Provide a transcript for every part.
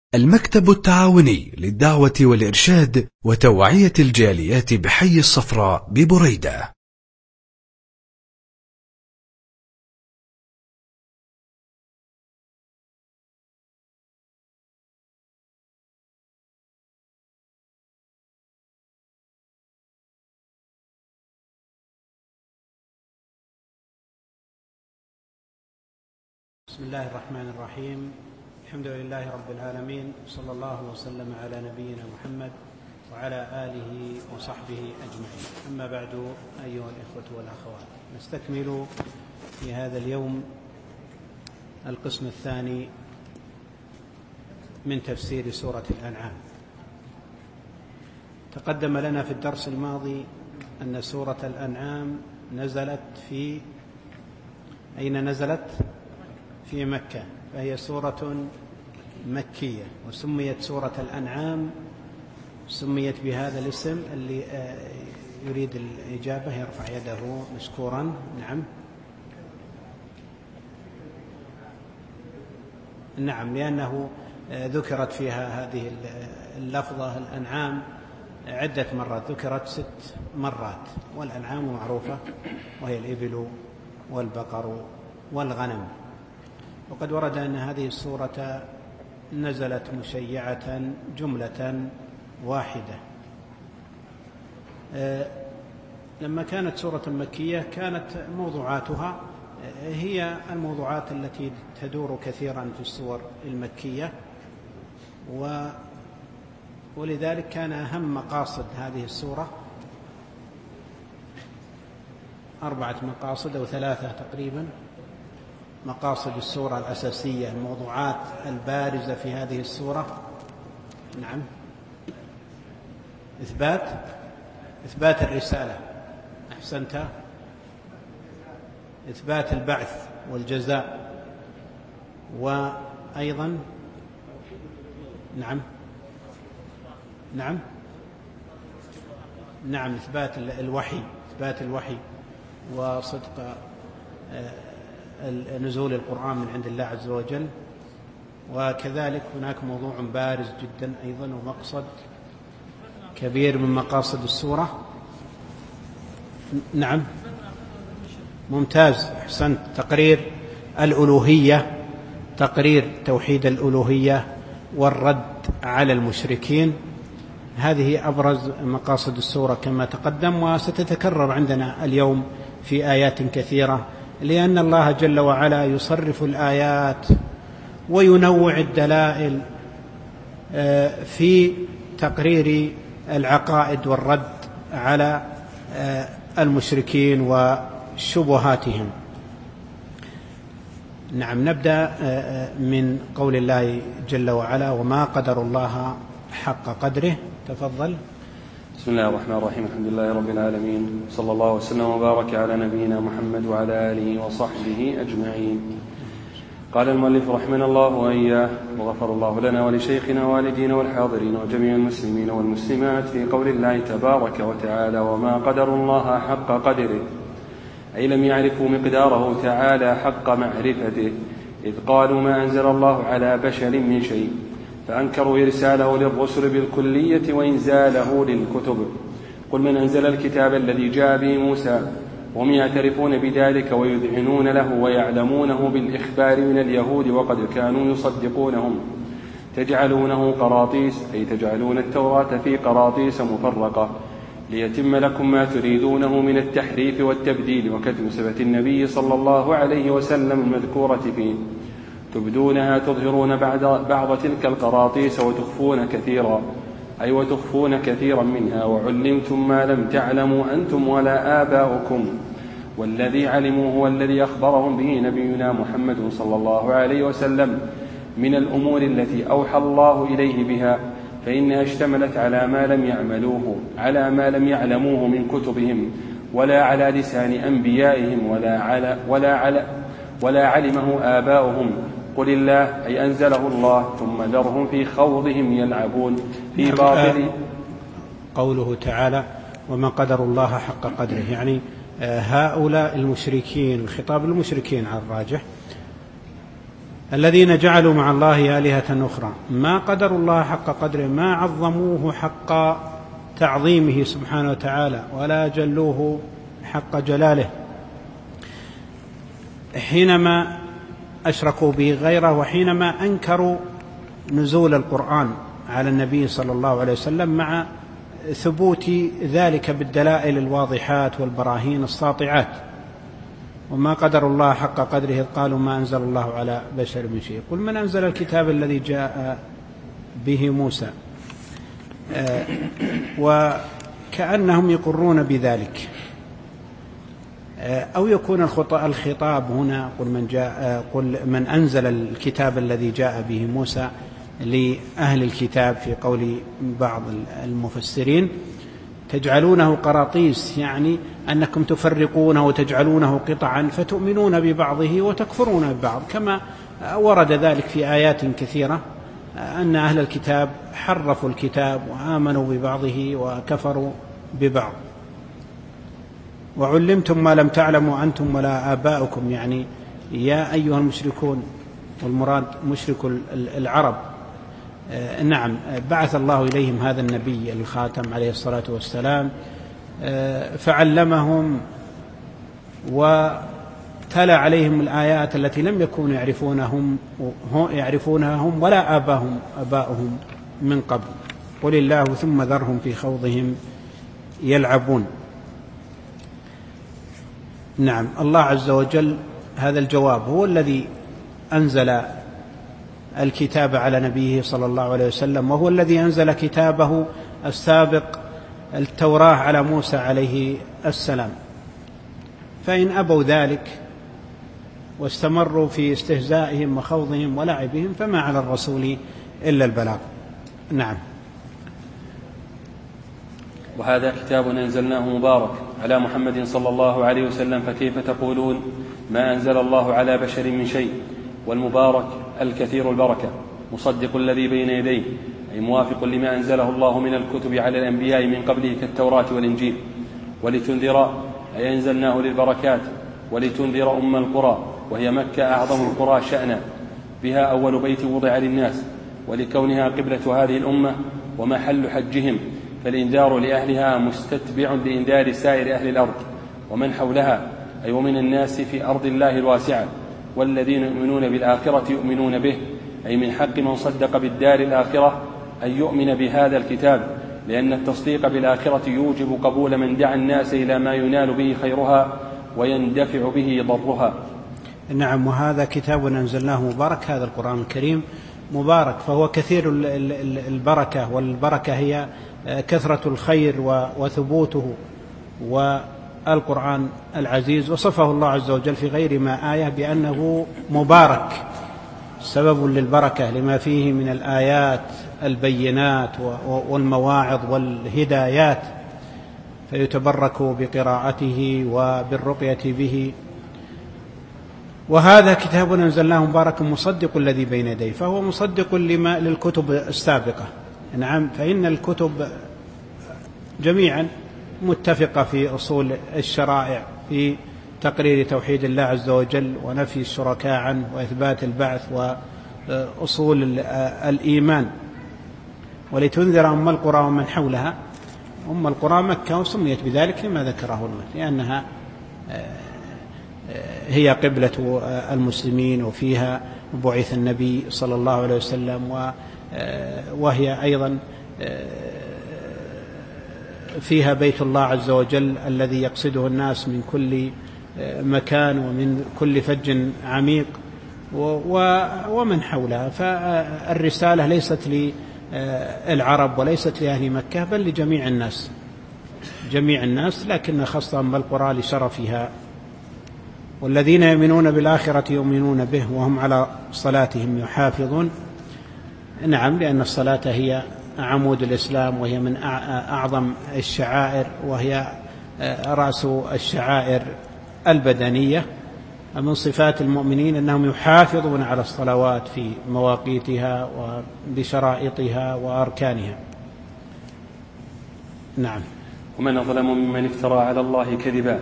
المكتب التعاوني للدعوة والإرشاد وتوعية الجاليات بحي الصفراء ببريدة. بسم الله الرحمن الرحيم. الحمد لله رب العالمين، صلى الله وسلم على نبينا محمد وعلى آله وصحبه أجمعين. أما بعد، أيها الإخوة والأخوات، نستكمل في هذا اليوم القسم الثاني من تفسير سورة الأنعام. تقدم لنا في الدرس الماضي أن سورة الأنعام نزلت في أين نزلت؟ في مكة، فهي سورة مكية، وسميت سورة الأنعام، سميت بهذا الاسم. اللي يريد الإجابة يرفع يده مشكورا. نعم، لأنه ذكرت فيها هذه اللفظة الأنعام عدة مرات، ذكرت 6 مرات، والأنعام معروفة وهي الإبل والبقر والغنم. وقد ورد أن هذه السورة نزلت مشيعة جملة واحدة. لما كانت سورة مكية كانت موضوعاتها هي الموضوعات التي تدور كثيرا في السور المكية، ولذلك كان أهم مقاصد هذه السورة 4 مقاصد أو 3 تقريبا. مقاصد السورة الأساسية، الموضوعات البارزة في هذه السورة: نعم، إثبات الرسالة، أحسنت، إثبات البعث والجزاء، وأيضا نعم إثبات الوحي وصدق نزول القرآن من عند الله عز وجل. وكذلك هناك موضوع بارز جدا أيضا ومقصد كبير من مقاصد السورة. نعم، ممتاز، أحسنت، تقرير الألوهية، تقرير توحيد الألوهية والرد على المشركين. هذه أبرز مقاصد السورة كما تقدم، وستتكرر عندنا اليوم في آيات كثيرة، لأن الله جل وعلا يصرف الآيات وينوع الدلائل في تقرير العقائد والرد على المشركين وشبهاتهم. نعم، نبدأ من قول الله جل وعلا: وما قدر الله حق قدره. تفضل. بسم الله الرحمن الرحيم. الحمد لله رب العالمين، صلى الله وسلم وبارك على نبينا محمد وعلى آله وصحبه أجمعين. قال المؤلف رحمنا الله وإياه، وغفر الله لنا ولشيخنا والدينا والحاضرين وجميع المسلمين والمسلمات، في قول الله تبارك وتعالى: وما قدر الله حق قدره، أي لم يعرفوا مقداره تعالى حق معرفته، إذ قالوا ما أنزل الله على بشر من شيء، فأنكروا إرساله للرسل بالكلية وإنزاله للكتب. قل من أنزل الكتاب الذي جاء به موسى، وهم يعترفون بذلك ويذعنون له ويعلمونه بالإخبار من اليهود، وقد كانوا يصدقونهم. تجعلونه قراطيس، أي تجعلون التوراة في قراطيس مفرقة، ليتم لكم ما تريدونه من التحريف والتبديل وكتم صفة النبي صلى الله عليه وسلم المذكورة فيه. تبدونها، تظهرون بعض تلك القراطيس وتخفون كثيرا منها، وعلمتم ما لم تعلموا أنتم ولا آباؤكم، والذي علموا هو الذي أخبرهم به نبينا محمد صلى الله عليه وسلم من الأمور التي أوحى الله إليه بها، فإنها اشتملت على ما لم يعلموه من كتبهم، ولا على لسان أنبيائهم، ولا علمه آباؤهم. قل الله، أي أنزله الله، ثم ذرهم في خوضهم يلعبون في باطل. قوله تعالى: وما قدر الله حق قدره، يعني هؤلاء المشركين، خطاب المشركين على الراجح، الذين جعلوا مع الله آلهة أخرى ما قدروا الله حق قدره، ما عظموه حق تعظيمه سبحانه وتعالى، ولا جلوه حق جلاله حينما أشركوا به غيره، وحينما أنكروا نزول القرآن على النبي صلى الله عليه وسلم مع ثبوت ذلك بالدلائل الواضحات والبراهين الساطعات. وما قدر الله حق قدره قالوا ما أنزل الله على بشر من شيء. قل من أنزل الكتاب الذي جاء به موسى، وكأنهم يقرون بذلك. أو يكون الخطاب هنا قل من أنزل الكتاب الذي جاء به موسى لأهل الكتاب، في قول بعض المفسرين تجعلونه قراطيس، يعني أنكم تفرقونه وتجعلونه قطعا فتؤمنون ببعضه وتكفرون ببعض، كما ورد ذلك في آيات كثيرة أن أهل الكتاب حرفوا الكتاب وآمنوا ببعضه وكفروا ببعض. وعلمتم ما لم تعلموا أنتم ولا آباؤكم، يعني يا أيها المشركون، والمراد مشرك العرب. نعم، بعث الله إليهم هذا النبي الخاتم عليه الصلاة والسلام، فعلمهم وتلا عليهم الآيات التي لم يكونوا يعرفونها هم ولا آباؤهم من قبل. قل الله ثم ذرهم في خوضهم يلعبون. نعم، الله عز وجل هذا الجواب هو الذي أنزل الكتاب على نبيه صلى الله عليه وسلم، وهو الذي أنزل كتابه السابق التوراة على موسى عليه السلام. فإن أبوا ذلك واستمروا في استهزائهم وخوضهم ولعبهم فما على الرسول إلا البلاغ. نعم. وهذا كتاب أنزلناه مبارك على محمد صلى الله عليه وسلم، فكيف تقولون ما أنزل الله على بشر من شيء؟ والمبارك الكثير البركة، مصدق الذي بين يديه، أي موافق لما أنزله الله من الكتب على الأنبياء من قبله كالتوراة والإنجيل. ولتنذر، أي أنزلناه للبركات، ولتنذر أم القرى، وهي مكة أعظم القرى شأنا، بها أول بيت وضع للناس، ولكونها قبلة هذه الأمة ومحل حجهم، فالإنذار لأهلها مستتبع لإنذار سائر أهل الأرض ومن حولها، أي ومن الناس في أرض الله الواسعة. والذين يؤمنون بالآخرة يؤمنون به، أي من حق من صدق بالدار الآخرة أن يؤمن بهذا الكتاب، لأن التصديق بالآخرة يوجب قبول من دعا الناس إلى ما ينال به خيرها ويندفع به ضرها. نعم، وهذا كتاب أنزلناه مبارك، هذا القرآن الكريم مبارك، فهو كثير البركة، والبركة هي كثرة الخير وثبوته. والقرآن العزيز وصفه الله عز وجل في غير ما آية بأنه مبارك، سبب للبركة لما فيه من الآيات البينات والمواعظ والهدايات، فيتبرك بقراءته وبالرقية به. وهذا كتاب أنزلناه مبارك مصدق الذي بين يديه، فهو مصدق للكتب السابقة. نعم، فإن الكتب جميعا متفقة في أصول الشرائع، في تقرير توحيد الله عز وجل ونفي الشركاء عنه وإثبات البعث وأصول الإيمان. ولتنذر أم القرى ومن حولها، أم القرى مكة، وسميت بذلك لما ذكره الله، لأنها هي قبلة المسلمين، وفيها بعث النبي صلى الله عليه وسلم، وهي أيضا فيها بيت الله عز وجل الذي يقصده الناس من كل مكان ومن كل فج عميق ومن حولها. فالرسالة ليست للعرب وليست لأهل مكة، بل لجميع الناس، جميع الناس، لكن خاصة أم القرى لشرفها. والذين يؤمنون بالآخرة يؤمنون به وهم على صلاتهم يحافظون. نعم، لأن الصلاة هي عمود الإسلام، وهي من أعظم الشعائر، وهي رأس الشعائر البدنية. من صفات المؤمنين أنهم يحافظون على الصلوات في مواقيتها وبشرائطها وأركانها. نعم. ومن أظلم ممن افترى على الله كذبا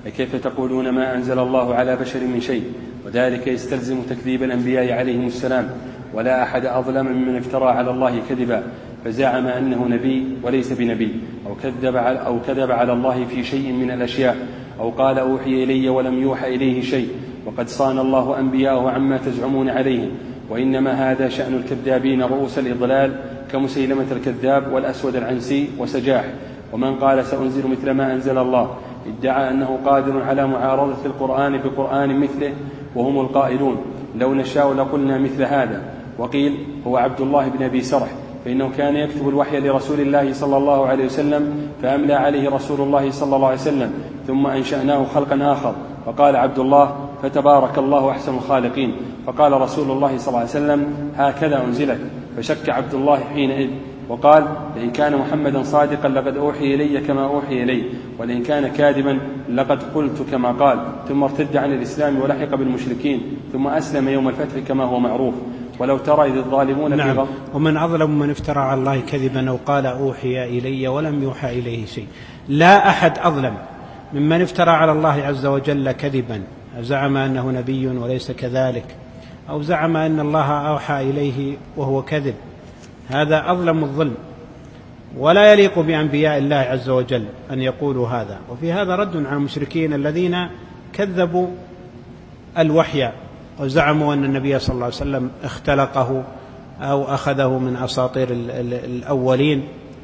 أي كيف تقولون ما أنزل الله على بشر من شيء؟ وذلك يستلزم تكذيب الأنبياء عليهم السلام، ولا أحد أظلم ممن افترى على الله كذبا فزعم أنه نبي وليس بنبي، أو كذب على الله في شيء من الأشياء، أو قال أوحي إلي ولم يوحى إليه شيء، وقد صان الله أنبياءه عما تزعمون عليهم. وإنما هذا شأن الكذابين رؤوس الإضلال كمسيلمة الكذاب والأسود العنسي وسجاح. ومن قال سأنزل مثل ما أنزل الله ادعى أنه قادر على معارضة القرآن بقرآن مثله، وهم القائلون لو نشاء لقلنا مثل هذا. وقيل هو عبد الله بن أبي سرح، فإنه كان يكتب الوحي لرسول الله صلى الله عليه وسلم فأملى عليه رسول الله صلى الله عليه وسلم، ثم أنشأناه خلقا آخر فقال عبد الله فتبارك الله أحسن الخالقين، فقال رسول الله صلى الله عليه وسلم هكذا أنزلت، فشك عبد الله حينئذ وقال لئن كان محمدا صادقا لقد أوحي إلي كما أوحي إليه، ولئن كان كاذبا لقد قلت كما قال، ثم ارتد عن الإسلام ولحق بالمشركين، ثم أسلم يوم الفتح كما هو معروف. ولو ترى إذ الظالمون نعم. ومن أظلم من افترى على الله كذبا أو قال أوحي إلي ولم يوحى إليه شيء. لا أحد أظلم ممن افترى على الله عز وجل كذبا، زعم أنه نبي وليس كذلك، أو زعم أن الله أوحى إليه وهو كذب. هذا أظلم الظلم، ولا يليق بأنبياء الله عز وجل أن يقولوا هذا. وفي هذا رد على المشركين الذين كذبوا الوحي وزعموا أن النبي صلى الله عليه وسلم اختلقه أو أخذه من أساطير الأولين.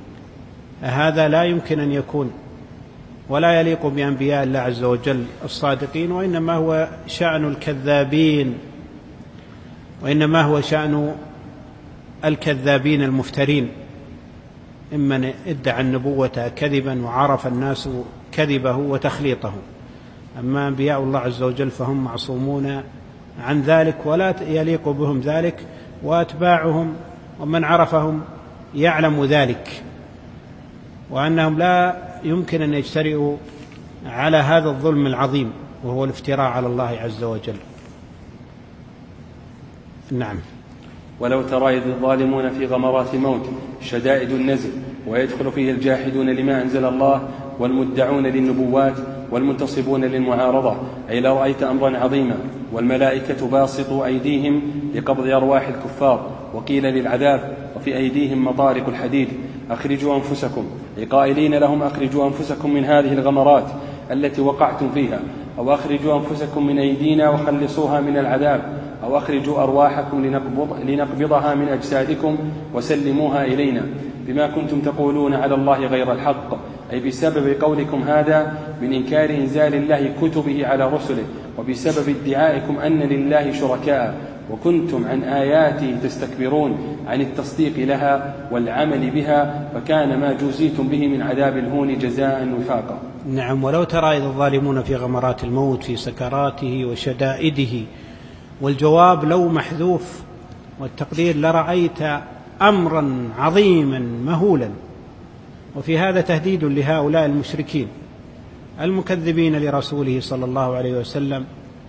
هذا لا يمكن أن يكون، ولا يليق بأنبياء الله عز وجل الصادقين، وإنما هو شأن الكذابين، وإنما هو شأن الكذابين المفترين، ممن ادعى النبوة كذبا وعرف الناس كذبه وتخليطه. أما أنبياء الله عز وجل فهم معصومون عن ذلك، ولا يليق بهم ذلك، وأتباعهم ومن عرفهم يعلم ذلك، وأنهم لا يمكن أن يجترئوا على هذا الظلم العظيم وهو الافتراء على الله عز وجل. نعم. ولو ترى إذ الظالمون في غمرات الموت شدائد النزل، ويدخل فيه الجاحدون لما أنزل الله والمدعون للنبوات والمنتصبون للمعارضة، أي لرأيت أمرا عظيما، والملائكة باسطوا أيديهم لقبض أرواح الكفار، وقيل للعذاب، وفي أيديهم مطارق الحديد، أخرجوا أنفسكم، أي قائلين لهم أخرجوا أنفسكم من هذه الغمرات التي وقعتم فيها، أو أخرجوا أنفسكم من أيدينا وخلصوها من العذاب، أو أخرجوا أرواحكم لنقبضها من أجسادكم وسلموها إلينا، بما كنتم تقولون على الله غير الحق، أي بسبب قولكم هذا من إنكار إنزال الله كتبه على رسله، وبسبب ادعائكم أن لله شركاء، وكنتم عن آياته تستكبرون عن التصديق لها والعمل بها، فكان ما جوزيتم به من عذاب الهون جزاء وفاقا. نعم. ولو ترى إذ الظالمون في غمرات الموت في سكراته وشدائده، والجواب لو محذوف، والتقدير لرأيت أمرا عظيما مهولا. وفي هذا تهديد لهؤلاء المشركين المكذبين لرسوله صلى الله عليه وسلم،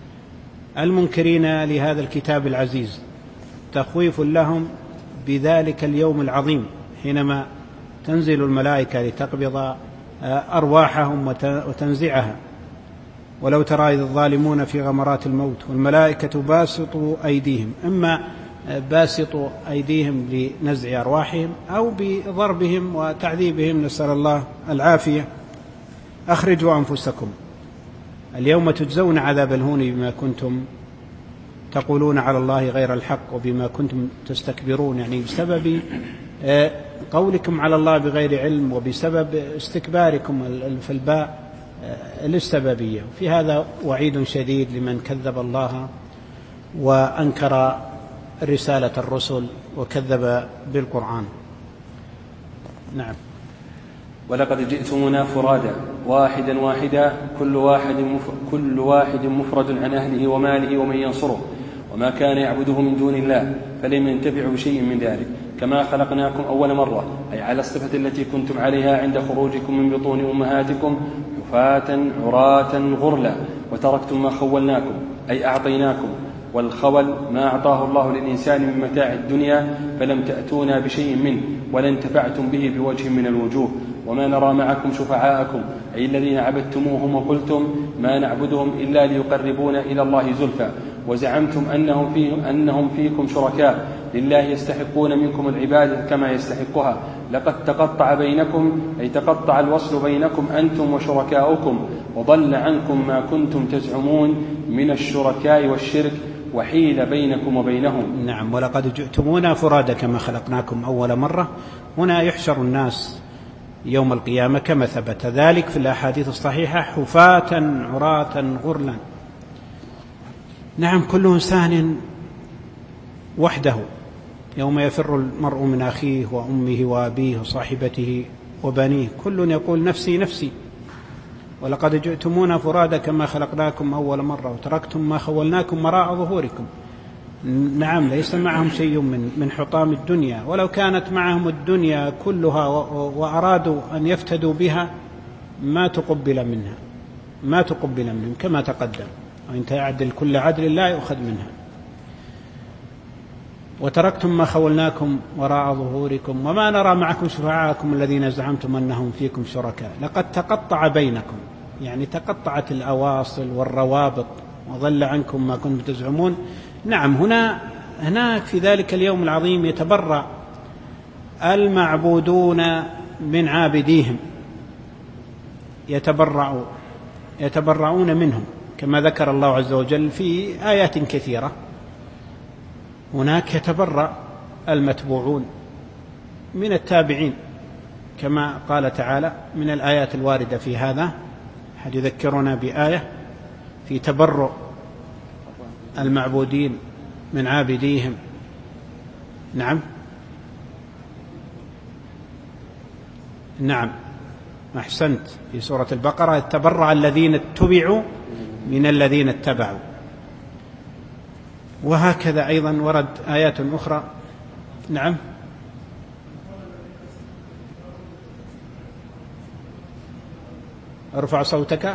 المنكرين لهذا الكتاب العزيز، تخويف لهم بذلك اليوم العظيم حينما تنزل الملائكة لتقبض أرواحهم وتنزعها. ولو ترى إذ الظالمون في غمرات الموت والملائكة باسطوا أيديهم، إما باسطوا أيديهم لنزع أرواحهم أو بضربهم وتعذيبهم، نسأل الله العافية. أخرجوا أنفسكم اليوم تجزون عذاب الهون بما كنتم تقولون على الله غير الحق وبما كنتم تستكبرون، يعني بسبب قولكم على الله بغير علم وبسبب استكباركم في الباء للسببية. في هذا وعيد شديد لمن كذب الله وأنكر رسالة الرسل وكذب بالقرآن. نعم. ولقد جئتمونا فرادا واحدا واحدا كل واحد مفرد عن أهله وماله ومن ينصره، وما كان يعبده من دون الله فلم ينتفعوا بشيء من ذلك، كما خلقناكم أول مرة، أي على الصفة التي كنتم عليها عند خروجكم من بطون أمهاتكم حفاة عراة غرلا، وتركتم ما خولناكم أي أعطيناكم، والخول ما أعطاه الله للإنسان من متاع الدنيا، فلم تأتونا بشيء منه ولا انتفعتم به بوجه من الوجوه، وما نرى معكم شفعاءكم أي الذين عبدتموهم وقلتم ما نعبدهم إلا ليقربونا إلى الله زلفى، وزعمتم أنهم فيكم شركاء لله يستحقون منكم العبادة كما يستحقها. لقد تقطع بينكم، أي تقطع الوصل بينكم أنتم وشركاؤكم، وضل عنكم ما كنتم تزعمون من الشركاء والشرك، وحيل بينكم وبينهم. نعم. ولقد جئتمونا فرادا كما خلقناكم أول مرة. هنا يحشر الناس يوم القيامة كما ثبت ذلك في الأحاديث الصحيحة حفاة عراة غرلا. نعم. كل إنسان وحده يوم يفر المرء من أخيه وأمه وأبيه وصاحبته وبنيه، كل يقول نفسي نفسي. ولقد جئتمونا فرادا كما خلقناكم أول مرة وتركتم ما خولناكم وراء ظهوركم. نعم. ليس معهم شيء من حطام الدنيا، ولو كانت معهم الدنيا كلها وأرادوا أن يفتدوا بها ما تقبل منهم كما تقدم، وإن تعدل كل عدل لا يؤخذ منها. وتركتم ما خولناكم وراء ظهوركم وما نرى معكم شفعاءكم الذين زعمتم أنهم فيكم شركاء. لقد تقطع بينكم، يعني تقطعت الأواصل والروابط وضل عنكم ما كنتم تزعمون. نعم. هناك في ذلك اليوم العظيم يتبرأ المعبودون من عابديهم، يتبرؤون منهم كما ذكر الله عز وجل في آيات كثيرة. هناك يتبرأ المتبوعون من التابعين كما قال تعالى من الآيات الواردة في هذا. أحد يذكرنا بآية في تبرؤ المعبودين من عابديهم؟ نعم أحسنت. في سورة البقرة تبرأ الذين اتبعوا من الذين اتبعوا. وهكذا أيضا ورد آيات أخرى. نعم. ارفع صوتك.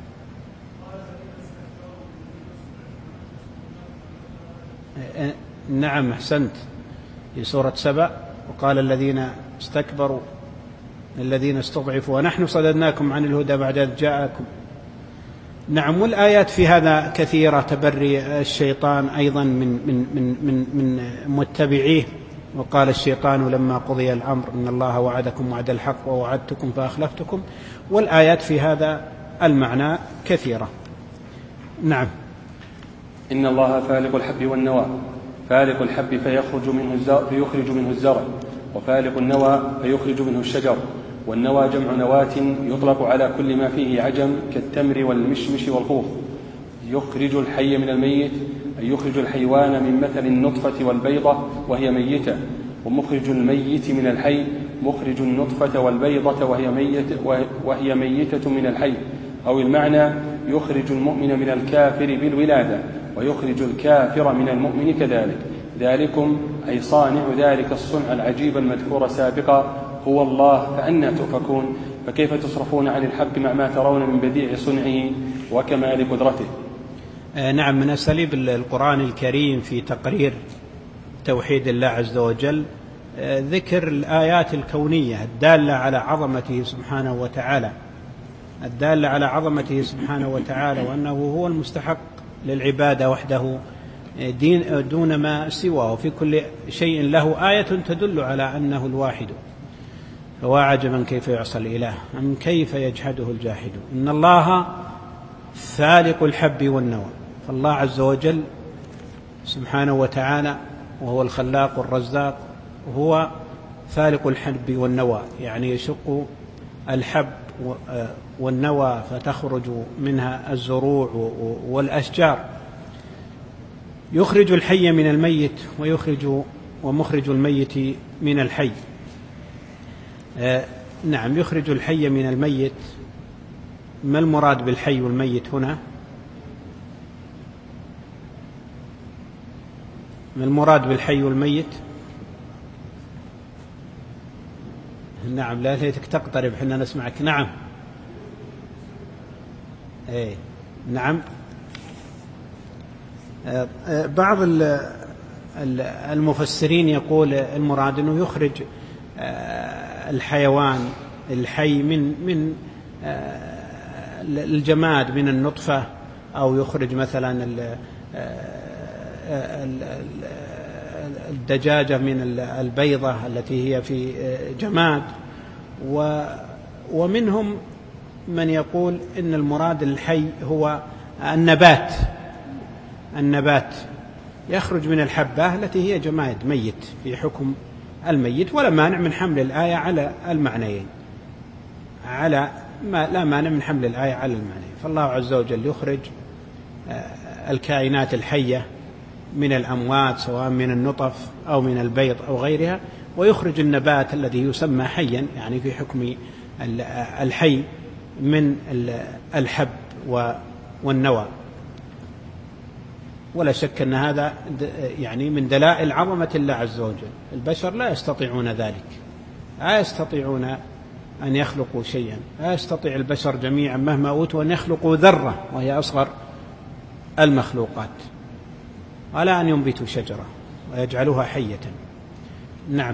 نعم أحسنت. في سورة سبأ وقال الذين استكبروا الذين استضعفوا ونحن صددناكم عن الهدى بعد إذ جاءكم. نعم. والآيات في هذا كثيرة. تبري الشيطان أيضا من متبعيه، وقال الشيطان لما قضي الأمر إن الله وعدكم وعد الحق ووعدتكم فأخلفتكم. والآيات في هذا المعنى كثيرة. نعم. إن الله فالق الحب والنوى، فالق الحب فيخرج منه الزرع، وفالق النوى فيخرج منه الشجر. والنوى جمع نواة يطلق على كل ما فيه عجم كالتمر والمشمش والخوخ. يخرج الحي من الميت، أي يخرج الحيوان من مثل النطفة والبيضة وهي ميتة. ومخرج الميت من الحي مخرج النطفة والبيضة وهي ميتة من الحي. أو المعنى يخرج المؤمن من الكافر بالولادة، ويخرج الكافر من المؤمن كذلك. ذلكم أي صانع ذلك الصنع العجيب المذكور سابقا هو الله، فأنى تؤفكون؟ فكيف تصرفون عن الحق مع ما ترون من بديع صنعه وكمال قدرته؟ نعم. من أساليب القرآن الكريم في تقرير توحيد الله عز وجل ذكر الآيات الكونية الدالة على عظمته سبحانه وتعالى وأنه هو المستحق للعبادة وحده دون ما سواه، وفي كل شيء له آية تدل على أنه الواحد. فواعجبا كيف يعصى الإله أم كيف يجحده الجاحد. إن الله فالق الحب والنوى. فالله عز وجل سبحانه وتعالى وهو الخلاق الرزاق هو فالق الحب والنوى، يعني يشق الحب والنوى فتخرج منها الزروع والأشجار. يخرج الحي من الميت ومخرج الميت من الحي. نعم. يخرج الحي من الميت. ما المراد بالحي والميت هنا؟ ما المراد بالحي والميت؟ نعم. لا ليتك تقترب حنا نسمعك. نعم. نعم. بعض المفسرين يقول المراد أنه يخرج الحيوان الحي من الجماد من النطفة، أو يخرج مثلا الدجاجة من البيضة التي هي في جماد. ومنهم من يقول إن المراد الحي هو النبات يخرج من الحبة التي هي جماد ميت في حكم الميت، ولا مانع من حمل الآية على المعنيين، لا مانع من حمل الآية على المعنيين. فالله عز وجل يخرج الكائنات الحية من الأموات سواء من النطف أو من البيض أو غيرها، ويخرج النبات الذي يسمى حيا يعني في حكم الحي من الحب والنوى. ولا شك أن هذا يعني من دلائل عظمة الله عز وجل. البشر لا يستطيعون ذلك، لا يستطيعون أن يخلقوا شيئا، لا يستطيع البشر جميعا مهما أوتوا أن يخلقوا ذرة وهي أصغر المخلوقات، ولا أن ينبتوا شجرة ويجعلوها حية. نعم.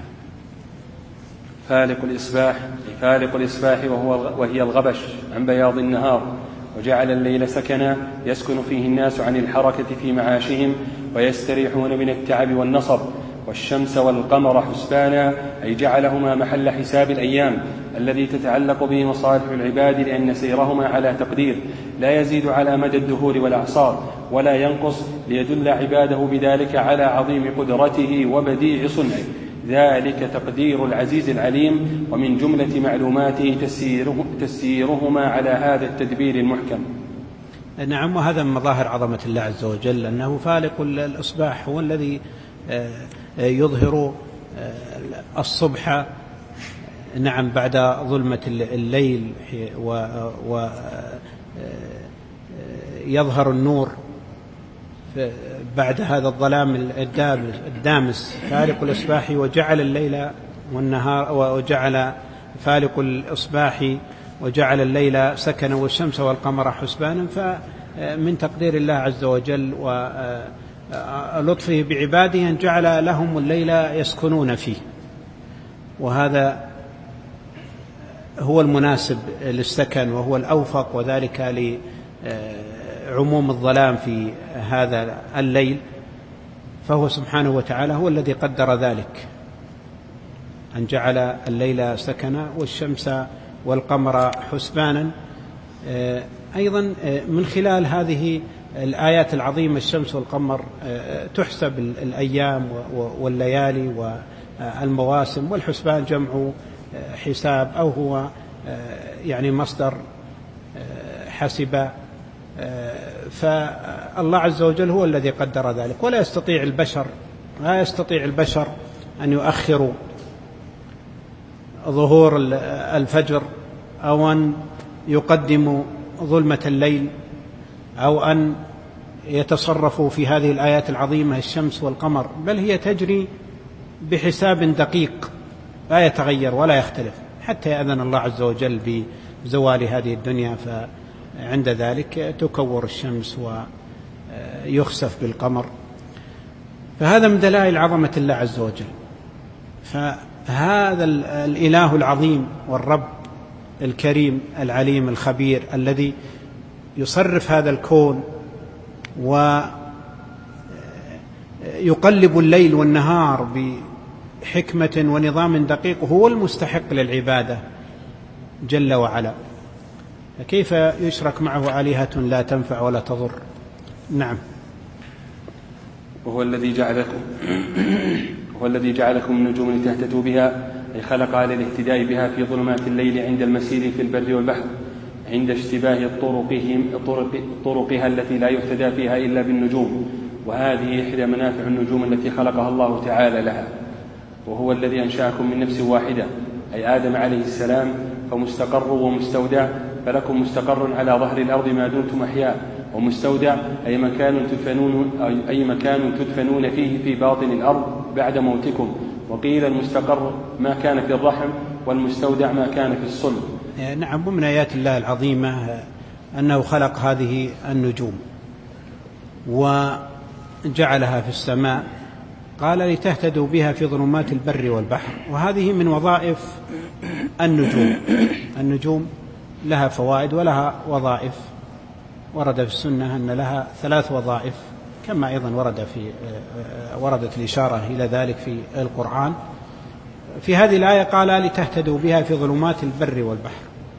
فالق الإصباح وهي الغبش عن بياض النهار، وجعل الليل سكنا يسكن فيه الناس عن الحركة في معاشهم ويستريحون من التعب والنصب، والشمس والقمر حسبانا، أي جعلهما محل حساب الأيام الذي تتعلق به مصالح العباد، لأن سيرهما على تقدير لا يزيد على مدى الدهور والأعصار ولا ينقص، ليدل عباده بذلك على عظيم قدرته وبديع صنعه. ذلك تقدير العزيز العليم، ومن جملة معلوماته تسييرهما على هذا التدبير المحكم. نعم. وهذا من مظاهر عظمة الله عز وجل أنه فالق الإصباح، هو الذي يظهر الصبح نعم بعد ظلمة الليل، ويظهر النور بعد هذا الظلام الدامس. فالق الإصباح وجعل الليل والنهار، وجعل فالق الإصباح وجعل الليل سكنا والشمس والقمر حسبانا. فمن تقدير الله عز وجل ولطفه بعباده أن جعل لهم الليل يسكنون فيه، وهذا هو المناسب للسكن وهو الأوفق، وذلك لعموم الظلام في هذا الليل. فهو سبحانه وتعالى هو الذي قدر ذلك، أن جعل الليل سكنا والشمس والقمر حسبانا. أيضا من خلال هذه الآيات العظيمة الشمس والقمر تحسب الأيام والليالي والمواسم، والحسبان جمع حساب، أو هو يعني مصدر حسب. فالله عز وجل هو الذي قدر ذلك، ولا يستطيع البشر أن يؤخروا ظهور الفجر، أو أن يقدموا ظلمة الليل، أو أن يتصرفوا في هذه الآيات العظيمة الشمس والقمر، بل هي تجري بحساب دقيق لا يتغير ولا يختلف حتى يأذن الله عز وجل بزوال هذه الدنيا، فعند ذلك تكور الشمس ويخسف بالقمر. فهذا من دلائل عظمة الله عز وجل. فهذا الإله العظيم والرب الكريم العليم الخبير الذي يصرف هذا الكون ويقلب الليل والنهار بحكمة ونظام دقيق، هو المستحق للعبادة جل وعلا. فكيف يشرك معه آلهة لا تنفع ولا تضر؟ نعم. وهو الذي جعلكم النجوم لتهتدوا بها، أي خلق على الاهتداء بها في ظلمات الليل عند المسير في البر والبحر، عند اشتباه طرقها التي لا يهتدى فيها إلا بالنجوم، وهذه إحدى منافع النجوم التي خلقها الله تعالى لها. وهو الذي أنشأكم من نفس واحدة، أي آدم عليه السلام، فمستقر ومستودع، فلكم مستقر على ظهر الأرض ما دمتم أحياء، ومستودع أي مكان تدفنون فيه في باطن الأرض بعد موتكم. وقيل المستقر ما كان في الرحم، والمستودع ما كان في الصلب. نعم. ومن آيات الله العظيمة أنه خلق هذه النجوم وجعلها في السماء، قال لتهتدوا بها في ظلمات البر والبحر. وهذه من وظائف النجوم لها فوائد ولها وظائف، ورد في السنة أن لها 3 وظائف، كما أيضا وردت الإشارة إلى ذلك في القرآن. في هذه الآية قال لتهتدوا بها في ظلمات البر والبحر.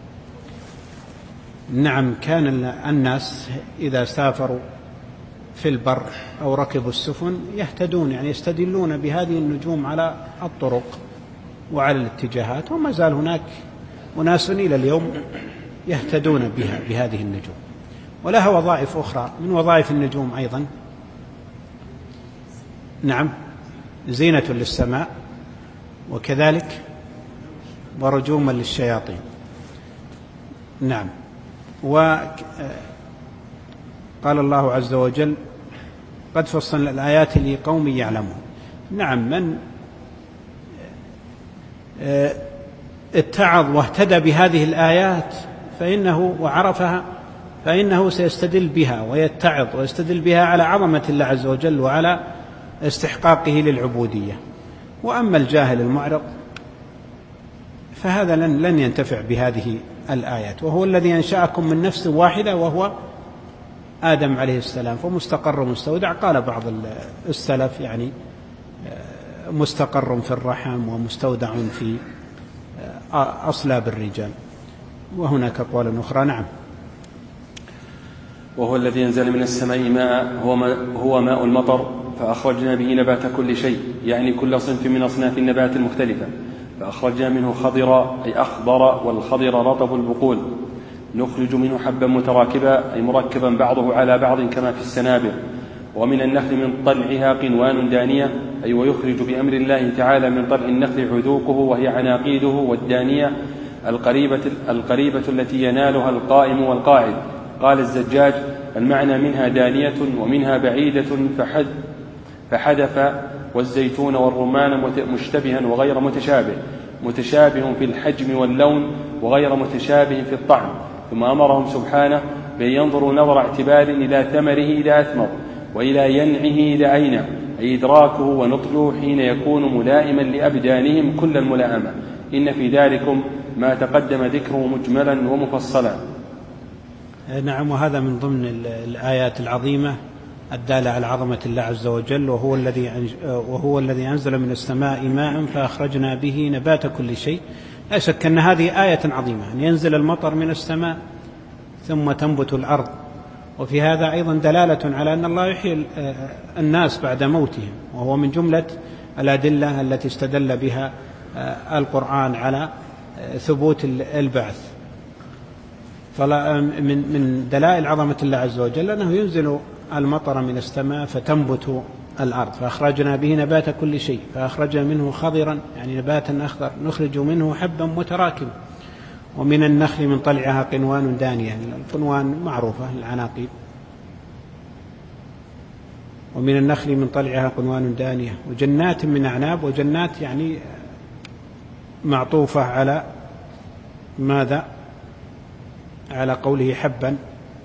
نعم، كان الناس إذا سافروا في البر أو ركبوا السفن يهتدون، يعني يستدلون بهذه النجوم على الطرق وعلى الاتجاهات، وما زال هناك أناس إلى اليوم يهتدون بهذه النجوم. ولها وظائف أخرى، من وظائف النجوم أيضا نعم زينة للسماء، وكذلك ورجوما للشياطين. نعم. وقال الله عز وجل قد فصلنا الآيات لقوم يعلمون. نعم، من اتعظ واهتدى بهذه الآيات وعرفها فإنه سيستدل بها ويتعظ ويستدل بها على عظمة الله عز وجل وعلى استحقاقه للعبودية. وأما الجاهل المعرض فهذا لن ينتفع بهذه الآيات، وهو الذي أنشأكم من نفس واحدة وهو آدم عليه السلام، فمستقر مستودع. قال بعض السلف يعني مستقر في الرحم ومستودع في أصلاب الرجال، وهناك أقوال أخرى. نعم. وهو الذي ينزل من السماء ماء هو ماء المطر فأخرجنا به نبات كل شيء، يعني كل صنف من أصناف النبات المختلفة، فأخرجنا منه خضرا أي أخضر، والخضر رطب البقول. نخرج منه حبا متراكبا أي مركبا بعضه على بعض كما في السنابل. ومن النخل من طلعها قنوان دانية أي ويخرج بأمر الله تعالى من طلع النخل عذوقه وهي عناقيده، والدانية القريبة التي ينالها القائم والقاعد. قال الزجاج المعنى منها دانية ومنها بعيدة فحدث. والزيتون والرمان مشتبها وغير متشابه، متشابه في الحجم واللون وغير متشابه في الطعم. ثم أمرهم سبحانه بأن ينظروا نظر اعتبار إلى ثمره إذا أثمر، وإلى ينعه إذا أينع، أي إدراكه ونطقه حين يكون ملائما لأبدانهم كل الملائمة. إن في ذلكم ما تقدم ذكره مجملا ومفصلا. نعم. وهذا من ضمن الآيات العظيمة الدالة على عظمة الله عز وجل، وهو الذي أنزل من السماء ماء فأخرجنا به نبات كل شيء. لا شك أن هذه آية عظيمة، أن ينزل المطر من السماء ثم تنبت الأرض. وفي هذا أيضا دلالة على أن الله يحيي الناس بعد موتهم، وهو من جملة الأدلة التي استدل بها القرآن على ثبوت البعث. من دلائل عظمة الله عز وجل أنه ينزل المطر من السماء فتنبت الأرض، فأخرجنا به نبات كل شيء، فأخرجنا منه خضرا يعني نباتا أخضر، نخرج منه حبا متراكبا. ومن النخل من طلعها قنوان دانية، القنوان معروفة العناقيد. ومن النخل من طلعها قنوان دانية وجنات من أعناب. وجنات يعني معطوفة على ماذا؟ على قوله حبا،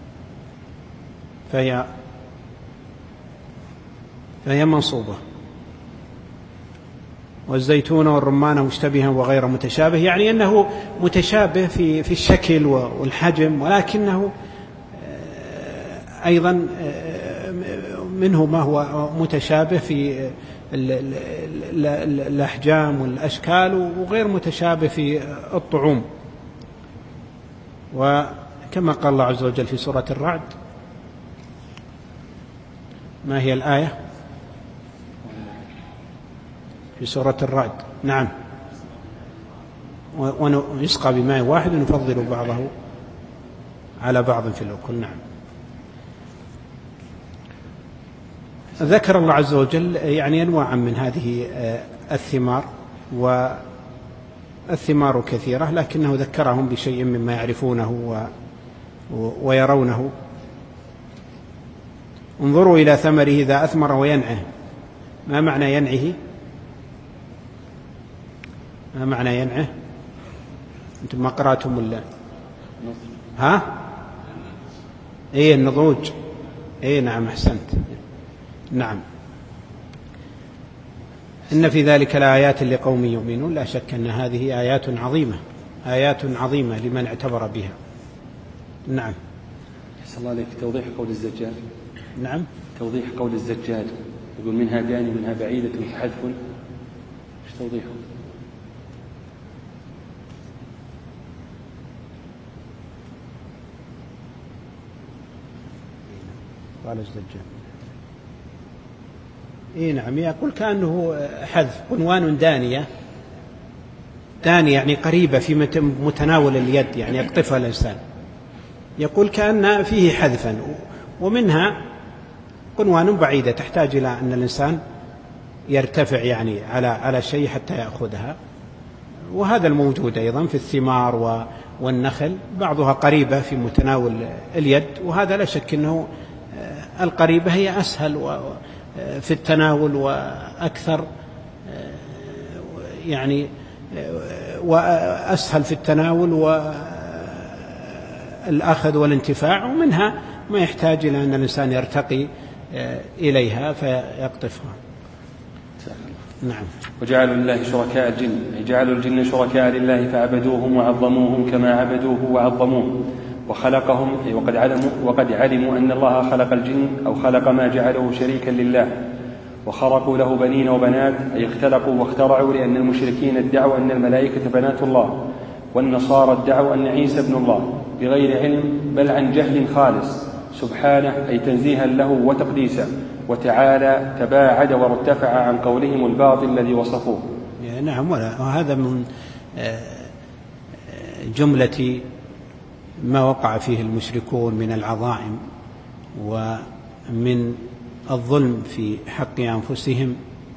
فهي منصوبة. والزيتون والرمان مشتبها وغير متشابه، يعني أنه متشابه في الشكل والحجم، ولكنه أيضا منه ما هو متشابه في الأحجام والأشكال، وغير متشابه في الطعوم. وكما قال الله عز وجل في سورة الرعد، ما هي الآية في سورة الرعد؟ نعم. ويسقى بماء واحد ونفضل بعضه على بعض في الأكل. نعم. ذكر الله عز وجل يعني أنواعا من هذه الثمار، والثمار كثيرة، لكنه ذكرهم بشيء مما يعرفونه ويرونه. انظروا إلى ثمره إذا أثمر وينعه. ما معنى ينعه؟ ما معنى ينعه؟ أنتم ما قرأتم ولا؟ ها؟ إيه النضوج. إيه نعم أحسنت. نعم. إن في ذلك لآيات لقوم يؤمنون. لا شك أن هذه آيات عظيمة، آيات عظيمة لمن اعتبر بها. نعم. أحسن الله عليك. توضيح قول الزجاج. نعم. توضيح قول الزجاج يقول منها داني منها بعيدة حذف، ايش توضيحه؟ قال الزجاج نعم، يقول كأنه حذف عنوان دانية يعني قريبة في متناول اليد، يعني يقطفها الإنسان، يقول كأن فيه حذفا، ومنها عنوان بعيدة تحتاج إلى أن الإنسان يرتفع يعني على شيء حتى يأخذها. وهذا الموجود أيضا في الثمار والنخل، بعضها قريبة في متناول اليد، وهذا لا شك أنه القريبة هي أسهل في التناول وأكثر يعني وأسهل في التناول والأخذ والانتفاع، ومنها ما يحتاج إلى أن الإنسان يرتقي إليها فيقطفها. نعم. وجعلوا لله شركاء الجن، أي جعلوا الجن شركاء لله فعبدوهم وعظموهم كما عبدوه وعظموه، وخلقهم وقد علموا أن الله خلق الجن أو خلق ما جعله شريكا لله، وخرقوا له بنين وبنات، أي اختلقوا واخترعوا، لأن المشركين ادعوا أن الملائكة بنات الله، والنصارى ادعوا أن عيسى ابن الله بغير علم بل عن جهل خالص سبحانه، أي تنزيها له وتقديسا، وتعالى تباعد وارتفع عن قولهم الباطل الذي وصفوه. نعم. وهذا من جملة ما وقع فيه المشركون من العظائم ومن الظلم في حق أنفسهم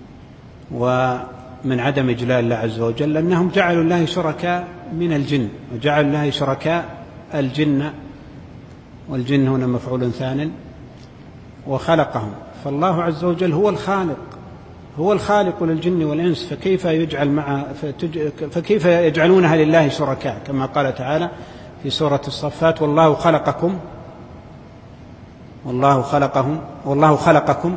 ومن عدم إجلال الله عز وجل، أنهم جعلوا الله شركاء من الجن، وجعلوا الله شركاء الجن، والجن هنا مفعول ثان، وخلقهم. فالله عز وجل هو الخالق للجن والإنس، فكيف يجعلونها لله شركاء، كما قال تعالى في سورة الصفات: والله خلقكم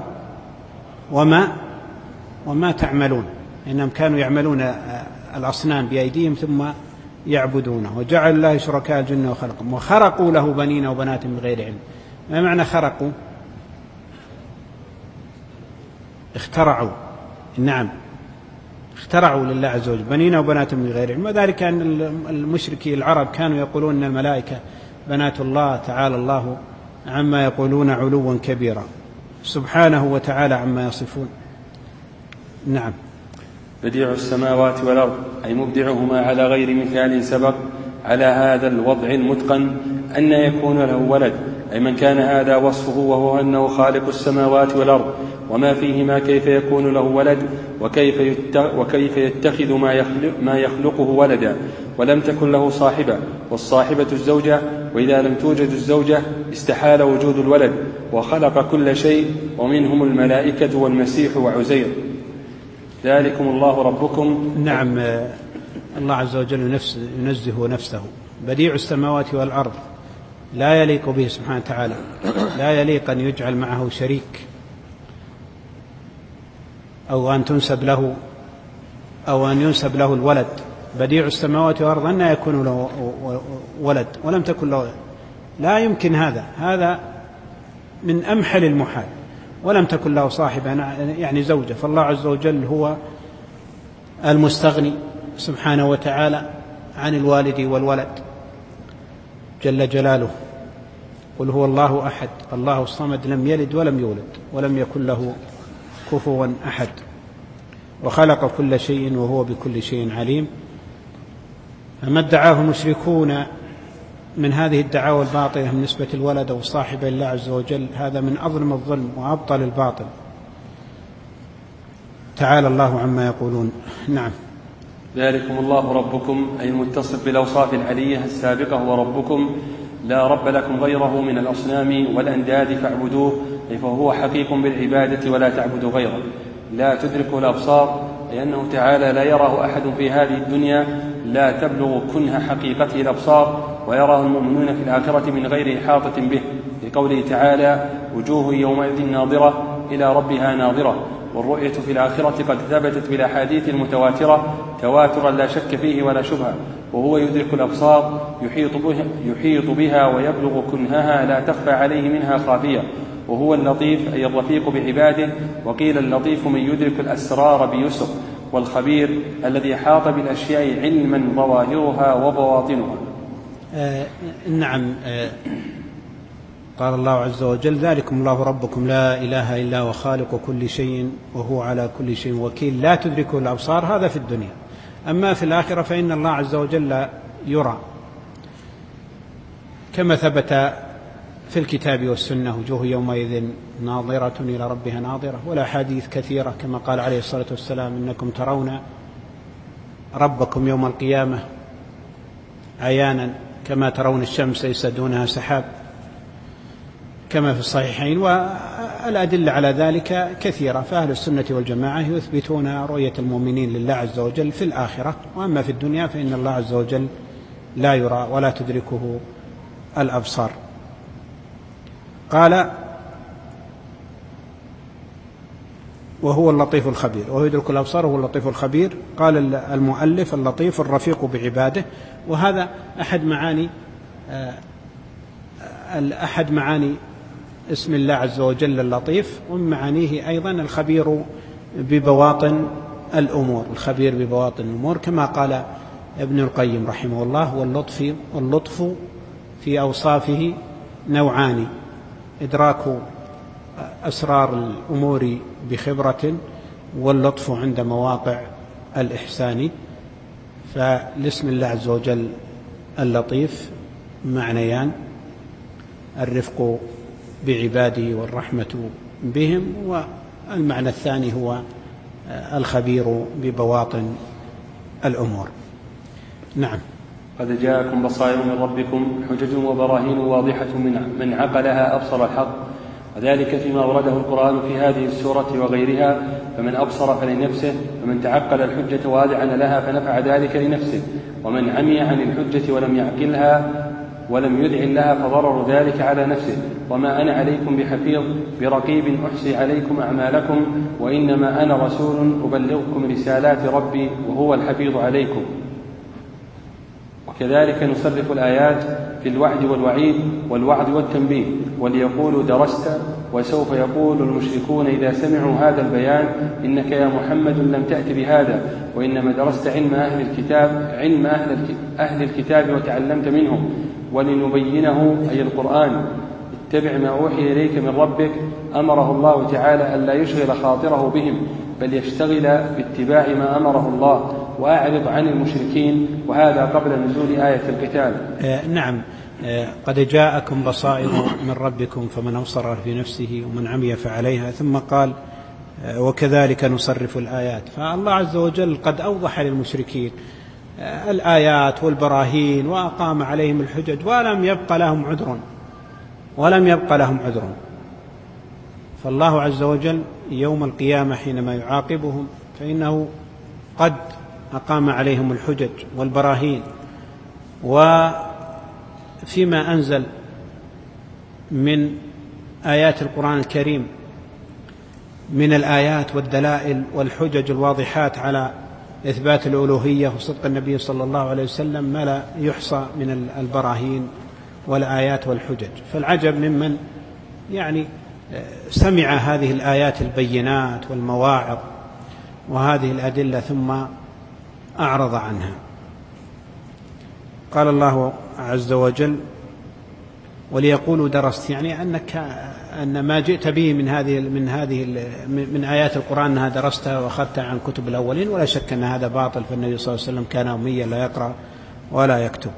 وما تعملون. إنهم كانوا يعملون الأصنام بأيديهم ثم يعبدونه، وجعل الله شركاء الجن وخلقهم، وخرقوا له بنين وبنات بغير علم. ما معنى خرقوا؟ اخترعوا. نعم، اخترعوا لله عز وجل بنين وبنات بغير علم، وذلك أن المشركي العرب كانوا يقولون أن الملائكة بنات الله، تعالى الله عما يقولون علوا كبيرا، سبحانه وتعالى عما يصفون. نعم. بديع السماوات والأرض، أي مبدعهما على غير مثال سبق، على هذا الوضع المتقن أن يكون له ولد، أي من كان هذا وصفه وهو أنه خالق السماوات والأرض وما فيهما، كيف يكون له ولد، وكيف يتخذ ما يخلقه ولدا، ولم تكن له صاحبة، والصاحبة الزوجة، وإذا لم توجد الزوجة استحال وجود الولد، وخلق كل شيء ومنهم الملائكة والمسيح وعزير. ذلكم الله ربكم. نعم. الله عز وجل ينزه نفسه بديع السماوات والأرض، لا يليق به سبحانه وتعالى، لا يليق أن يجعل معه شريك أو أن ينسب له الولد. بديع السماوات والأرض أن يكون له ولد ولم تكن له، لا يمكن هذا من أمحل المحال. ولم تكن له صاحبة يعني زوجة، فالله عز وجل هو المستغني سبحانه وتعالى عن الوالد والولد جل جلاله. قل هو الله أحد الله الصمد لم يلد ولم يولد ولم يكن له كفوا أحد، وخلق كل شيء وهو بكل شيء عليم. فما ادعاه المشركون من هذه الدعاوى الباطلة من نسبة الولد أو الصاحبة لله عز وجل، هذا من أظلم الظلم وأبطل الباطل، تعالى الله عما يقولون. نعم. ذلكم الله ربكم، أي المتصف بالأوصاف العلية السابقة، وربكم لا رب لكم غيره من الأصنام والأنداد فاعبدوه، فهو حقيق بالعبادة ولا تعبدوا غيره، لا تدركه الأبصار، لأنه تعالى لا يراه أحد في هذه الدنيا، لا تبلغ كنه حقيقته الأبصار، ويراه المؤمنون في الآخرة من غير إحاطة به، لقوله تعالى: وجوه يومئذ ناظرة إلى ربها ناظرة، والرؤية في الآخرة قد ثبتت بالأحاديث المتواترة تواترا لا شك فيه ولا شبهة، وهو يدرك الأبصار يحيط بها ويبلغ كنهها لا تخفى عليه منها خافية، وهو اللطيف أي الرفيق بعباده. وقيل اللطيف من يدرك الأسرار بيسر، والخبير الذي أحاط بالأشياء علما ظواهرها وبواطنها. نعم. قال الله عز وجل: ذلكم الله ربكم لا إله إلا هو خالق كل شيء وهو على كل شيء وكيل لا تدركه الأبصار. هذا في الدنيا. أما في الآخرة فإن الله عز وجل يرى كما ثبت في الكتاب والسنة: وجوه يومئذ ناظرة إلى ربها ناظرة. والأحاديث كثيرة كما قال عليه الصلاة والسلام: إنكم ترون ربكم يوم القيامة عيانا كما ترون الشمس ليس دونها سحاب، كما في الصحيحين. والأدلة على ذلك كثيرة. فأهل السنة والجماعة يثبتون رؤية المؤمنين لله عز وجل في الآخرة. وأما في الدنيا فإن الله عز وجل لا يرى ولا تدركه الأبصار. قال: وهو اللطيف الخبير، وهو يدرك الأبصار وهو اللطيف الخبير. قال المؤلف: اللطيف الرفيق بعباده. وهذا أحد معاني اسم الله عز وجل اللطيف، ومن معانيه أيضا الخبير ببواطن الأمور. الخبير ببواطن الأمور كما قال ابن القيم رحمه الله: واللطف في أوصافه نوعان: إدراك أسرار الأمور بخبرة، واللطف عند مواقع الإحسان. فلاسم الله عز وجل اللطيف معنيان: الرفق بعباده والرحمة بهم، والمعنى الثاني هو الخبير ببواطن الأمور. نعم. قد جاءكم بصائر من ربكم حجج وبراهين واضحة من عقلها أبصر الحق، وذلك فيما ورده القرآن في هذه السورة وغيرها: فمن أبصر فلنفسه، ومن تعقل الحجة واضعا لها فنفع ذلك لنفسه، ومن عمي عن الحجة ولم يعقلها ولم يذعن لها فضرر ذلك على نفسه. وما أنا عليكم بحفيظ برقيب أحصي عليكم أعمالكم، وإنما أنا رسول أبلغكم رسالات ربي وهو الحفيظ عليكم. وكذلك نصرف الآيات في الوعد والوعيد والوعد والتنبيه، وليقولوا درست. وسوف يقول المشركون إذا سمعوا هذا البيان: إنك يا محمد لم تأت بهذا، وإنما درست علم أهل الكتاب وتعلمت منهم، ولنبينه أي القرآن. اتبع ما أوحي إليك من ربك. أمره الله تعالى أن لا يشغل خاطره بهم، بل يشتغل باتباع ما أمره الله، وأعرض عن المشركين. وهذا قبل نزول آية القتال. نعم. قد جاءكم بصائر من ربكم فمن أبصر في نفسه ومن عمي فعليها. ثم قال: وكذلك نصرف الآيات. فالله عز وجل قد أوضح للمشركين الآيات والبراهين وأقام عليهم الحجج ولم يبق لهم عذر. فالله عز وجل يوم القيامة حينما يعاقبهم فإنه قد أقام عليهم الحجج والبراهين، وفيما أنزل من آيات القرآن الكريم من الآيات والدلائل والحجج الواضحات على إثبات الألوهية وصدق النبي صلى الله عليه وسلم ما لا يحصى من البراهين والآيات والحجج. فالعجب ممن سمع هذه الآيات البينات والمواعظ وهذه الأدلة ثم أعرض عنها. قال الله عز وجل: وليقولوا درست، أن ما جئت به من آيات القرآن أنها درستها وأخذتها عن كتب الأولين، ولا شك أن هذا باطل. فالنبي صلى الله عليه وسلم كان أميا لا يقرأ ولا يكتب.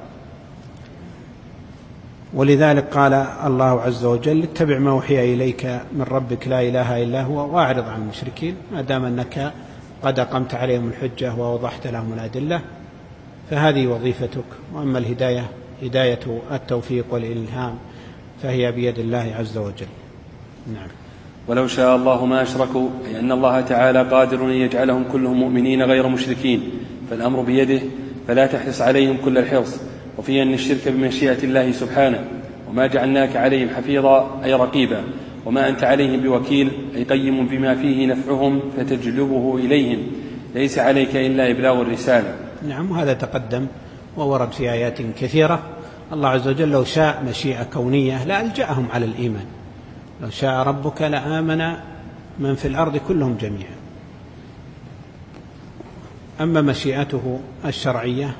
ولذلك قال الله عز وجل: اتبع ما أوحي إليك من ربك لا إله إلا هو وأعرض عن المشركين. ما دام أنك قد أقمت عليهم الحجة ووضحت لهم الأدلة فهذه وظيفتك. وأما الهداية هداية التوفيق والإلهام فهي بيد الله عز وجل. نعم. ولو شاء الله ما أشركوا، أي أن الله تعالى قادر أن يجعلهم كلهم مؤمنين غير مشركين، فالأمر بيده، فلا تحرص عليهم كل الحرص. وفي أن الشرك بمشيئة الله سبحانه، وما جعلناك عليهم حفيظا أي رقيبا. وما أنت عليهم بوكيل، أي قيم بما فيه نفعهم فتجلبه إليهم، ليس عليك إلا إبلاغ الرسالة. نعم، وهذا تقدم وورد في آيات كثيرة. الله عز وجل لو شاء مشيئة كونية لألجأهم على الإيمان، لو شاء ربك لآمن من في الأرض كلهم جميعا. أما مشيئته الشرعية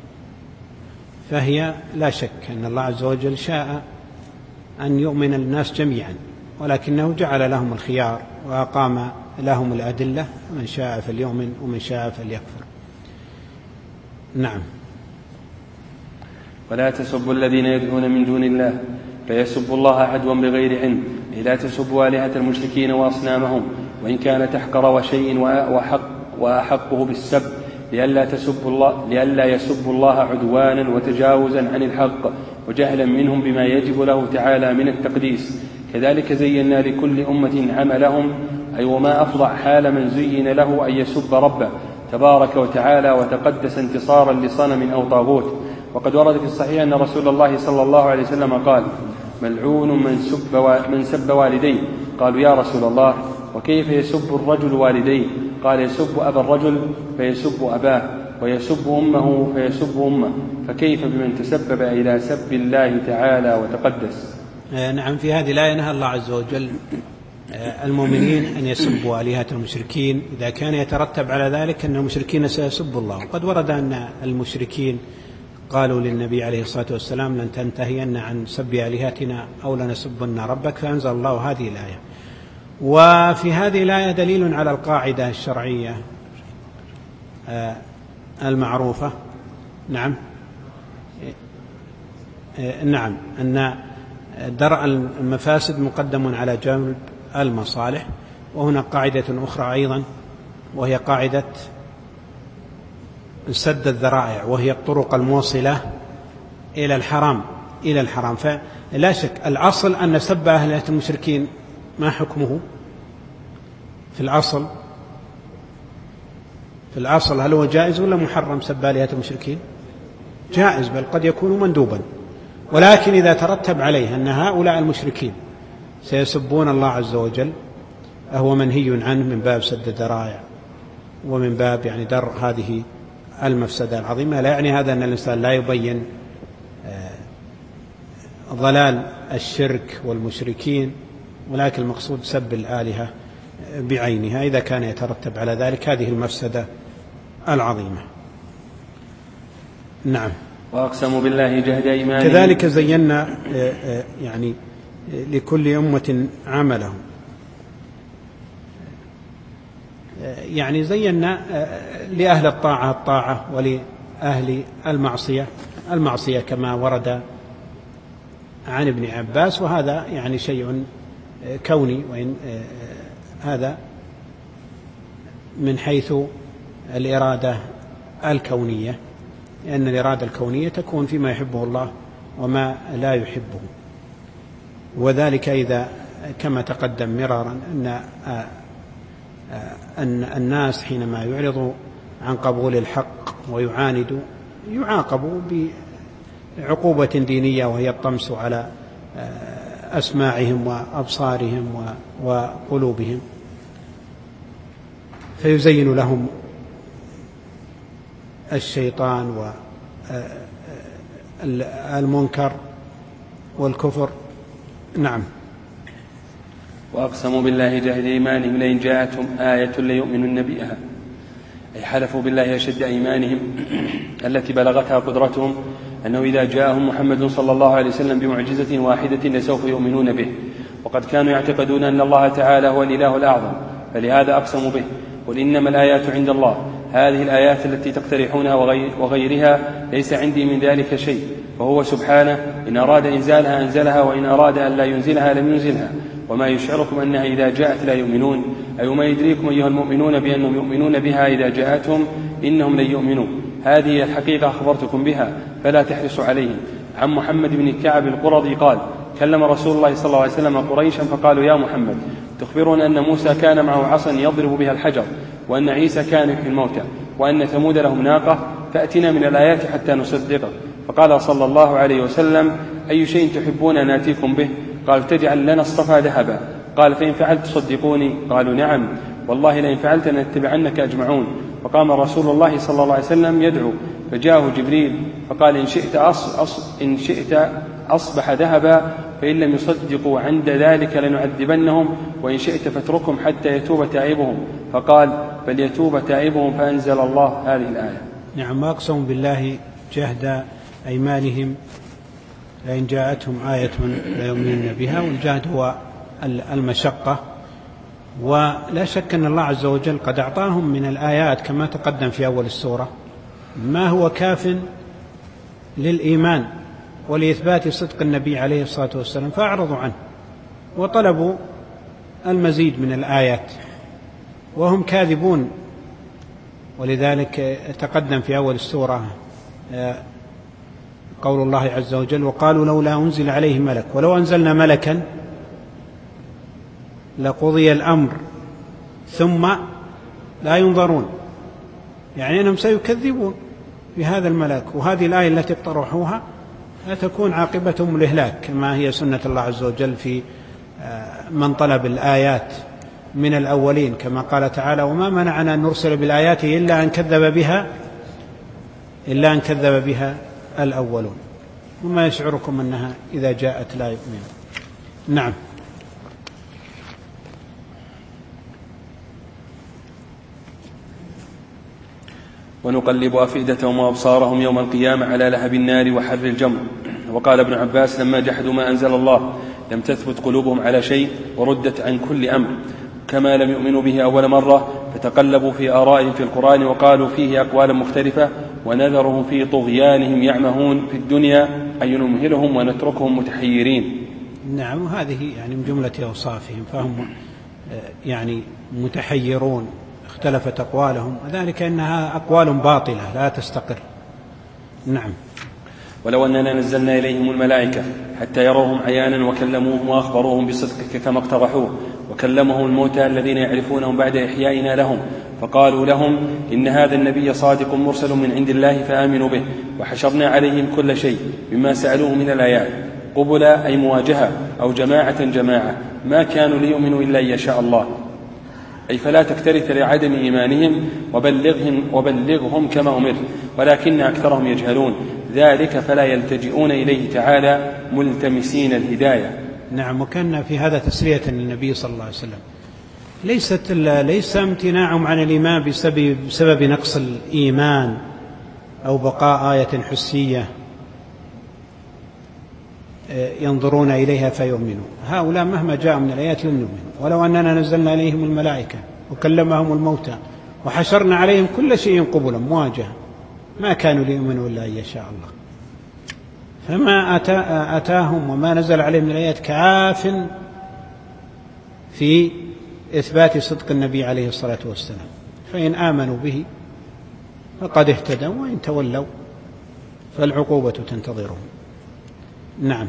فهي لا شك أن الله عز وجل شاء أن يؤمن الناس جميعا، ولكنه جعل لهم الخيار وأقام لهم الأدلة، من شاء فليؤمن ومن شاء فليكفر. نعم. ولا تسبوا الذين يدعون من دون الله فيسبوا الله عدوا بغير علم، لا تسبوا آلهة المشركين وأصنامهم وإن كان تحقر وشيء وأحقه بالسب، لئلا يسبوا الله عدوانا وتجاوزا عن الحق وجهلا منهم بما يجب له تعالى من التقديس. كذلك زينا لكل أمة عملهم، أي وما أفضع حال من زين له أن يسب ربه تبارك وتعالى وتقدس انتصارا لصنم أو طاغوت. وقد ورد في الصحيح أن رسول الله صلى الله عليه وسلم قال: ملعون من سب والديه. قالوا: يا رسول الله، وكيف يسب الرجل والديه؟ قال: يسب أبا الرجل فيسب أباه، ويسب أمه فيسب أمه، فكيف بمن تسبب إلى سب الله تعالى وتقدس. نعم، في هذه الآية نهى الله عز وجل المؤمنين أن يسبوا آلهة المشركين إذا كان يترتب على ذلك أن المشركين سيسبوا الله. وقد ورد أن المشركين قالوا للنبي عليه الصلاة والسلام: لن تنتهين عن سب آلهتنا أو لنسبن ربك، فأنزل الله هذه الآية. وفي هذه الآية دليل على القاعدة الشرعية المعروفة. نعم، نعم، أن درء المفاسد مقدم على جلب المصالح. وهنا قاعدة أخرى أيضا، وهي قاعدة سد الذرائع، وهي الطرق الموصلة إلى الحرام. فلا شك الأصل أن سب آلهة المشركين ما حكمه في الأصل هل هو جائز ولا محرم؟ سب آلهة المشركين جائز، بل قد يكون مندوبا. ولكن إذا ترتب عليه أن هؤلاء المشركين سيسبون الله عز وجل فهو منهي عنه من باب سد الذرائع، ومن باب يعني درء هذه المفسدة العظيمة. لا يعني هذا أن الإنسان لا يبين ضلال الشرك والمشركين، ولكن المقصود سب الآلهة بعينها إذا كان يترتب على ذلك هذه المفسدة العظيمة. نعم. وأقسموا بالله جهد أيمانهم. كذلك زينا يعني لكل أمة عملهم، يعني زينا لأهل الطاعة ولأهل المعصية كما ورد عن ابن عباس. وهذا يعني شيء كوني، وإن هذا من حيث الإرادة الكونية، لأن الإرادة الكونية تكون فيما يحبه الله وما لا يحبه. وذلك إذا كما تقدم مرارا أن الناس حينما يعرضوا عن قبول الحق ويعاندوا يعاقبوا بعقوبة دينية، وهي الطمس على أسماعهم وأبصارهم وقلوبهم، فيزين لهم الشيطان والمنكر والكفر. نعم. وأقسموا بالله جهد إيمانهم لئن جاءتهم آية ليؤمنن بها، أي حلفوا بالله أشد إيمانهم التي بلغتها قدرتهم أنه إذا جاءهم محمد صلى الله عليه وسلم بمعجزة واحدة لسوف يؤمنون به. وقد كانوا يعتقدون أن الله تعالى هو الإله الأعظم، فلهذا أقسموا به. قل إنما الآيات عند الله، هذه الآيات التي تقترحونها وغيرها ليس عندي من ذلك شيء، فهو سبحانه إن أراد إنزالها أنزلها، وإن أراد أن لا ينزلها لم ينزلها. وما يشعركم أنها إذا جاءت لا يؤمنون، أي وما يدريكم أيها المؤمنون بأنهم يؤمنون بها إذا جاءتهم إنهم لن يؤمنون. هذه الحقيقة أخبرتكم بها فلا تحرصوا عليهم. عن محمد بن كعب القرظي قال: كلم رسول الله صلى الله عليه وسلم قريشا فقالوا: يا محمد، تخبرنا أن موسى كان معه عصا يضرب بها الحجر، وأن عيسى كان يحيي الموتى، وأن ثمود لهم ناقة، فأتنا من الآيات حتى نصدقه. فقال صلى الله عليه وسلم: أي شيء تحبون ناتيكم به؟ قال: تجعل لنا اصطفى ذهبا قال فإن فعلت تصدقوني؟ قالوا نعم، والله لئن فعلت لنتبعنك أجمعون. فقام رسول الله صلى الله عليه وسلم يدعو، فجاءه جبريل فقال إن شئت أصبح ذهبا، فإن لم يصدقوا عند ذلك لنعذبنهم، وإن شئت فاتركهم حتى يتوب تائبهم. فقال فليتوب تائبهم، فأنزل الله هذه الآية. نعم، وأقسم بالله جهد أيمانهم لئن جاءتهم آية ليؤمنن بها، والجهد هو المشقة. ولا شك أن الله عز وجل قد أعطاهم من الآيات كما تقدم في أول السورة ما هو كاف للإيمان ولإثبات صدق النبي عليه الصلاة والسلام، فأعرضوا عنه وطلبوا المزيد من الآيات وهم كاذبون. ولذلك تقدم في أول السورة قول الله عز وجل وقالوا لولا أنزل عليه ملك ولو أنزلنا ملكا لقضي الأمر ثم لا ينظرون، يعني أنهم سيكذبون بهذا الملك. وهذه الآية التي اقترحوها لا تكون عاقبتهم الإهلاك كما هي سنة الله عز وجل في من طلب الآيات من الأولين، كما قال تعالى وما منعنا أن نرسل بالآيات إلا أن كذب بها الأولون، وما يشعركم أنها إذا جاءت لا يؤمنون. نعم. ونقلب أفئدتهم وأبصارهم يوم القيامة على لهب النار وحر الجمر. وقال ابن عباس لما جحدوا ما أنزل الله لم تثبت قلوبهم على شيء وردت عن كل أمر كما لم يؤمنوا به أول مرة، فتقلبوا في آرائهم في القرآن وقالوا فيه أقوالا مختلفة، ونذرهم في طغيانهم يعمهون في الدنيا أي نمهلهم ونتركهم متحيرين. نعم، هذه يعني من جملة أوصافهم، فهم يعني متحيرون، اختلفت أقوالهم، وذلك أنها أقوال باطلة لا تستقر. نعم. ولو أننا نزلنا إليهم الملائكة حتى يروهم عيانا وكلموهم وأخبروهم بصدقك كما اقترحوه، وكلمهم الموتى الذين يعرفونهم بعد إحيائنا لهم، فقالوا لهم إن هذا النبي صادق مرسل من عند الله فآمنوا به، وحشرنا عليهم كل شيء مما سألوه من الآيات قبلا أي مواجهة أو جماعة ما كانوا ليؤمنوا إلا إن يشاء الله، أي فلا تكترث لعدم إيمانهم وبلغهم كما أمر، ولكن أكثرهم يجهلون ذلك فلا يلتجئون إليه تعالى ملتمسين الهداية. نعم. وكان في هذا تسلية للنبي صلى الله عليه وسلم، ليس امتناعهم عن الإيمان بسبب نقص الإيمان أو بقاء آية حسية ينظرون إليها فيؤمنوا، هؤلاء مهما جاء من الآيات يؤمنون. ولو أننا نزلنا إليهم الملائكة وكلمهم الموتى وحشرنا عليهم كل شيء قبلا مواجهة ما كانوا ليؤمنوا إلا إن يشاء الله. فما أتاهم وما نزل عليهم من الآيات كاف في إثبات صدق النبي عليه الصلاة والسلام، فإن آمنوا به فقد اهتدوا، وإن تولوا فالعقوبة تنتظرهم. نعم.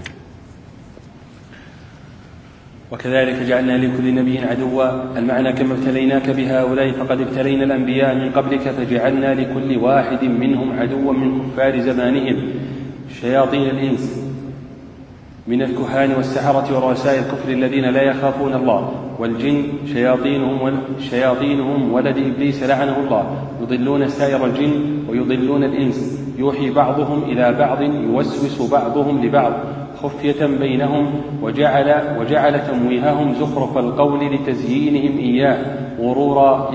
وكذلك جعلنا لكل نبي عدوا، المعنى كما ابتليناك بهؤلاء فقد ابتلينا الأنبياء من قبلك فجعلنا لكل واحد منهم عدوا من كفار زمانهم شياطين الإنس من الكهان والسحرة ورؤساء الكفر الذين لا يخافون الله، والجن شياطينهم ولد إبليس لعنه الله، يضلون سائر الجن ويضلون الإنس، يوحي بعضهم إلى بعض يوسوس بعضهم لبعض خفية بينهم، وجعل تمويههم زخرف القول لتزيينهم إياه غرورا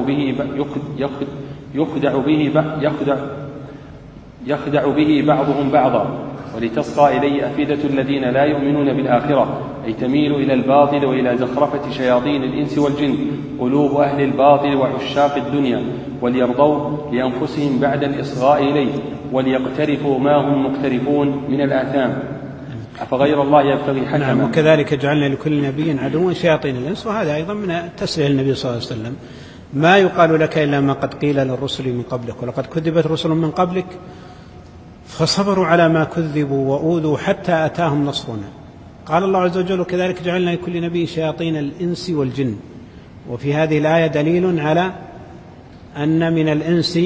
يخدع به بعضهم بعضا، ولتصغى إليه أفئدة الذين لا يؤمنون بالآخرة، أي تميل إلى الباطل وإلى زخرفة شياطين الإنس والجن قلوب أهل الباطل وعشاق الدنيا، وليرضوا لأنفسهم بعد الإصغاء إليه، وليقترفوا ما هم مقترفون من الآثام، أفغير الله يبتغي حكما. نعم. وكذلك جعلنا لكل نبي عدوا شياطين الإنس، وهذا أيضا من تسلية النبي صلى الله عليه وسلم، ما يقال لك إلا ما قد قيل للرسل من قبلك، ولقد كذبت رسل من قبلك فصبروا على ما كذبوا وأوذوا حتى أتاهم نصرنا. قال الله عز وجل وكذلك جعلنا لكل نبي شياطين الإنس والجن. وفي هذه الآية دليل على أن من الإنس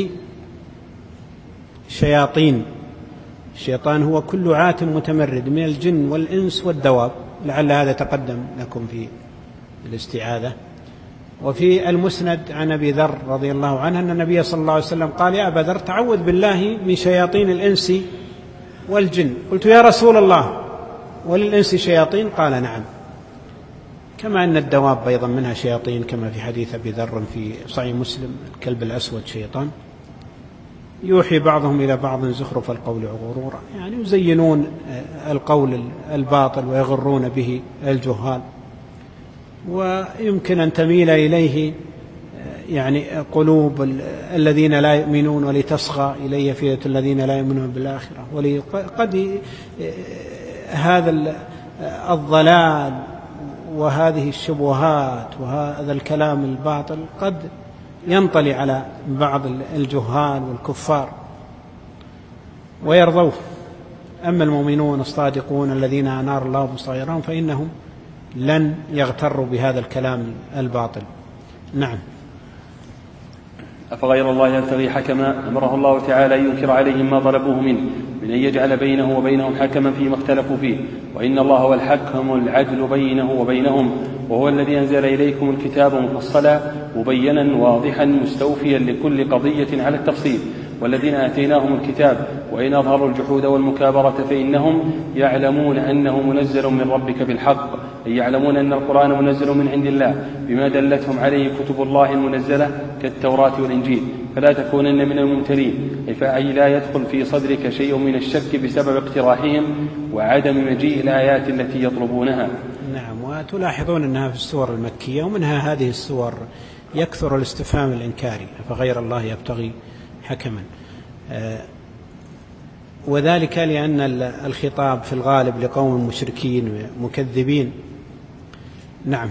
شياطين، الشيطان هو كل عات متمرد، من الجن والإنس والدواب، لعل هذا تقدم لكم في الاستعاذة. وفي المسند عن أبي ذر رضي الله عنه أن النبي صلى الله عليه وسلم قال: يا أبا ذر، تعوذ بالله من شياطين الإنس والجن. قلت: يا رسول الله، وللإنس شياطين؟ قال: نعم. كما أن الدواب أيضا منها شياطين، كما في حديث أبي ذر في صحيح مسلم: الكلب الأسود شيطان يوحي بعضهم إلى بعض زخرف القول غرورا، يعني يزينون القول الباطل ويغرون به الجهال. ويمكن أن تميل إليه يعني قلوب الذين لا يؤمنون، ولتصغى إليه فئة الذين لا يؤمنون بالآخرة. قد هذا الضلال وهذه الشبهات وهذا الكلام الباطل قد ينطلي على بعض الجهال والكفار ويرضوه. أما المؤمنون الصادقون الذين أنار الله بصائرهم فإنهم لن يغتروا بهذا الكلام الباطل. نعم. أفغير الله يبتغي حكما؟ أمره الله تعالى أن ينكر عليهم ما طلبوه منه من أن يجعل بينه وبينهم حكما فيما اختلفوا فيه، وإن الله هو الحكم العدل بينه وبينهم، وهو الذي أنزل إليكم الكتاب مفصلا مبينا واضحا مستوفيا لكل قضية على التفصيل، والذين آتيناهم الكتاب وإن أظهروا الجحود والمكابرة فإنهم يعلمون أنه منزل من ربك بالحق، أي يعلمون أن القرآن منزل من عند الله بما دلتهم عليه كتب الله المنزلة كالتوراة والإنجيل، فلا تكونن من الممترين، أي لا يدخل في صدرك شيء من الشك بسبب اقتراحهم وعدم مجيء الآيات التي يطلبونها. نعم. وتلاحظون أنها في السور المكية، ومنها هذه السور يكثر الاستفهام الإنكاري: أفغير الله يبتغي حكما، وذلك لأن الخطاب في الغالب لقوم مشركين مكذبين. نعم.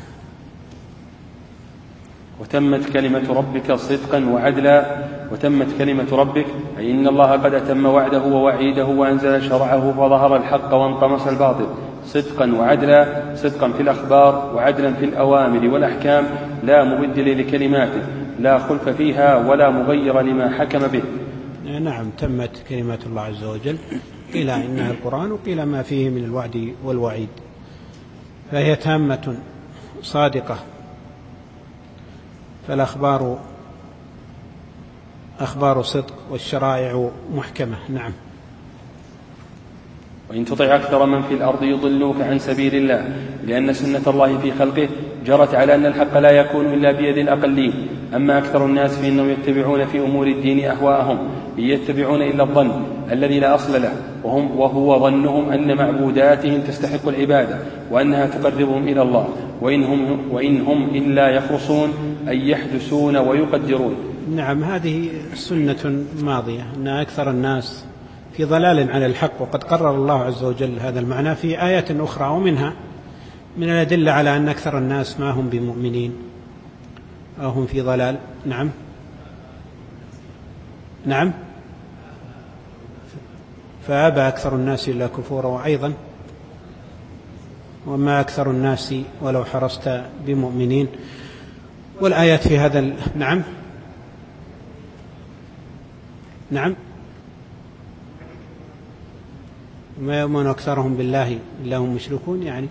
وتمت كلمة ربك صدقا وعدلا. وتمت كلمة ربك أي إن الله قد أتم وعده ووعيده وأنزل شرعه فظهر الحق وانطمس الباطل صدقا وعدلا، صدقا في الأخبار وعدلا في الأوامر والأحكام، لا مبدل لكلماته لا خلف فيها ولا مغير لما حكم به. نعم. تمت كلمة الله عز وجل، قيل إنها القرآن وقيل ما فيه من الوعد والوعيد، فهي تامة صادقة، فالأخبار أخبار صدق والشرائع محكمة. نعم. وإن تطع أكثر من في الأرض يضلوك عن سبيل الله، لأن سنة الله في خلقه جرت على أن الحق لا يكون إلا بيد الأقلين. أما أكثر الناس فإنهم يتبعون في أمور الدين أهواءهم، إن يتبعون إلا الظن الذي لا أصل له، وهو ظنهم أن معبوداتهم تستحق العبادة وأنها تقربهم إلى الله، وإن هم إلا يخرصون أي يحدثون ويقدرون. نعم. هذه سنة ماضية، أن أكثر الناس في ضلال على الحق، وقد قرر الله عز وجل هذا المعنى في آيات أخرى، ومنها من الأدلة على أن أكثر الناس ما هم بمؤمنين أو هم في ضلال. نعم. نعم. فأبى أكثر الناس إلا كفورا، وأيضا وما أكثر الناس ولو حرصت بمؤمنين، والآيات في هذا. نعم. نعم. ما يؤمن أكثرهم بالله إلا هم مشركون، يعني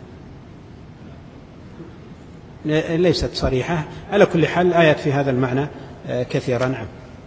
ليست صريحة. على كل حال الآيات في هذا المعنى كثيرا. نعم.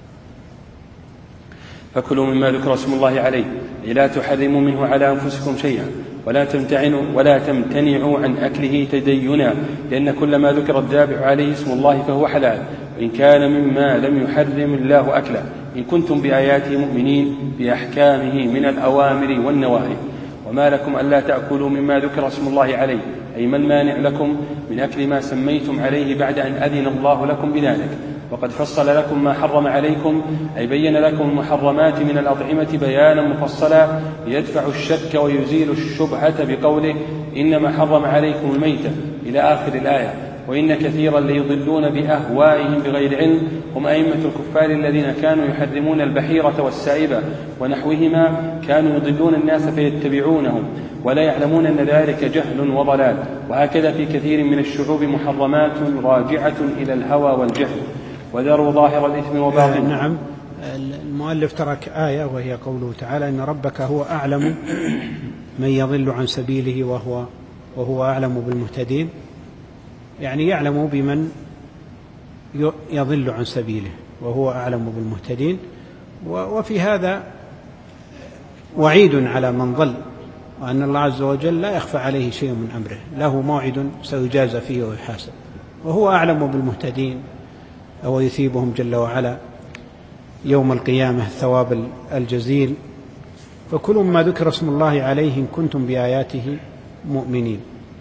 فكلوا مما ذكر اسم الله عليه، لا تحرموا منه على أنفسكم شيئا، ولا تمتنعوا عن أكله تدينا، لأن كل ما ذكر الذابح عليه اسم الله فهو حلال، وإن كان مما لم يحرم الله أكله، إن كنتم بآياته مؤمنين بأحكامه من الأوامر والنواهي. وما لكم ألا تأكلوا مما ذكر اسم الله عليه، أي ما المانع لكم من أكل ما سميتم عليه بعد أن أذن الله لكم بذلك. وقد فصل لكم ما حرم عليكم، أي بين لكم المحرمات من الأطعمة بيانا مفصلا يدفع الشك ويزيل الشبهة بقوله إنما حرم عليكم الميتة إلى آخر الآية. وإن كثيرا ليضلون بأهوائهم بغير علم، هم أئمة الكفار الذين كانوا يحرمون البحيرة والسائبة ونحوهما، كانوا يضلون الناس فيتبعونهم ولا يعلمون أن ذلك جهل وضلال. وهكذا في كثير من الشعوب محرمات راجعة إلى الهوى والجهل، وذروا ظاهر الإثم وباطنه. نعم. المؤلف ترك آية وهي قوله تعالى إن ربك هو أعلم من يضل عن سبيله وهو أعلم بالمهتدين. يعني يعلم بمن يضل عن سبيله وهو أعلم بالمهتدين. وفي هذا وعيد على من ضل، وأن الله عز وجل لا يخفى عليه شيء من أمره، له موعد سيجازى فيه ويحاسب، وهو أعلم بالمهتدين ويثيبهم جل وعلا يوم القيامة الثواب الجزيل. فكلوا ما ذكر اسم الله عليه إن كنتم بآياته مؤمنين.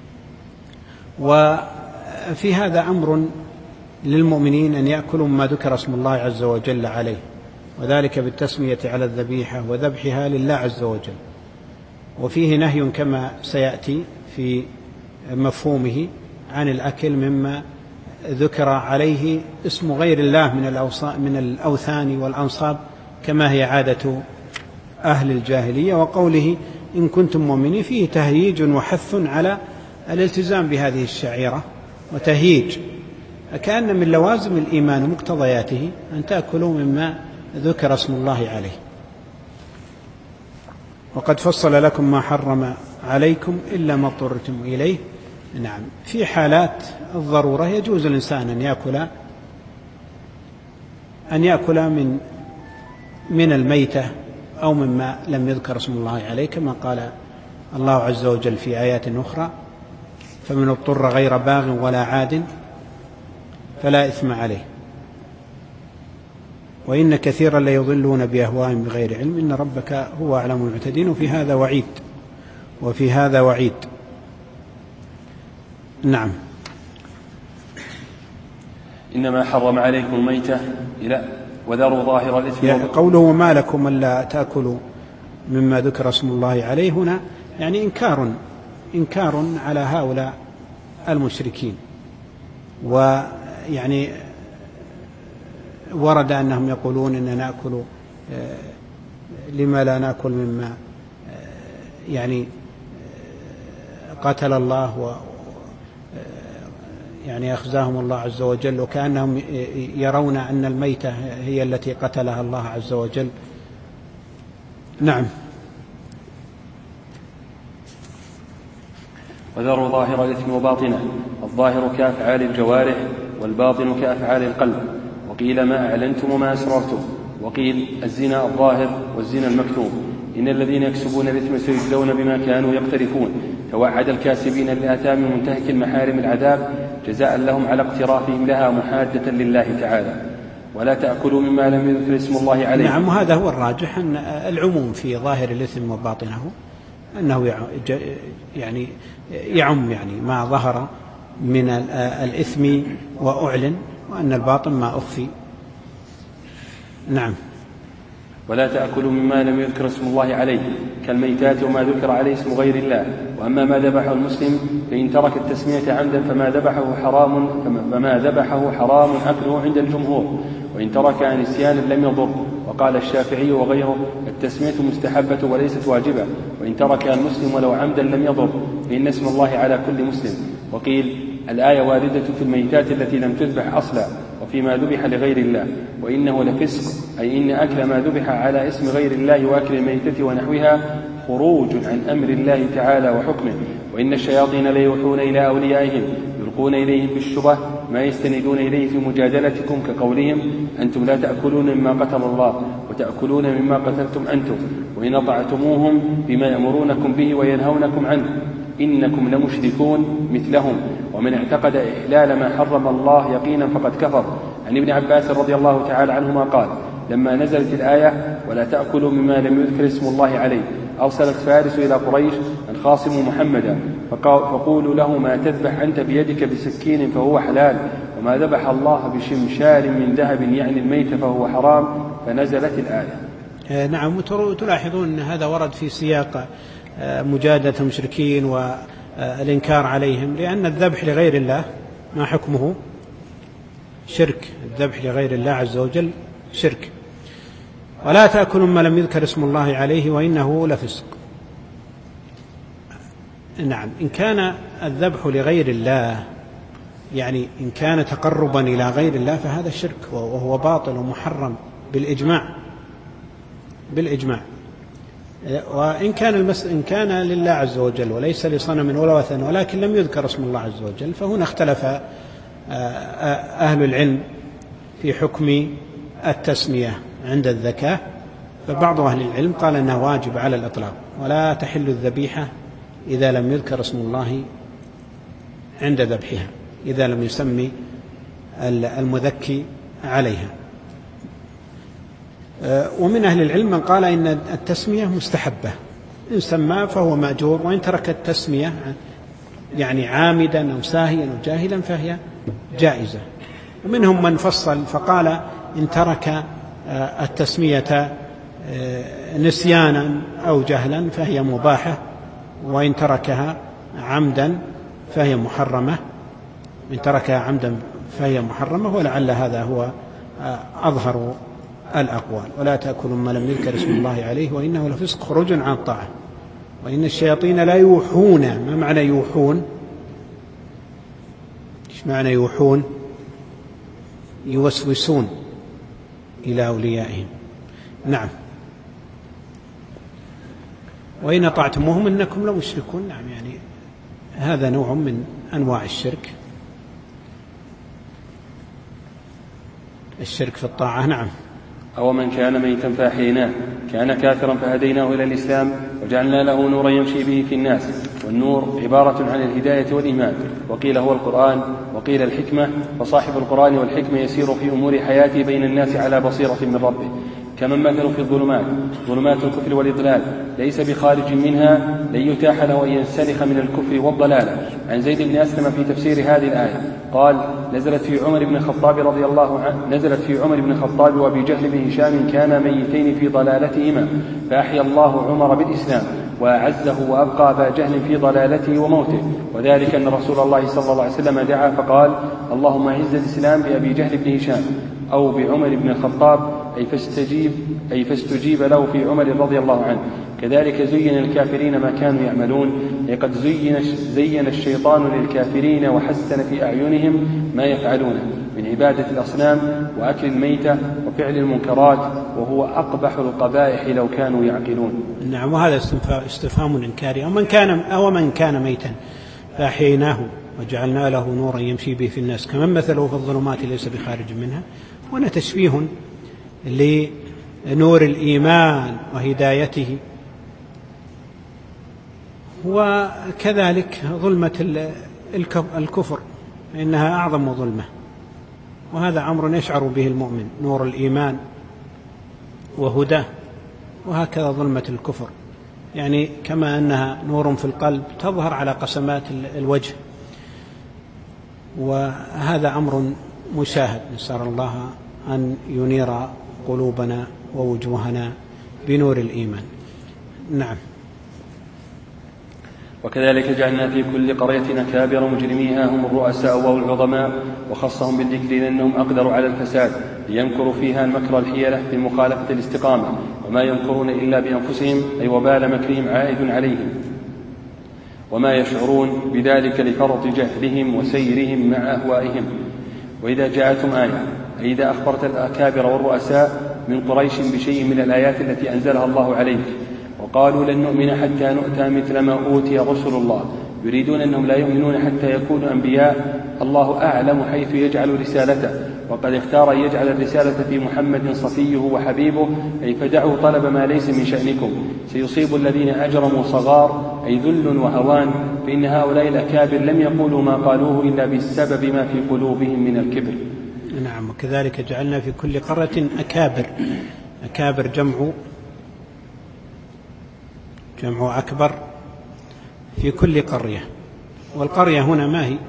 وفي هذا أمر للمؤمنين أن يأكلوا ما ذكر اسم الله عز وجل عليه، وذلك بالتسمية على الذبيحة وذبحها لله عز وجل. وفيه نهي كما سيأتي في مفهومه عن الأكل مما ذكر عليه اسم غير الله من الأوثان والأنصاب كما هي عادة أهل الجاهلية. وقوله إن كنتم مؤمنين فيه تهييج وحث على الالتزام بهذه الشعيرة وتهييج، كأن من لوازم الإيمان ومقتضياته أن تأكلوا مما ذكر اسم الله عليه. وقد فصل لكم ما حرم عليكم إلا ما اضطررتم إليه. نعم، في حالات الضرورة يجوز الإنسان أن يأكل من الميتة أو مما لم يذكر اسم الله عليه، كما قال الله عز وجل في آيات أخرى: فمن اضطر غير باغ ولا عاد فلا إثم عليه، وإن كثيرا ليضلون بأهوائهم بغير علم، إن ربك هو أعلم المعتدين. وفي هذا وعيد. نعم. إنما حرم عليكم الميتة وذروا ظاهر الإثم. قوله وما لكم ألا تأكلوا مما ذكر اسم الله عليه هنا يعني إنكار على هؤلاء المشركين. ويعني ورد أنهم يقولون إننا نأكل لما لا نأكل مما يعني قتل الله يعني أخزاهم الله عز وجل، وكأنهم يرون أن الميتة هي التي قتلها الله عز وجل. نعم. وذروا ظاهر الإثم وباطنه، الظاهر كأفعال الجوارح والباطن كأفعال القلب. وقيل ما أعلنتم وما أسررتم، وقيل الزنا الظاهر والزنا المكتوم. إن الذين يكسبون الإثم سيجزون بما كانوا يقترفون. توعد الكاسبين للآثام منتهك المحارم العذاب جزاء لهم على اقترافهم لها محادة لله تعالى. ولا تأكلوا مما لم يذكر اسم الله عليه. نعم، وهذا هو الراجح، أن العموم في ظاهر الإثم وباطنه أنه يعني يعم يعني ما ظهر من الإثم وأعلن، وأن الباطن ما أخفي. نعم. ولا تأكلوا مما لم يذكر اسم الله عليه كالميتات وما ذكر عليه اسم غير الله. وأما ما ذبحه المسلم فإن ترك التسمية عمدا فما ذبحه حرام أكله عند الجمهور، وإن ترك عن نسيان لم يضر. وقال الشافعي وغيره التسمية مستحبة وليست واجبة، وإن ترك المسلم ولو عمدا لم يضر، فإن اسم الله على كل مسلم. وقيل الآية واردة في الميتات التي لم تذبح أصلا وفيما ذبح لغير الله، وإنه لفسق، أي إن أكل ما ذبح على اسم غير الله وأكل الميتة ونحوها خروج عن أمر الله تعالى وحكمه. وإن الشياطين ليوحون إلى أوليائهم يلقون إليهم بالشبه ما يستندون إليه في مجادلتكم، كقولهم أنتم لا تأكلون مما قتل الله وتأكلون مما قتلتم أنتم، وإن أطعتموهم بما يأمرونكم به وينهونكم عنه إنكم لمشركون مثلهم. ومن اعتقد إحلال ما حرم الله يقينا فقد كفر. عن ابن عباس رضي الله تعالى عنهما قال لما نزلت الآية ولا تأكلوا مما لم يذكر اسم الله عليه أرسلت فارس إلى قريش أن خاصموا محمدا فقولوا له ما تذبح أنت بيدك بسكين فهو حلال، وما ذبح الله بشمشار من ذهب يعني الميت فهو حرام، فنزلت الآية. نعم. وتلاحظون أن هذا ورد في سياق مجادلة المشركين والإنكار عليهم، لأن الذبح لغير الله ما حكمه؟ شرك. الذبح لغير الله عز وجل شرك. ولا تأكلوا ما لم يذكر اسم الله عليه وإنه لفسق. نعم. إن كان الذبح لغير الله يعني إن كان تقربا إلى غير الله فهذا شرك وهو باطل ومحرم بالإجماع. وإن كان لله عز وجل وليس لصنم ولا وثن ولكن لم يذكر اسم الله عز وجل، فهنا اختلف أهل العلم في حكم التسمية عند الذكاة. فبعض أهل العلم قال أنه واجب على الإطلاق، ولا تحل الذبيحة إذا لم يذكر اسم الله عند ذبحها، إذا لم يسمي المذكي عليها. ومن أهل العلم من قال إن التسمية مستحبة، إن سمى فهو مأجور، وإن ترك التسمية يعني عامدا أو ساهيا أو جاهلا فهي جائزة. ومنهم من فصل فقال إن ترك التسمية نسيانا أو جهلا فهي مباحة، وإن تركها عمدا فهي محرمة. إن تركها عمدا فهي محرمة، ولعل هذا هو أظهر الأقوال. ولا تأكلوا ما لم يذكر اسم الله عليه وإنه لفسق خروج عن الطاعة، وإن الشياطين لا يوحون. ما معنى يوحون؟ إيش معنى يوحون؟ يوسوسون إلى أوليائهم. نعم. وإن أطعتموهم إنكم لمشركون. نعم، يعني هذا نوع من أنواع الشرك في الطاعة. نعم. أو من كان ميتا فأحييناه كان كافرا فهديناه إلى الإسلام وجعلنا له نورا يمشي به في الناس. والنور عبارة عن الهداية والإيمان، وقيل هو القرآن وقيل الحكمة، فصاحب القرآن والحكمة يسير في أمور حياته بين الناس على بصيرة من ربه، كمن مثل في الظلمات، ظلمات الكفر والإضلال، ليس بخارج منها، لن يتاح له أن ينسلخ من الكفر والضلال. عن زيد بن أسلم في تفسير هذه الآية قال: نزلت في عمر بن الخطاب رضي الله عنه، نزلت في عمر بن الخطاب وأبي جهل بن هشام كانا ميتين في ضلالتهما، فأحيا الله عمر بالإسلام وأعزه وأبقى أبا جهل في ضلالته وموته. وذلك أن رسول الله صلى الله عليه وسلم دعا فقال: اللهم أعز الإسلام بأبي جهل بن هشام أو بعمر بن الخطاب، أي فاستجيب له في عمر رضي الله عنه. كذلك زين الكافرين ما كانوا يعملون، أي قد زين الشيطان للكافرين وحسن في أعينهم ما يفعلونه من عبادة الأصنام وأكل الميتة وفعل المنكرات، وهو أقبح القبائح لو كانوا يعقلون. نعم. وهذا استفهام إنكاري. أو من كان ميتا فأحييناه وجعلنا له نورا يمشي به في الناس كمن مثله في الظلمات ليس بخارج منها. هنا تشبيه لنور الإيمان وهدايته، وكذلك ظلمة الكفر إنها أعظم ظلمة، وهذا أمر يشعر به المؤمن، نور الإيمان وهداه. وهكذا ظلمة الكفر، يعني كما أنها نور في القلب تظهر على قسمات الوجه، وهذا أمر مشاهد. نسأل الله أن ينير قلوبنا ووجوهنا بنور الإيمان. نعم. وكذلك جعلنا في كل قرية أكابر مجرميها هم الرؤساء والعظماء، وخصهم بالذكر لأنهم أقدروا على الفساد، ليمكروا فيها المكر الحيلة في مخالفة الاستقامة، وما يمكرون إلا بأنفسهم، أي وبال مكرهم عائد عليهم، وما يشعرون بذلك لفرط جهلهم وسيرهم مع أهوائهم. وإذا جاءتهم آية، أي إذا أخبرت الأكابر والرؤساء من قريش بشيء من الآيات التي أنزلها الله عليك، وقالوا لن نؤمن حتى نؤتى مثل ما أوتي رسل الله، يريدون أنهم لا يؤمنون حتى يكونوا أنبياء، الله أعلم حيث يجعل رسالته، وقد اختار أن يجعل الرسالة في محمد صفيه وحبيبه، أي فدعوا طلب ما ليس من شأنكم، سيصيب الذين أجرموا صغار، أي ذل وهوان، فإن هؤلاء الأكابر لم يقولوا ما قالوه إلا بسبب ما في قلوبهم من الكبر. نعم. وكذلك جعلنا في كل قرية أكابر. أكابر جمع أكبر في كل قرية، والقرية هنا ما هي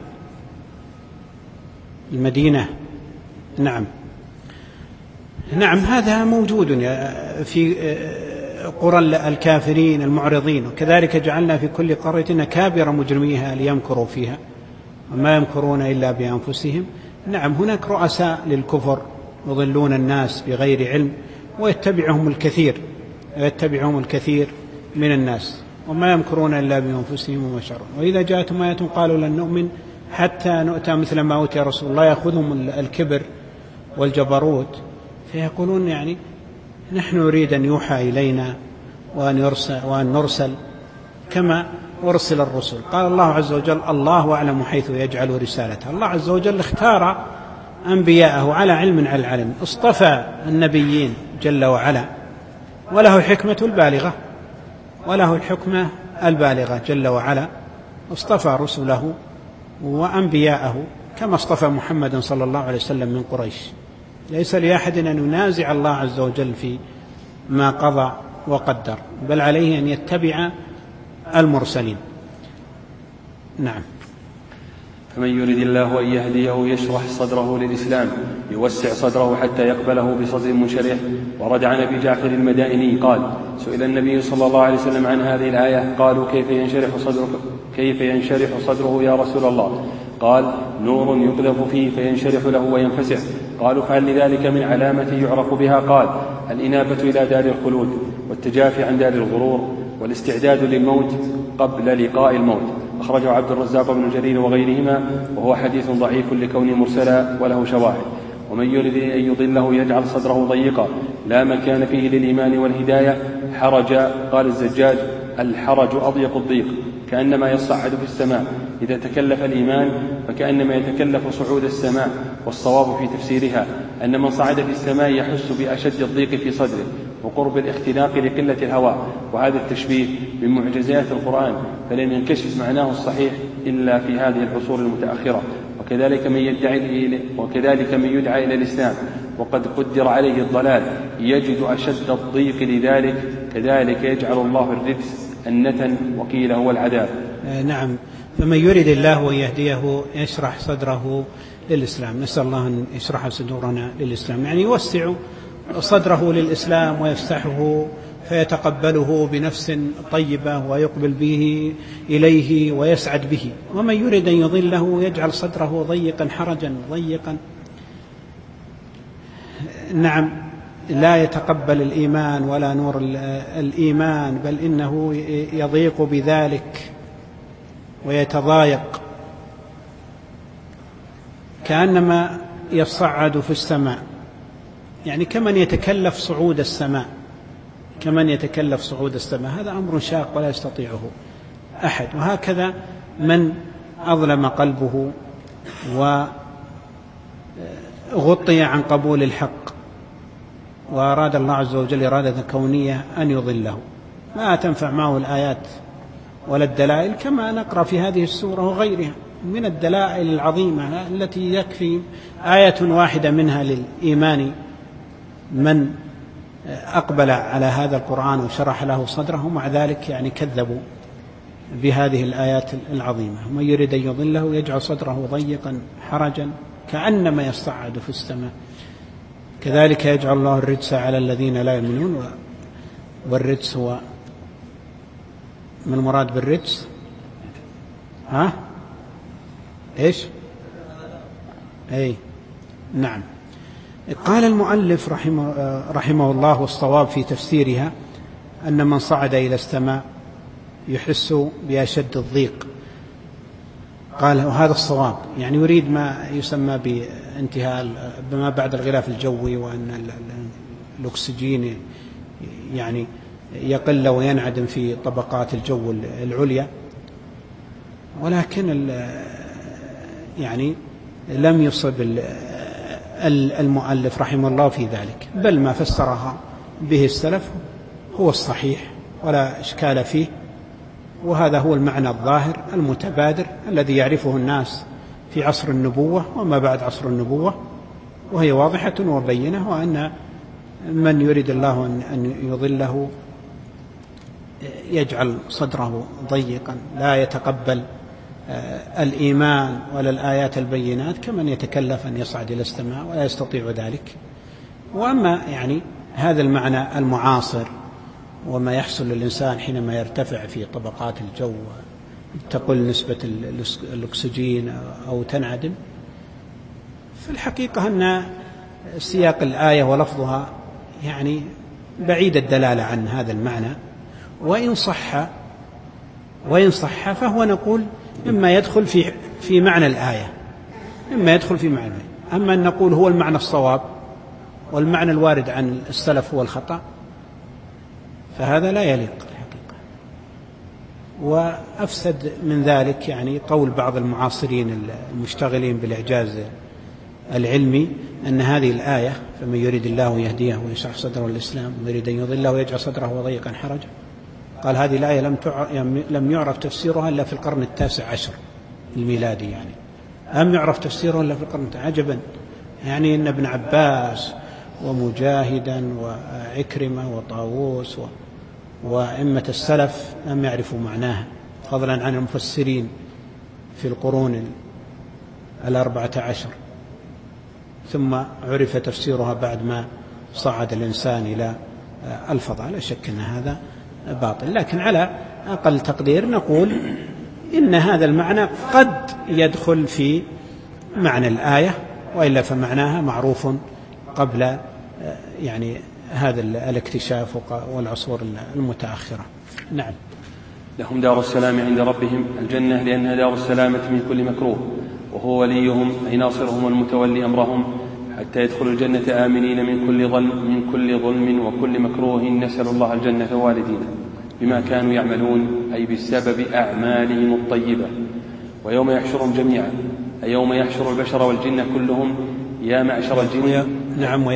المدينة. نعم. هذا موجود في قرى الكافرين المعرضين. وكذلك جعلنا في كل قرية أكابر مجرميها ليمكروا فيها وما يمكرون إلا بأنفسهم. نعم. هناك رؤساء للكفر يضلون الناس بغير علم، ويتبعهم الكثير من الناس، وما يمكرون إلا بأنفسهم وما يشعرون. وإذا جاءتهم آية قالوا لن نؤمن حتى نؤتى مثل ما أوتي رسول الله، يأخذهم الكبر والجبروت، فيقولون يعني نحن نريد أن يوحى إلينا وأن نرسل كما أرسل الرسل. قال الله عز وجل: الله أعلم حيث يجعل رسالته. الله عز وجل اختار أنبياءه على علم على العلم، اصطفى النبيين جل وعلا، وله الحكمة البالغة جل وعلا. اصطفى رسله وأنبياءه كما اصطفى محمد صلى الله عليه وسلم من قريش. ليس لأحد أن ينازع الله عز وجل في ما قضى وقدر، بل عليه أن يتبع المرسلين. نعم. فمن يرد الله أن يهديه يشرح صدره للإسلام، يوسع صدره حتى يقبله بصدر منشرح. ورد عن أبي جعفر المدائني قال: سئل النبي صلى الله عليه وسلم عن هذه الآية، قالوا: كيف ينشرح صدره يا رسول الله؟ قال: نور يقذف فيه فينشرح له وينفسح. قالوا: فهل لذلك من علامة يعرف بها؟ قال: الإنابة إلى دار الخلود، والتجافي عن دار الغرور، والاستعداد للموت قبل لقاء الموت. أخرجه عبد الرزاق بن جرير وغيرهما، وهو حديث ضعيف لكونه مرسلا وله شواهد. ومن يريد أن يضله يجعل صدره ضيقا لا مكان فيه للإيمان والهداية حرج. قال الزجاج: الحرج أضيق الضيق، كأنما يصعد في السماء. إذا تكلف الإيمان فكأنما يتكلف صعود السماء. والصواب في تفسيرها أن من صعد في السماء يحس بأشد الضيق في صدره وقرب الاختناق لقلة الهواء. وهذا التشبيه من معجزات القرآن، فلن ينكشف معناه الصحيح إلا في هذه العصور المتأخرة. وكذلك من يدعى إلى الإسلام وقد قدر عليه الضلال يجد أشد الضيق لذلك، كذلك يجعل الله الرجس النتن وقيل هو العذاب. نعم. فمن يريد الله أن يهديه يشرح صدره للإسلام. نسأل الله أن يشرح صدورنا للإسلام، يعني يوسع صدره للإسلام ويفتحه فيتقبله بنفس طيبة ويقبل به إليه ويسعد به. ومن يريد أن يضله يجعل صدره ضيقا حرجا ضيقا، نعم، لا يتقبل الإيمان ولا نور الإيمان، بل إنه يضيق بذلك ويتضايق، كأنما يصعد في السماء، يعني كمن يتكلف صعود السماء، هذا أمر شاق ولا يستطيعه أحد. وهكذا من أظلم قلبه وغطي عن قبول الحق وأراد الله عز وجل إرادة كونية أن يضله، ما تنفع معه الآيات ولا الدلائل، كما نقرأ في هذه السورة وغيرها من الدلائل العظيمة التي يكفي آية واحدة منها للإيمان من أقبل على هذا القرآن وشرح له صدره، ومع ذلك يعني كذبوا بهذه الآيات العظيمة. من يريد أن يضله يجعل صدره ضيقا حرجا كأنما يصعد في السماء، كذلك يجعل الله الرجس على الذين لا يؤمنون. والرجس هو من المراد بالرجس؟ إيش؟ أي نعم. قال المؤلف رحمه الله: والصواب في تفسيرها أن من صعد إلى السماء يحس بأشد الضيق. قال وهذا الصواب، يعني يريد ما يسمى بانتهاء بما بعد الغلاف الجوي، وأن الأكسجين يعني يقل وينعدم في طبقات الجو العليا، ولكن يعني لم يصب المؤلف رحمه الله في ذلك، بل ما فسرها به السلف هو الصحيح ولا إشكال فيه، وهذا هو المعنى الظاهر المتبادر الذي يعرفه الناس في عصر النبوة وما بعد عصر النبوة، وهي واضحة وبينة، وأن من يريد الله أن يضله يجعل صدره ضيقا لا يتقبل الإيمان ولا الآيات البينات، كمن يتكلف أن يصعد إلى السماء ولا يستطيع ذلك. وأما يعني هذا المعنى المعاصر وما يحصل للإنسان حينما يرتفع في طبقات الجو تقل نسبة الأكسجين أو تنعدم، في الحقيقة أن سياق الآية ولفظها يعني بعيد الدلالة عن هذا المعنى، وإن صح فهو نقول مما يدخل في معنى الآية، أما أن نقول هو المعنى الصواب والمعنى الوارد عن السلف هو الخطأ، فهذا لا يليق الحقيقة. وأفسد من ذلك يعني قول بعض المعاصرين المشتغلين بالإعجاز العلمي أن هذه الآية فمن يريد الله يهديه ويشرح صدره الإسلام ومن يريد أن يضله ويجعل صدره ضيقا حرجا، قال هذه الآية لم يعرف تفسيرها إلا في القرن 19 الميلادي، يعني لم يعرف تفسيرها إلا في القرن. عجبا، يعني إن ابن عباس ومجاهدا وعكرمة وطاووس وأئمة السلف لم يعرفوا معناها، فضلا عن المفسرين في القرون 14، ثم عرف تفسيرها بعد ما صعد الإنسان إلى الفضاء. لا شك أن هذا باطل، لكن على أقل تقدير نقول إن هذا المعنى قد يدخل في معنى الآية، وإلا فمعناها معروف قبل يعني هذا الاكتشاف والعصور المتأخرة. نعم. لهم دار السلام عند ربهم الجنة، لأنها دار السلامة من كل مكروه، وهو وليهم أي ناصرهم والمتولي أمرهم، حتى يدخلوا الجنة آمنين من كل ظلم وكل مكروه. نسأل الله الجنة والدينا بما كانوا يعملون، أي بسبب أعمالهم الطيبة. ويوم يحشرهم جميعا، أي يوم يحشر البشر والجن كلهم يا معشر الجن. نعم.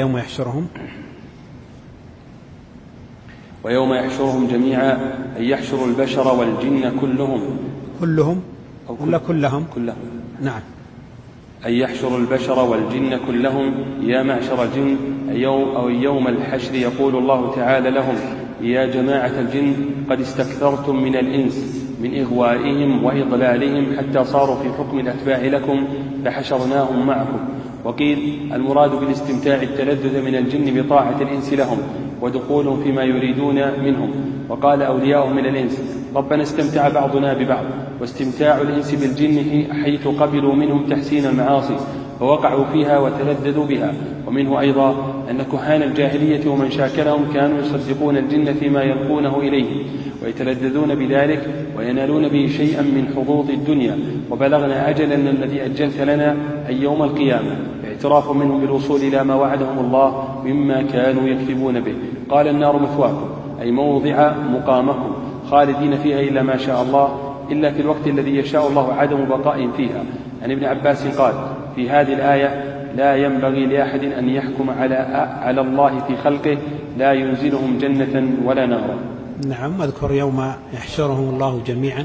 ويوم يحشرهم جميعا، أي يحشر البشر والجن كلهم ولا كلهم؟ نعم. أي يحشر البشر والجن كلهم يا معشر الجن، أو يوم الحشر يقول الله تعالى لهم يا جماعة الجن قد استكثرتم من الإنس من إغوائهم وإضلالهم حتى صاروا في حكم الأتباع لكم فحشرناهم معكم. وقيل المراد بالاستمتاع التلذذ من الجن بطاعة الإنس لهم ودخولهم فيما يريدون منهم. وقال أولياء من الإنس ربنا استمتع بعضنا ببعض، واستمتاع الإنس بالجن حيث قبلوا منهم تحسين المعاصي فوقعوا فيها وتلذذوا بها. ومنه أيضا أن كهان الجاهلية ومن شاكلهم كانوا يصدقون الجن فيما يلقونه إليه ويتلذذون بذلك وينالون به شيئا من حظوظ الدنيا. وبلغنا أجلنا الذي أجلت لنا أي يوم القيامة، اعتراف منهم بالوصول إلى ما وعدهم الله مما كانوا يكذبون به. قال النار مثواكم، أي موضع مقامكم، خالدين فيها إلا ما شاء الله، إلا في الوقت الذي يشاء الله عدم بقاء فيها. عن ابن عباس قال في هذه الآية لا ينبغي لأحد أن يحكم على الله في خلقه، لا ينزلهم جنة ولا نارا. نعم. اذكر يوم يحشرهم الله جميعا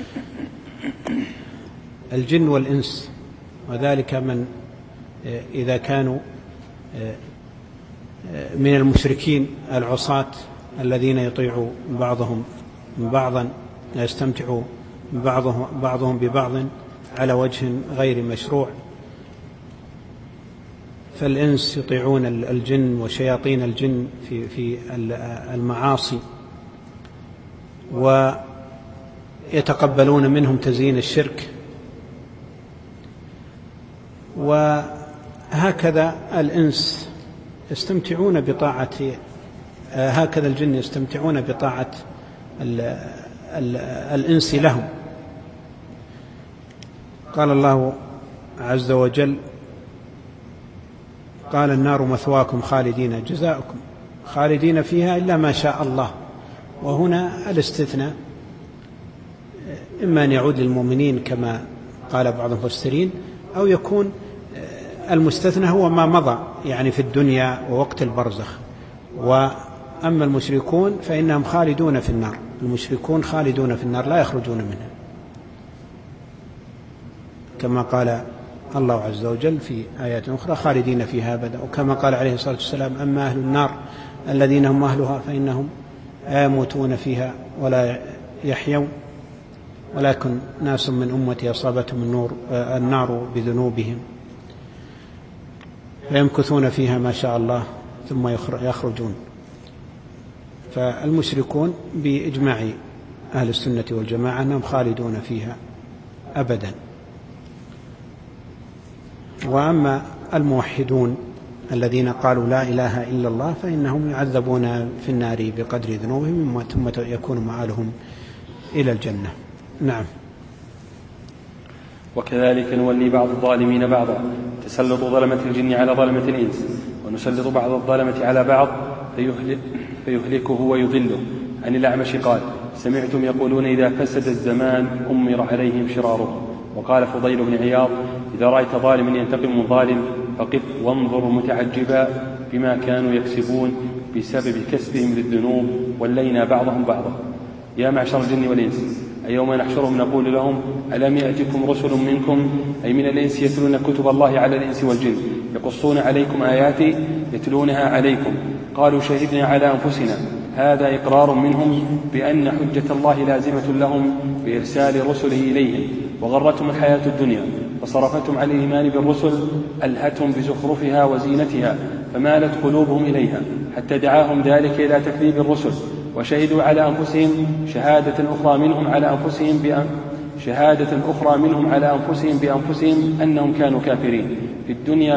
الجن والإنس، وذلك من إذا كانوا من المشركين العصاة الذين يطيعوا بعضهم بعضا، يستمتعوا بعضهم ببعض على وجه غير مشروع، فالإنس يطيعون الجن وشياطين الجن في المعاصي، ويتقبلون منهم تزيين الشرك. وهكذا الإنس يستمتعون بطاعة، هكذا الجن يستمتعون بطاعة الإنس لهم. قال الله عز وجل قال النار مثواكم خالدين جزاؤكم خالدين فيها إلا ما شاء الله. وهنا الاستثناء إما أن يعود للمؤمنين كما قال بعض المفسرين، أو يكون المستثنى هو ما مضى يعني في الدنيا ووقت البرزخ. وأما المشركون فإنهم خالدون في النار، المشركون خالدون في النار لا يخرجون منها، كما قال الله عز وجل في آيات أخرى خالدين فيها أبدا. وكما قال عليه الصلاة والسلام أما أهل النار الذين هم أهلها فإنهم لا يموتون فيها ولا يحيون، ولكن ناس من أمتي أصابتهم النار بذنوبهم فيمكثون فيها ما شاء الله ثم يخرجون. فالمشركون بإجماع أهل السنة والجماعة أنهم خالدون فيها أبدا. وأما الموحدون الذين قالوا لا إله إلا الله فإنهم يعذبون في النار بقدر ذنوبهم ثم يكون مآلهم إلى الجنة. نعم. وكذلك نولي بعض الظالمين بعضا، تسلط ظلمة الجن على ظلمة الإنس، ونسلط بعض الظلمة على بعض فيهلكه ويضله، عن الأعمش قال سمعتم يقولون إذا فسد الزمان أمر عليهم شراره. وقال فضيل بن عياض إذا رأيت ظالما ينتقم من ظالم فقف وانظر متعجبا بما كانوا يكسبون بسبب كسبهم للذنوب ولينا بعضهم بعضا. يا معشر الجن والإنس أيوم نحشرهم نقول لهم ألم يأتكم رسل منكم أي من الإنس يتلون كتب الله على الإنس والجن يقصون عليكم آياتي يتلونها عليكم قالوا شهدنا على أنفسنا هذا إقرار منهم بأن حجة الله لازمة لهم بإرسال رسله إليهم وغرتهم الحياة الدنيا فصرفتهم عن الإيمان بالرسل ألهتهم بزخرفها وزينتها فمالت قلوبهم إليها حتى دعاهم ذلك إلى تكذيب الرسل وشهدوا على أنفسهم شهادة أخرى منهم على أنفسهم بأنفسهم أنهم كانوا كافرين في الدنيا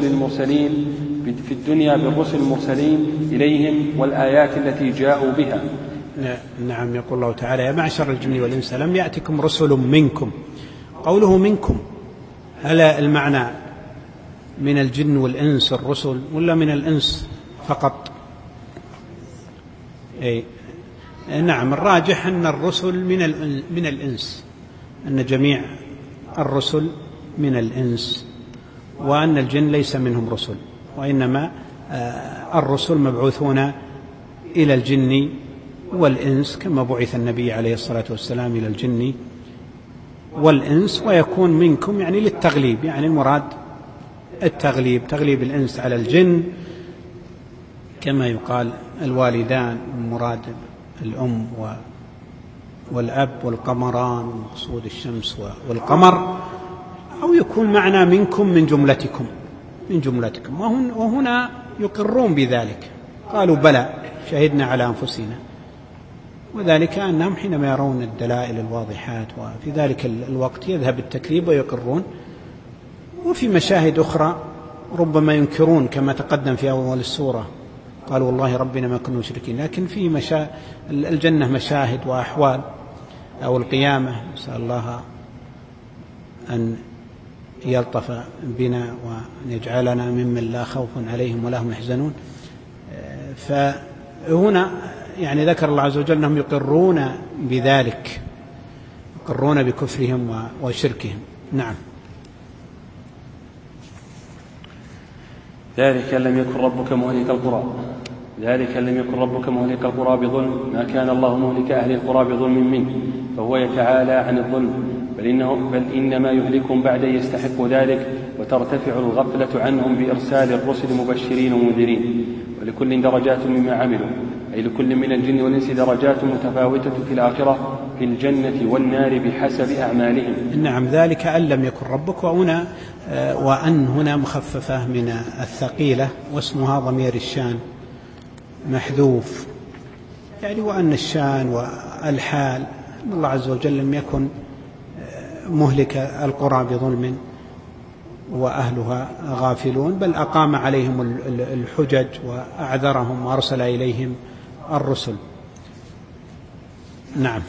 بالرسل المرسلين إليهم والآيات التي جاءوا بها. نعم. يقول الله تعالى يا معشر الجن والإنس لم يأتكم رسل منكم. قوله منكم هل المعنى من الجن والإنس الرسل ولا من الإنس فقط؟ نعم الراجح أن الرسل من الإنس أن جميع الرسل من الإنس وأن الجن ليس منهم رسل وإنما الرسل مبعوثون إلى الجن والإنس كما بعث النبي عليه الصلاة والسلام إلى الجن والإنس ويكون منكم يعني للتغليب يعني المراد تغليب الإنس على الجن كما يقال الوالدان المراد الأم والأب والقمران ومقصود الشمس والقمر أو يكون معنا منكم من جملتكم وهنا يقرون بذلك قالوا بلى شهدنا على أنفسنا وذلك أنهم حينما يرون الدلائل الواضحات وفي ذلك الوقت يذهب التكذيب ويقرون وفي مشاهد أخرى ربما ينكرون كما تقدم في أول السورة قالوا والله ربنا ما كنا مشركين لكن في الجنة مشاهد وأحوال أو القيامة نسأل الله أن يلطف بنا وأن يجعلنا ممن لا خوف عليهم ولا هم يحزنون. فهنا يعني ذكر الله عز وجل أنهم يقرون بذلك يقرون بكفرهم وشركهم. نعم. ذلك لم يكن ربك مهلك القرى بظلم ما كان الله مهلك أهل القرى بظلم منه فهو يتعالى عن الظلم بل إنما يهلكهم بعد أن يستحقوا ذلك وترتفع الغفلة عنهم بإرسال الرسل مبشرين ومنذرين ولكل درجات مما عملوا أي لكل من الجن والإنس درجات متفاوتة في الآخرة في الجنة والنار بحسب أعمالهم. نعم ذلك أن لم يكن ربك وأن هنا مخففة من الثقيلة واسمها ضمير الشان محذوف يعني وأن الشان والحال أن الله عز وجل لم يكن مهلك القرى بظلم وأهلها غافلون بل أقام عليهم الحجج وأعذرهم وأرسل إليهم الرسل. نعم.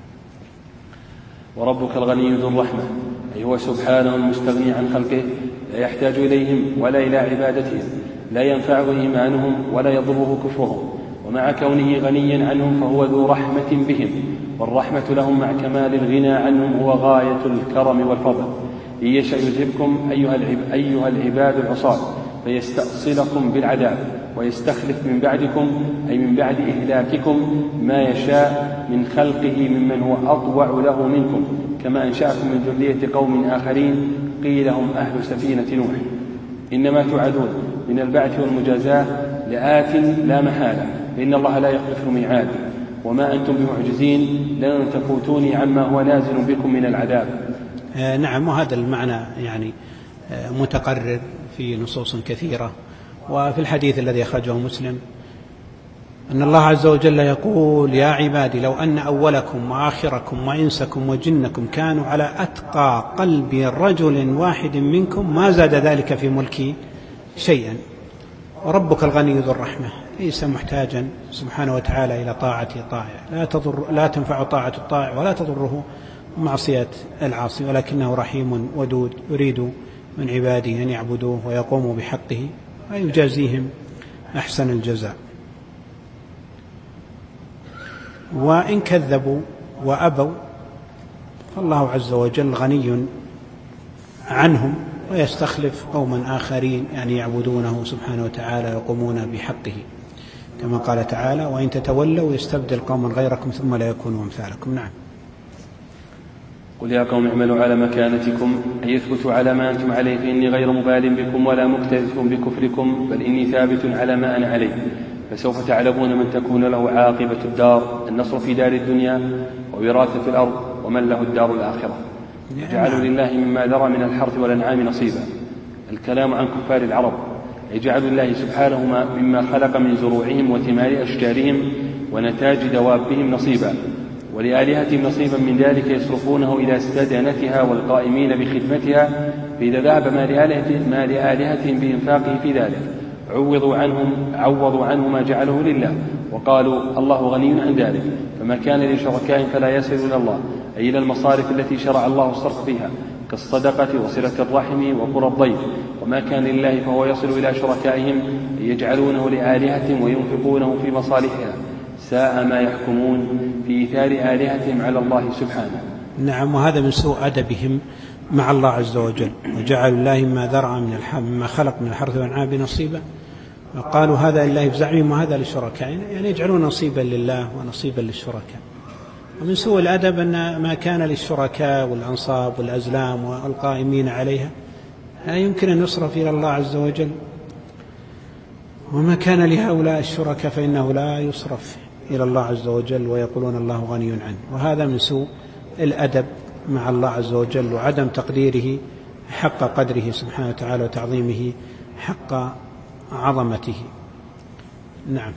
وربك الغني ذو الرحمة أي هو سبحانه المستغني عن خلقه لا يحتاج إليهم ولا إلى عبادتهم لا ينفعه إيمانهم ولا يضره كفرهم ومع كونه غنيا عنهم فهو ذو رحمة بهم والرحمة لهم مع كمال الغنى عنهم هو غاية الكرم والفضل. إن يشأ يذهبكم أيها العباد العصاة فيستأصلكم بالعذاب ويستخلف من بعدكم أي من بعد إهلاككم ما يشاء من خلقه ممن هو أطوع له منكم كما أنشأكم من ذرية قوم آخرين قيل هم أهل سفينة نوح. إنما توعدون من البعث والمجازاة لآت لا محالة فإن الله لا يخلف الميعاد وما أنتم بمعجزين لن تفوتوني عما هو نازل بكم من العذاب. نعم وهذا المعنى يعني متقرر في نصوص كثيرة وفي الحديث الذي أخرجه مسلم أن الله عز وجل يقول يا عبادي لو أن أولكم وآخركم وإنسكم وجنكم كانوا على أتقى قلب رجل واحد منكم ما زاد ذلك في ملكي شيئا. وربك الغني ذو الرحمة ليس محتاجا سبحانه وتعالى إلى طاعة طائع لا تنفع طاعة الطائع ولا تضره معصية العاصي ولكنه رحيم ودود يريد من عباده أن يعبدوه ويقوموا بحقه ويجازيهم أحسن الجزاء. وإن كذبوا وأبوا فالله عز وجل غني عنهم ويستخلف قوما آخرين يعني يعبدونه سبحانه وتعالى ويقومون بحقه، كما قال تعالى: وإن تتولوا يستبدل قوما غيركم ثم لا يكونوا أمثالكم. نعم. قل يا قوم اعملوا على مكانتكم أي اثبتوا على ما أنتم عليه فإني غير مبال بكم ولا مكترث بكفركم بل إني ثابت على ما أنا عليه، فسوف تعلمون من تكون له عاقبة الدار، النصر في دار الدنيا ووراثة في الأرض ومن له الدار الآخرة. جعلوا لله مما ذرى من الحرث والأنعام نصيبا. الكلام عن كفار العرب، أي جعلوا الله سبحانه مما خلق من زروعهم وثمار أشجارهم ونتاج دوابهم نصيبا، ولآلهتهم نصيبا من ذلك يصرفونه إلى استدانتها والقائمين بخدمتها، فإذا ذهب ما لآلهتهم بإنفاقه في ذلك عوضوا عنه ما جعله لله، وقالوا الله غني عن ذلك، فما كان لشركائهم فلا يصل إلى الله، أي إلى المصارف التي شرع الله الصرف فيها كالصدقة وصلة الرحم وقرى الضيف، وما كان لله فهو يصل إلى شركائهم يجعلونه لآلهتهم وينفقونه في مصالحها، ساء ما يحكمون في إيثار آلهتهم على الله سبحانه. نعم، وهذا من سوء أدبهم مع الله عز وجل. وجعلوا الله ما ذرع مما خلق من الحرث والأنعام نصيبا، وقالوا هذا لله بزعمهم وهذا للشركاء، يعني يجعلون نصيبا لله ونصيبا للشركاء. ومن سوء الأدب أن ما كان للشركاء والأنصاب والأزلام والقائمين عليها لا يمكن أن يصرف إلى الله عز وجل، وما كان لهؤلاء الشركاء فإنه لا يصرف إلى الله عز وجل، ويقولون الله غني عنه. وهذا من سوء الأدب مع الله عز وجل وعدم تقديره حق قدره سبحانه وتعالى وتعظيمه حق عظمته. نعم.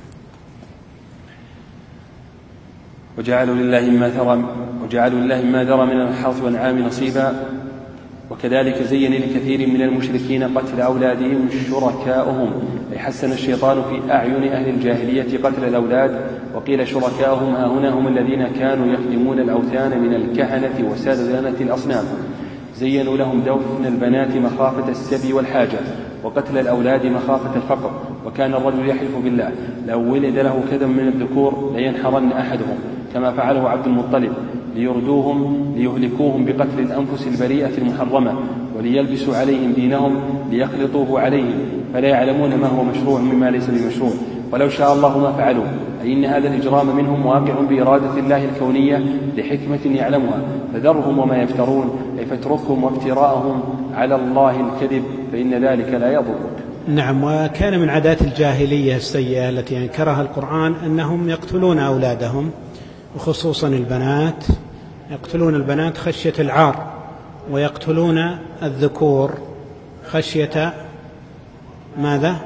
وجعلوا لله ما ذرى من الحرث والأنعام نصيبا، وكذلك زين لكثير من المشركين قتل أولادهم شركاؤهم، أي حسن الشيطان في أعين أهل الجاهلية قتل الأولاد، وقيل شركاؤهم هنا هم الذين كانوا يخدمون الأوثان من الكهنة وسادنة الأصنام، زينوا لهم دفن البنات مخافة السبي والحاجة، وقتل الأولاد مخافة الفقر، وكان الرجل يحلف بالله لو ولد له كذا من الذكور لينحرن أحدهم، كما فعله عبد المطلب، ليهلكوهم بقتل الأنفس البريئة المحرمة، وليلبسوا عليهم دينهم ليخلطوه عليهم، فلا يعلمون ما هو مشروع مما ليس بمشروع، ولو شاء الله ما فعلوه، أي إن هذا الإجرام منهم واقع بإرادة الله الكونية لحكمة يعلمها، فذرهم وما يفترون، أي فاتركهم وافتراءهم على الله الكذب، فإن ذلك لا يضرك. نعم. وكان من عادات الجاهلية السيئة التي أنكرها القرآن أنهم يقتلون أولادهم، وخصوصا البنات، يقتلون البنات خشية العار، ويقتلون الذكور خشية ماذا؟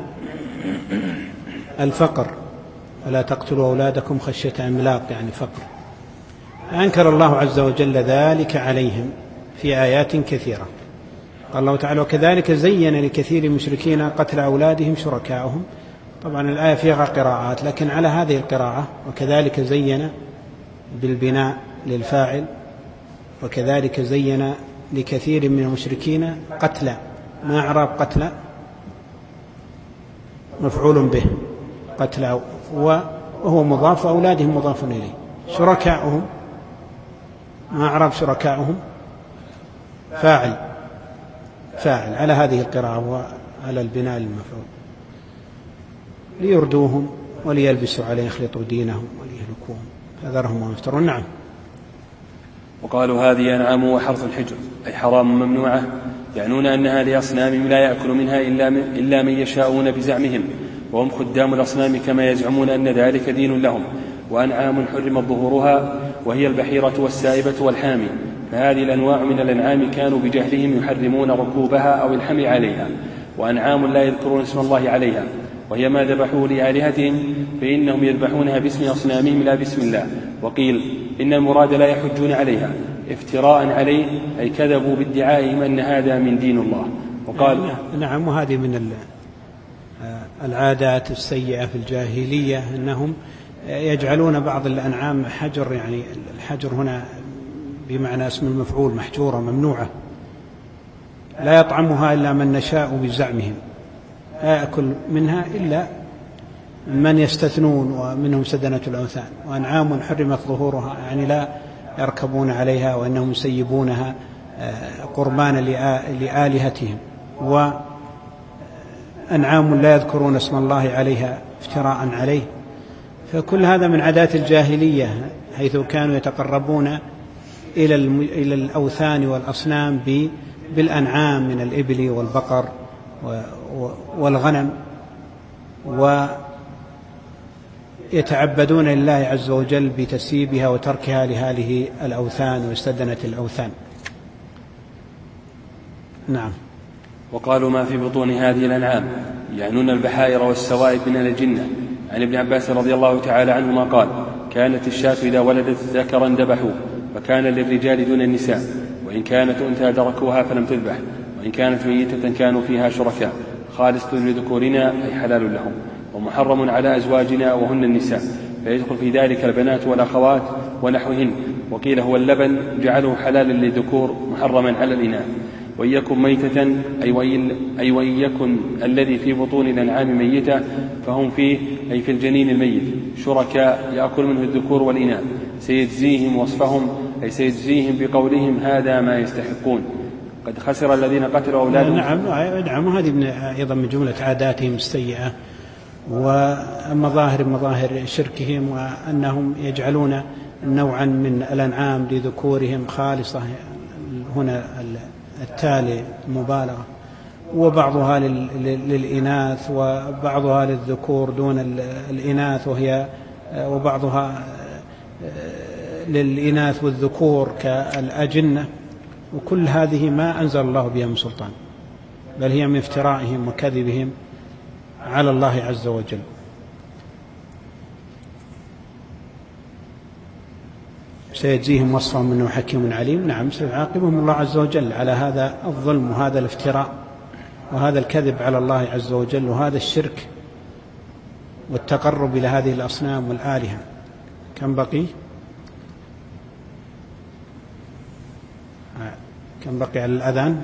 الفقر، ولا تقتلوا أولادكم خشية إملاق يعني فقر. أنكر الله عز وجل ذلك عليهم في آيات كثيرة. قال الله تعالى: وكذلك زين لكثير من المشركين قتل أولادهم شركاؤهم. طبعا الآية فيها قراءات، لكن على هذه القراءة وكذلك زين بالبناء للفاعل، وكذلك زين لكثير من المشركين قتل، ما إعراب قتل؟ مفعول به، قتل وهو مضاف، أولادهم مضاف إليه، شركاؤهم ما إعراب شركاؤهم؟ فاعل على هذه القراءة وعلى البناء المفعول، ليردوهم وليلبسوا عليه يخلطوا دينهم وليهلكوهم فذرهم وما يفترون. نعم. وقالوا هذه أنعام وحرث الحجر، أي حرام ممنوعة، يعنون أنها لأصنامهم لا يأكل منها إلا من يشاءون بزعمهم، وهم خدام الأصنام كما يزعمون أن ذلك دين لهم. وأنعام حرم ظهورها وهي البحيرة والسائبة والحامي، فهذه الأنواع من الأنعام كانوا بجهلهم يحرمون ركوبها أو الحمل عليها. وأنعام لا يذكرون اسم الله عليها، وهي ما ذبحوه لآلهتهم، فإنهم يذبحونها باسم أصنامهم لا باسم الله. وقيل إن المراد لا يحجون عليها افتراء عليه، أي كذبوا بادعائهم أن هذا من دين الله. وقال نعم. وهذه من العادات السيئة في الجاهلية أنهم يجعلون بعض الأنعام حجر، يعني الحجر هنا بمعنى اسم المفعول، محجورة ممنوعة، لا يطعمها إلا من نشاء بزعمهم، لا يأكل منها إلا من يستثنون ومنهم سدنة الأوثان، وأنعام حرمت ظهورها يعني لا يركبون عليها وإنهم يسيبونها قربانا لآلهتهم، وأنعام لا يذكرون اسم الله عليها افتراء عليه. فكل هذا من عادات الجاهلية، حيث كانوا يتقربون إلى الأوثان والأصنام بالأنعام من الإبل والبقر والغنم، ويتعبدون لله عز وجل بتسييبها وتركها لهذه الأوثان واستدنة الأوثان. نعم. وقالوا ما في بطون هذه الأنعام يعنون البحائر والسوائب من الجنة. عن ابن عباس رضي الله تعالى عنهما قال: كانت الشاة إذا ولدت ذكرا ذبحوه، فكان للرجال دون النساء، وإن كانت أنثى تركوها فلم تذبح، وإن كانت ميتة كانوا فيها شركاء، خالصة لذكورنا أي حلال لهم، ومحرم على أزواجنا وهن النساء، فيدخل في ذلك البنات والأخوات ونحوهن. وقيل هو اللبن جعله حلالا للذكور محرما على الإناث. وإن يكن ميتة أي وإن يكن الذي في بطون الأنعام ميتة فهم فيه أي في الجنين الميت شركاء يأكل منه الذكور والإناث، سيجزيهم وصفهم أي سيجزيهم بقولهم هذا ما يستحقون. قد خسر الذين قتلوا أولادهم. نعم. وهذه أيضا من جملة عاداتهم السيئة ومظاهر شركهم، وأنهم يجعلون نوعا من الأنعام لذكورهم خالصة، هنا التالي مبالغة، وبعضها للإناث وبعضها للذكور دون الإناث، وبعضها للإناث والذكور كالأجنة. وكل هذه ما أنزل الله بها من سلطان، بل هي من افترائهم وكذبهم على الله عز وجل. سيجزيهم وصفهم منه حكيم عليم. نعم، سيعاقبهم الله عز وجل على هذا الظلم وهذا الافتراء وهذا الكذب على الله عز وجل وهذا الشرك والتقرب إلى هذه الأصنام والآلهة. كم بقي على الأذان؟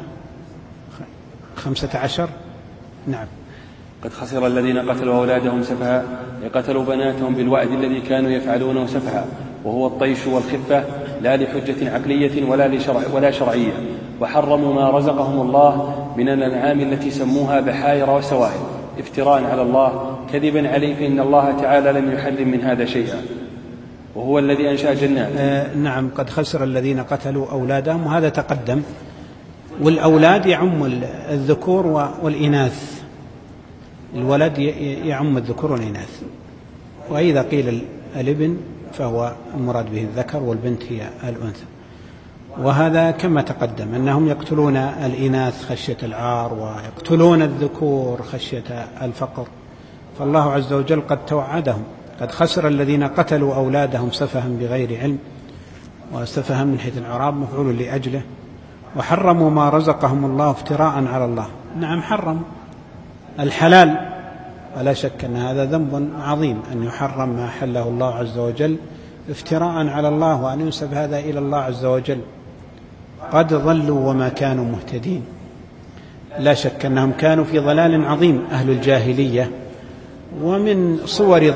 15. نعم. قد خسر الذين قتلوا أولادهم سفها، قتلوا بناتهم بالوعد الذي كانوا يفعلونه سفها، وهو الطيش والخفة، لا لحجة عقلية ولا شرعية. وحرموا ما رزقهم الله من الأنعام التي سموها بحائر وسوائل افتراء على الله كذبا عليه، فإن الله تعالى لم يحرم من هذا شيئا، وهو الذي أنشأ جنات. نعم. قد خسر الذين قتلوا أولادهم، وهذا تقدم. والأولاد يعم الذكور والإناث، الولد يعم الذكور والإناث. وإذا قيل الابن فهو المراد به الذكر، والبنت هي الأنثى. وهذا كما تقدم أنهم يقتلون الإناث خشية العار، ويقتلون الذكور خشية الفقر. فالله عز وجل قد توعدهم. قد خسر الذين قتلوا أولادهم سفها بغير علم، وسفها من حيث الإعراب مفعول لأجله. وحرموا ما رزقهم الله افتراء على الله. نعم، حرم الحلال، ولا شك أن هذا ذنب عظيم أن يحرم ما حله الله عز وجل افتراء على الله، وأن ينسب هذا إلى الله عز وجل. قد ضلوا وما كانوا مهتدين. لا شك أنهم كانوا في ضلال عظيم أهل الجاهلية، ومن صور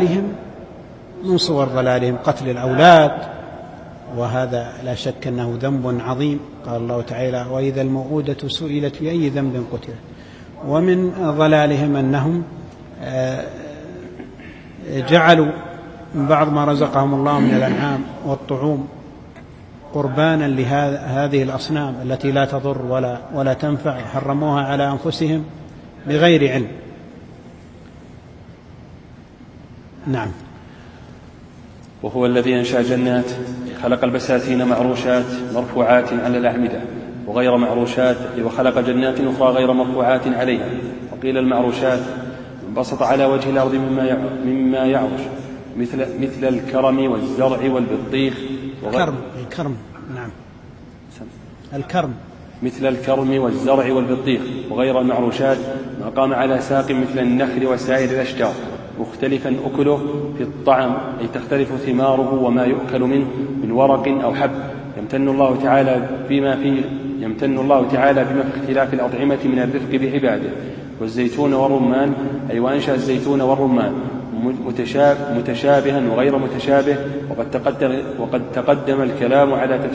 ضلالهم قتل الأولاد، وهذا لا شك أنه ذنب عظيم. قال الله تعالى: وإذا الموءودة سئلت بأي ذنب قتلت. ومن ضلالهم أنهم جعلوا من بعض ما رزقهم الله من الأنعام والطعوم قربانا لهذه الأصنام التي لا تضر ولا تنفع، حرموها على أنفسهم بغير علم. نعم. وهو الذي أنشأ جنات، خلق البساتين معروشات مرفوعات على الأعمدة وغير معروشات، وخلق جنات أخرى غير مرفوعات عليها. وقيل المعروشات انبسط على وجه الأرض مما يعرش، مثل الكرم والزرع والبطيخ. الكرم. نعم. الكرم مثل الكرم والزرع والبطيخ. وغير المعروشات ما قام على ساق مثل النخل وسائر الأشجار، مختلفا أكله في الطعم، أي تختلف ثماره وما يؤكل منه من ورق أو حب. يمتن الله تعالى بما في اختلاف الأطعمة من الرفق بعباده. والزيتون والرمان، أي وأنشأ الزيتون والرمان، متشابها وغير متشابه. وقد تقدم الكلام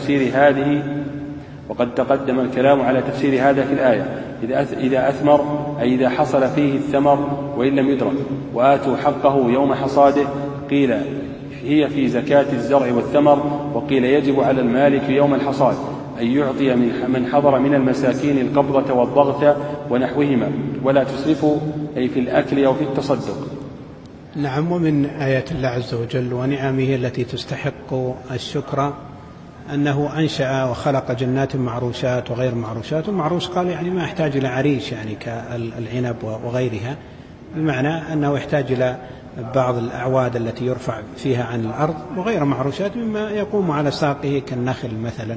على تفسير هذا في الآية: إذا أثمر، أي إذا حصل فيه الثمر وإن لم يدرك، وآتوا حقه يوم حصاده. قيل هي في زكاة الزرع والثمر، وقيل يجب على المالك يوم الحصاد أن يعطي من حضر من المساكين القبضة والضغط ونحوهما، ولا تسرفوا، أي في الأكل أو في التصدق. نعم. ومن آيات الله عز وجل ونعمه التي تستحق الشكر أنه أنشأ وخلق جنات معروشات وغير معروشات. والمعروش قال يعني ما يحتاج إلى عريش، يعني كالعنب وغيرها، بمعنى أنه يحتاج إلى بعض الأعواد التي يرفع فيها عن الأرض، وغير معروشات مما يقوم على ساقه كالنخل مثلا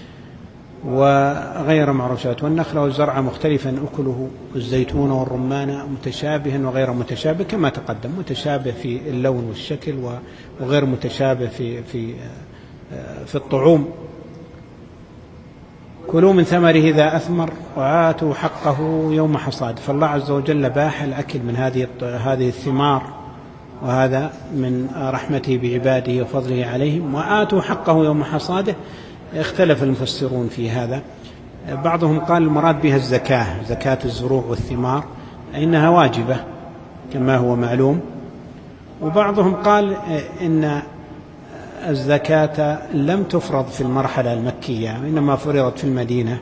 وغير معروشات. والنخل والزرع مختلفا أكله، والزيتون والرمان متشابها وغير متشابه كما تقدم، متشابه في اللون والشكل وغير متشابه في الطعوم. كلوا من ثمره إذا أثمر وآتوا حقه يوم حصاد. فالله عز وجل باح الأكل من هذه الثمار، وهذا من رحمته بعباده وفضله عليهم. وآتوا حقه يوم حصاده، اختلف المفسرون في هذا. بعضهم قال المراد بها الزكاة، زكاة الزروع والثمار، إنها واجبة كما هو معلوم. وبعضهم قال إن الزكاة لم تفرض في المرحلة المكية، إنما فرضت في المدينة،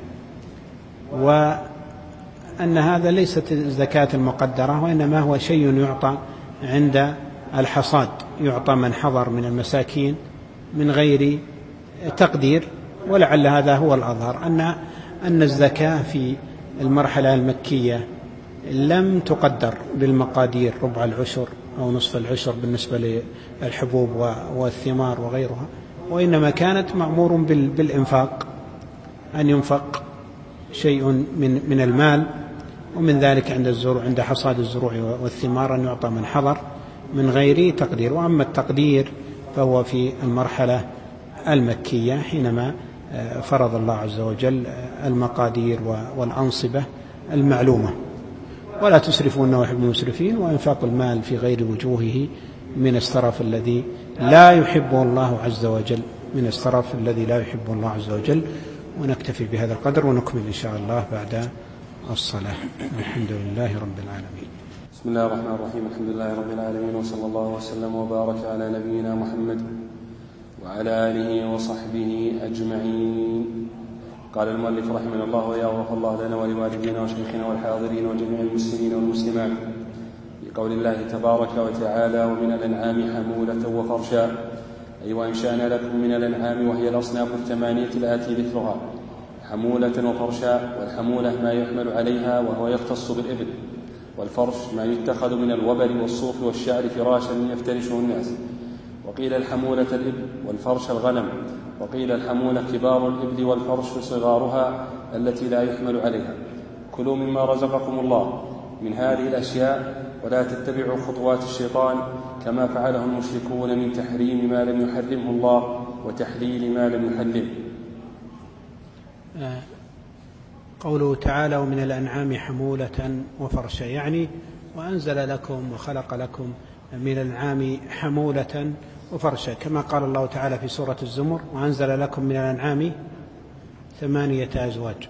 وأن هذا ليست الزكاة المقدرة، وإنما هو شيء يعطى عند الحصاد، يعطى من حضر من المساكين من غير تقدير. ولعل هذا هو الأظهر، أن الزكاة في المرحلة المكية لم تقدر بالمقادير ربع العشر أو نصف العشر بالنسبة للحبوب والثمار وغيرها، وإنما كانت مأمور بالإنفاق، أن ينفق شيء من المال، ومن ذلك عند حصاد الزروع والثمار أن يعطى من حضر من غير تقدير. وأما التقدير فهو في المرحلة المكية حينما فرض الله عز وجل المقادير والأنصبة المعلومة. ولا تسرفوا إنه يحب المسرفين، وإنفاق المال في غير وجوهه من السرف الذي لا يحبه الله عز وجل، من السرف الذي لا يحبه الله عز وجل. ونكتفي بهذا القدر ونكمل إن شاء الله بعد الصلاة. الحمد لله رب العالمين. بسم الله الرحمن الرحيم. الحمد لله رب العالمين، وصلى الله وسلم وبارك على نبينا محمد وعلى آله وصحبه أجمعين. قال المؤلف رحمه الله ويغفر الله لنا ولوالدينا وشيخنا والحاضرين وجميع المسلمين والمسلمات، بقول الله تبارك وتعالى: ومن الأنعام حمولة وفرشا، أي وأنشأنا لكم من الأنعام، وهي الأصناف 8 الآتي ذكرها: حمولة وفرشا. والحمولة ما يحمل عليها وهو يختص بالإبل، والفرش ما يتخذ من الوبر والصوف والشعر فراشا يفترشه الناس. وقيل الحمولة الإبل والفرش الغنم، وقيل الحمولة كبار الإبل والفرش صغارها التي لا يحمل عليها. كلوا مما رزقكم الله من هذه الأشياء، ولا تتبعوا خطوات الشيطان كما فعله المشركون من تحريم ما لم يحرمه الله وتحليل ما لم يحلله. قوله تعالى: ومن الأنعام حمولة وفرشا، يعني وأنزل لكم وخلق لكم من الأنعام حمولة وفرشا، كما قال الله تعالى في سورة الزمر: وأنزل لكم من الأنعام 8 أزواج.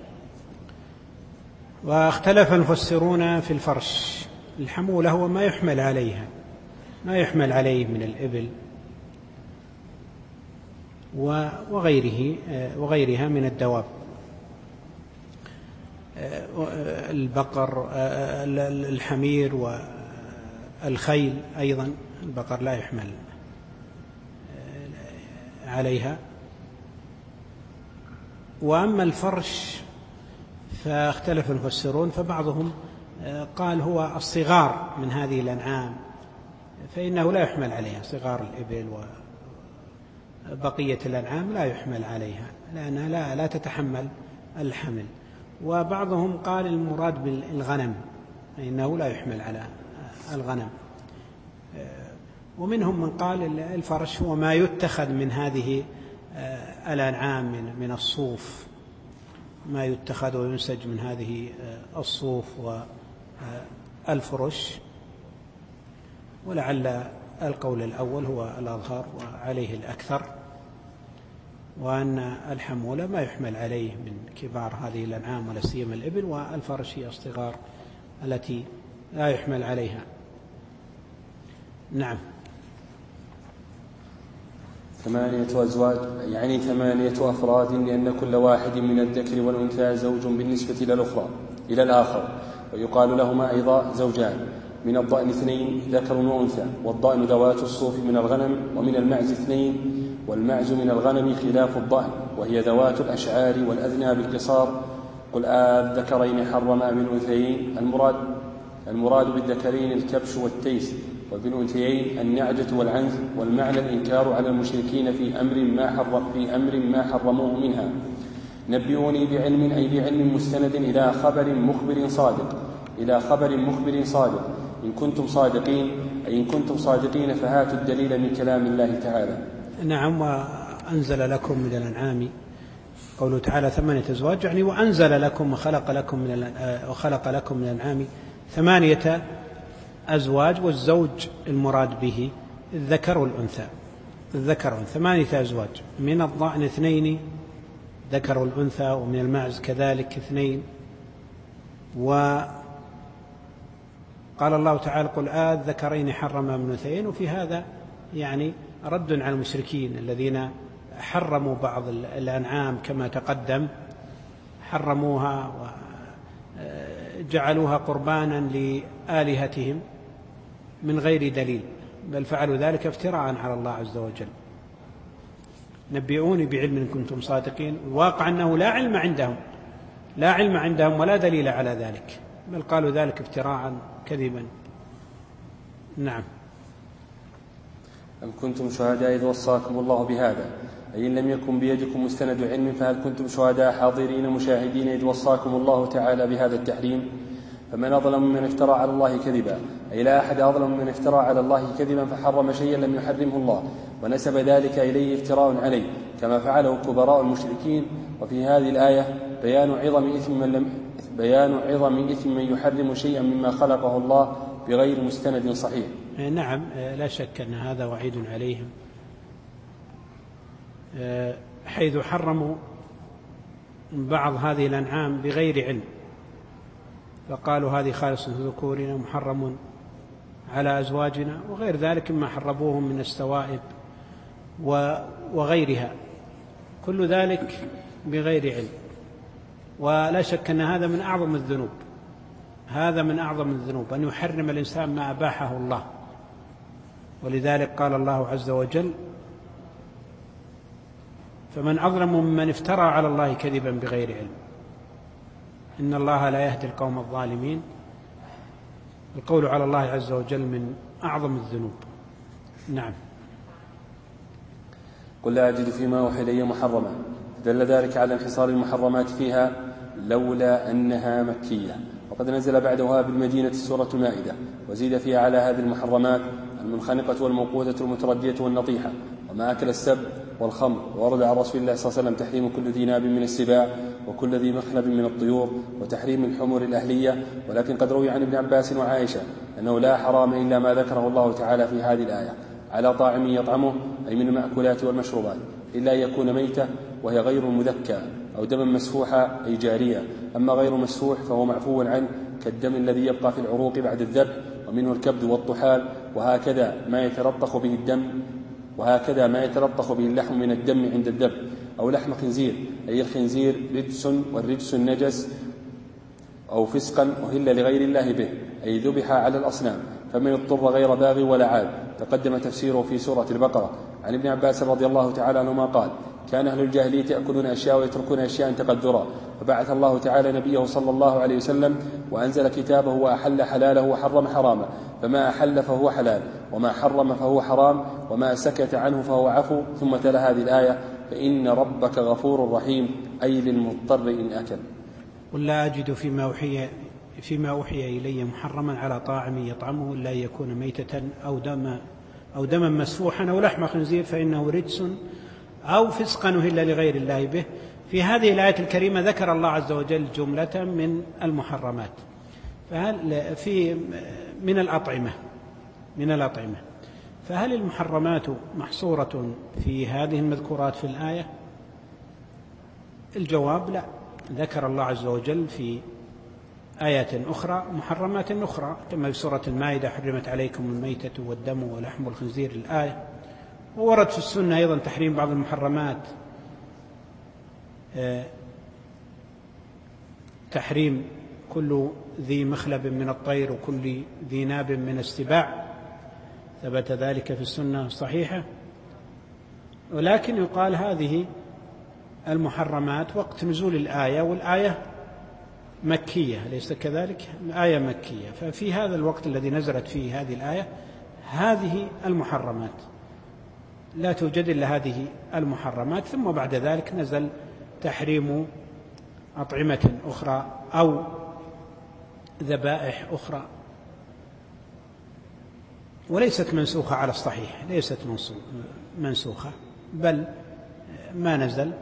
واختلف المفسرون في الفرش. الحمولة هو ما يحمل عليها، ما يحمل عليه من الإبل وغيرها من الدواب، البقر، الحمير والخيل أيضا. البقر لا يحمل عليها. وأما الفرش فاختلف المفسرون، فبعضهم قال هو الصغار من هذه الأنعام، فإنه لا يحمل عليها، صغار الإبل وبقية الأنعام لا يحمل عليها لأنها لا تتحمل الحمل. وبعضهم قال المراد بالغنم، فإنه لا يحمل على الغنم. ومنهم من قال الفرش هو ما يتخذ من هذه الأنعام من الصوف، ما يتخذ وينسج من هذه الصوف والفرش. ولعل القول الأول هو الأظهر وعليه الأكثر، وأن الحمولة ما يحمل عليه من كبار هذه الأنعام ولا سيما الإبل، والفرش هي الصغار التي لا يحمل عليها. نعم. 8 أزواج يعني 8 أفراد، لأن كل واحد من الذكر والأنثى زوج بالنسبة إلى الآخر، ويقال لهما أيضا زوجان. من الضأن 2 ذكر وأنثى، والضأن ذوات الصوف من الغنم، ومن المعز 2، والمعز من الغنم خلاف الضأن، وهي ذوات الأشعار والأذناب بالقصار. قل الذكرين حرم أم الأنثيين؟ المراد بالذكرين الكبش والتيس، وبالأنثيين النعجة والعنز، والمعنى الإنكار على المشركين في أمر ما حرموه منها. نبئوني بعلم، أي بعلم مستند إلى خبر مخبر صادق، إن كنتم صادقين، أي إن كنتم صادقين فهاتوا الدليل من كلام الله تعالى. نعم. وأنزل لكم من الأنعام، قوله تعالى 8 أزواج، يعني وأنزل لكم وخلق لكم من الأنعام 8 أزواج، والزوج المراد به الذكر والأنثى. 8 أزواج، من الضأن 2 ذكر والأنثى، ومن المعز كذلك 2. وقال الله تعالى قل الذكرين حرم أم الأنثيين، وفي هذا يعني رد على المشركين الذين حرموا بعض الأنعام كما تقدم، حرموها وجعلوها قربانا لآلهتهم من غير دليل، بل فعلوا ذلك افتراء على الله عز وجل. نبئوني بعلم إن كنتم صادقين. الواقع أنه لا علم عندهم ولا دليل على ذلك، بل قالوا ذلك افتراء كذبا. نعم. أم كنتم شهداء إذ وصاكم الله بهذا، أي إن لم يكن بيدكم مستند علم، فهل كنتم شهداء حاضرين مشاهدين إذ وصاكم الله تعالى بهذا التحريم؟ فمن أظلم من افترى على الله كذبا، أي لا أحد أظلم من افترى على الله كذبا فحرم شيئا لم يحرمه الله ونسب ذلك إليه افتراء عليه، كما فعله كبراء المشركين. وفي هذه الآية بيان عظم إثم من يحرم شيئا مما خلقه الله بغير مستند صحيح. نعم، لا شك أن هذا وعيد عليهم، حيث حرموا بعض هذه الأنعام بغير علم، فقالوا هذه خالصة ذكورنا محرم على أزواجنا، وغير ذلك مما حربوهم من السوائب وغيرها، كل ذلك بغير علم. ولا شك أن هذا من أعظم الذنوب، أن يحرم الإنسان ما أباحه الله. ولذلك قال الله عز وجل فمن أظلم ممن افترى على الله كذبا بغير علم، إن الله لا يهدي القوم الظالمين. القول على الله عز وجل من أعظم الذنوب. نعم. قل لا أجد فيما أوحي إلي محرما، دل ذلك على انحصار المحرمات فيها لولا أنها مكية، وقد نزل بعدها بالمدينة سورة المائدة، وزيد فيها على هذه المحرمات المنخنقة والموقوذة والمتردية والنطيحة وما أكل السب والخمر. وورد عن رسول الله صلى الله عليه وسلم تحريم كل ذي ناب من السباع وكل ذي مخلب من الطيور وتحريم الحمر الأهلية. ولكن قد روي عن ابن عباس وعائشة أنه لا حرام إلا ما ذكره الله تعالى في هذه الآية على طاعم يطعمه، أي من المأكولات والمشروبات، إلا يكون ميتة وهي غير مذكى، أو دما مسفوحة أي جارية. أما غير مسفوح فهو معفو عنه، كالدم الذي يبقى في العروق بعد الذبح، ومنه الكبد والطحال. وهكذا ما يتلطخ به اللحم من الدم عند الذبح. أو لحم خنزير، أي الخنزير رجس، والرجس النجس، أو فسقا أهل لغير الله به، أي ذبح على الأصنام. فمن اضطر غير باغي ولا عاد. تقدم تفسيره في سورة البقرة. عن ابن عباس رضي الله تعالى عنهما قال كان أهل الجاهلية يأكلون أشياء ويتركون أشياء تقدرا، فبعث الله تعالى نبيه صلى الله عليه وسلم وأنزل كتابه وأحل حلاله وحرم حرامه، فما أحل فهو حلال، وما حرم فهو حرام، وما سكت عنه فهو عفو. ثم تلا هذه الآية فإن ربك غفور رحيم، أي للمضطر إن أكل. قل لا أجد فيما أوحي إلي محرما على طاعم يطعمه إلا يكون ميتة أو دما مسفوحا أو لحم خنزير فإنه رجس أو فسقا أهل لغير الله به. في هذه الآية الكريمة ذكر الله عز وجل جملة من المحرمات. فهل من من الأطعمة. فهل المحرمات محصورة في هذه المذكورات في الآية؟ الجواب لا. ذكر الله عز وجل في آيات أخرى محرمات أخرى، كما في سورة المائدة: حرمت عليكم الميتة والدم ولحم الخنزير الآية. وورد في السنة أيضا تحريم بعض المحرمات، تحريم كل ذي مخلب من الطير وكل ذي ناب من السباع، ثبت ذلك في السنة الصحيحة. ولكن يقال هذه المحرمات وقت نزول الآية، والآية مكية، ليس كذلك؟ الآية مكية، ففي هذا الوقت الذي نزلت فيه هذه الآية هذه المحرمات، لا توجد إلا هذه المحرمات. ثم بعد ذلك نزل تحريم أطعمة أخرى أو ذبائح أخرى، وليست منسوخة على الصحيح، ليست منسوخة، بل ما نزل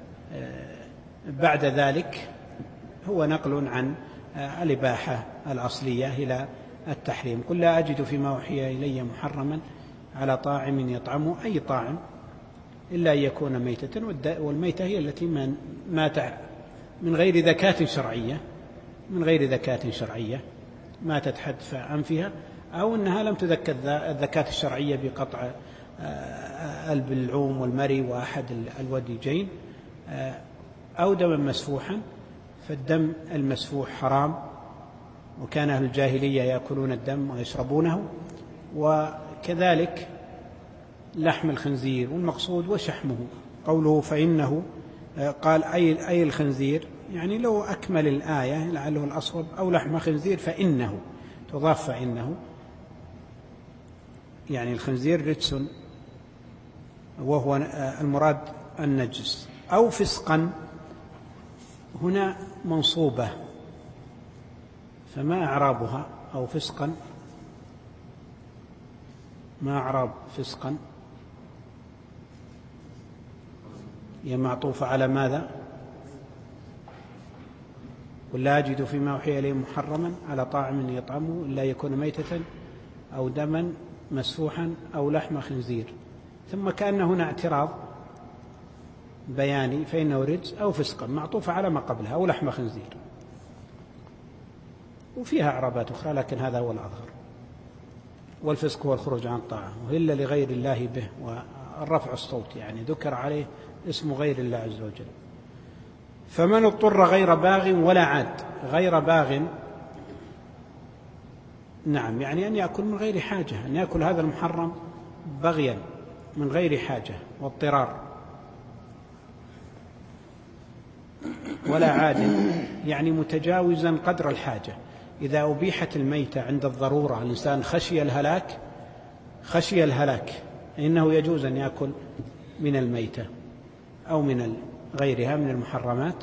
بعد ذلك هو نقل عن الإباحة الأصلية إلى التحريم. قل لا أجد فيما أوحي إلي محرما على طاعم يطعمه، أي طاعم، إلا أن يكون ميتة، والميتة هي التي مات من غير ذكاة شرعية، من غير ذكاة شرعية ماتت حتف أنفها، أو أنها لم تذكى الذكاة الشرعية بقطع البلعوم والمري وأحد الوديجين، أو دما مسفوحا. فالدم المسفوح حرام، وكان أهل الجاهلية يأكلون الدم ويشربونه، وكذلك لحم الخنزير، والمقصود وشحمه. قوله فإنه، قال أي الخنزير، يعني لو أكمل الآية لعله الأصوب، أو لحم خنزير فإنه، تضاف فإنه، يعني الخنزير رجس وهو المراد النجس. أو فسقا، هنا منصوبة، فما أعرابها؟ أو فسقا، ما أعراب فسقا؟ هي معطوفة على ماذا؟ ولا أجد فيما أوحي إليه محرما على طاعم يطعمه إلا يكون ميتة أو دما مسفوحا أو لحم خنزير. ثم كأن هنا اعتراض بياني، فإنه رجس أو فسقا، معطوفة على ما قبلها، أو لحم خنزير. وفيها أعرابات أخرى، لكن هذا هو الأظهر. والفسق هو الخروج عن الطاعة، وإلا لغير الله به، والرفع الصوت، يعني ذكر عليه اسم غير الله عز وجل. فمن اضطر غير باغ ولا عاد. غير باغ، نعم، يعني أن يأكل من غير حاجة، أن يأكل هذا المحرم بغيا من غير حاجة واضطرار. ولا عاد، يعني متجاوزا قدر الحاجة. إذا أبيحت الميتة عند الضرورة، الإنسان خشي الهلاك، إنه يجوز أن يأكل من الميتة أو من غيرها من المحرمات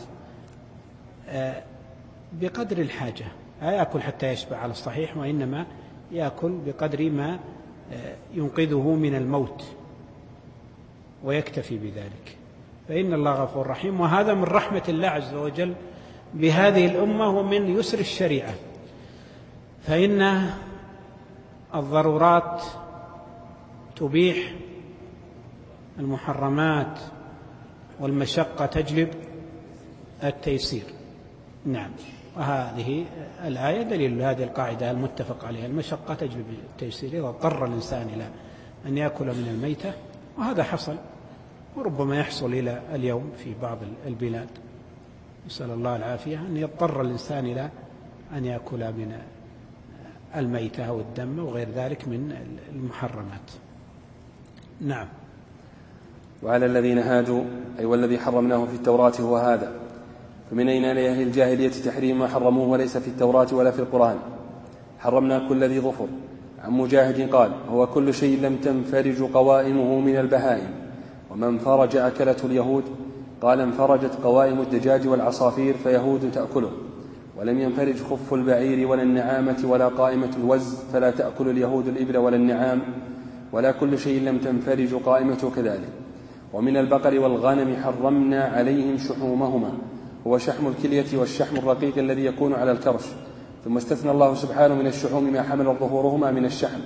بقدر الحاجة. لا يأكل حتى يشبع على الصحيح، وإنما يأكل بقدر ما ينقذه من الموت ويكتفي بذلك. فإن الله غفور رحيم. وهذا من رحمة الله عز وجل بهذه الأمة ومن يسر الشريعة، فإن الضرورات تبيح المحرمات، والمشقة تجلب التيسير. نعم، وهذه الآية دليل هذه القاعدة المتفق عليها: المشقة تجلب التيسير. إذا اضطر الإنسان إلى أن يأكل من الميتة، وهذا حصل وربما يحصل إلى اليوم في بعض البلاد، نسأل الله العافية، أن يضطر الإنسان إلى أن يأكل من الميتة أو الدم وغير ذلك من المحرمات. نعم. وعلى الذين هادوا، أي والذي حرمناه في التوراة هو هذا. فمن أين لأهل الجاهلية تحريم ما حرموه وليس في التوراة ولا في القرآن؟ حرمنا كل ذي ظفر. عن مجاهد قال: هو كل شيء لم تنفرج قوائمه من البهائم. ومن فرج أكلة اليهود. قال: انفرجت قوائم الدجاج والعصافير فيهود تأكله. ولم ينفرج خف البعير ولا النعامة ولا قائمة الوز، فلا تأكل اليهود الإبل ولا النعام، ولا كل شيء لم تنفرج قائمته كذلك. ومن البقر والغنم حرمنا عليهم شحومهما، هو شحم الكلية والشحم الرقيق الذي يكون على الكرش. ثم استثنى الله سبحانه من الشحوم ما حمل ظهورهما من الشحم،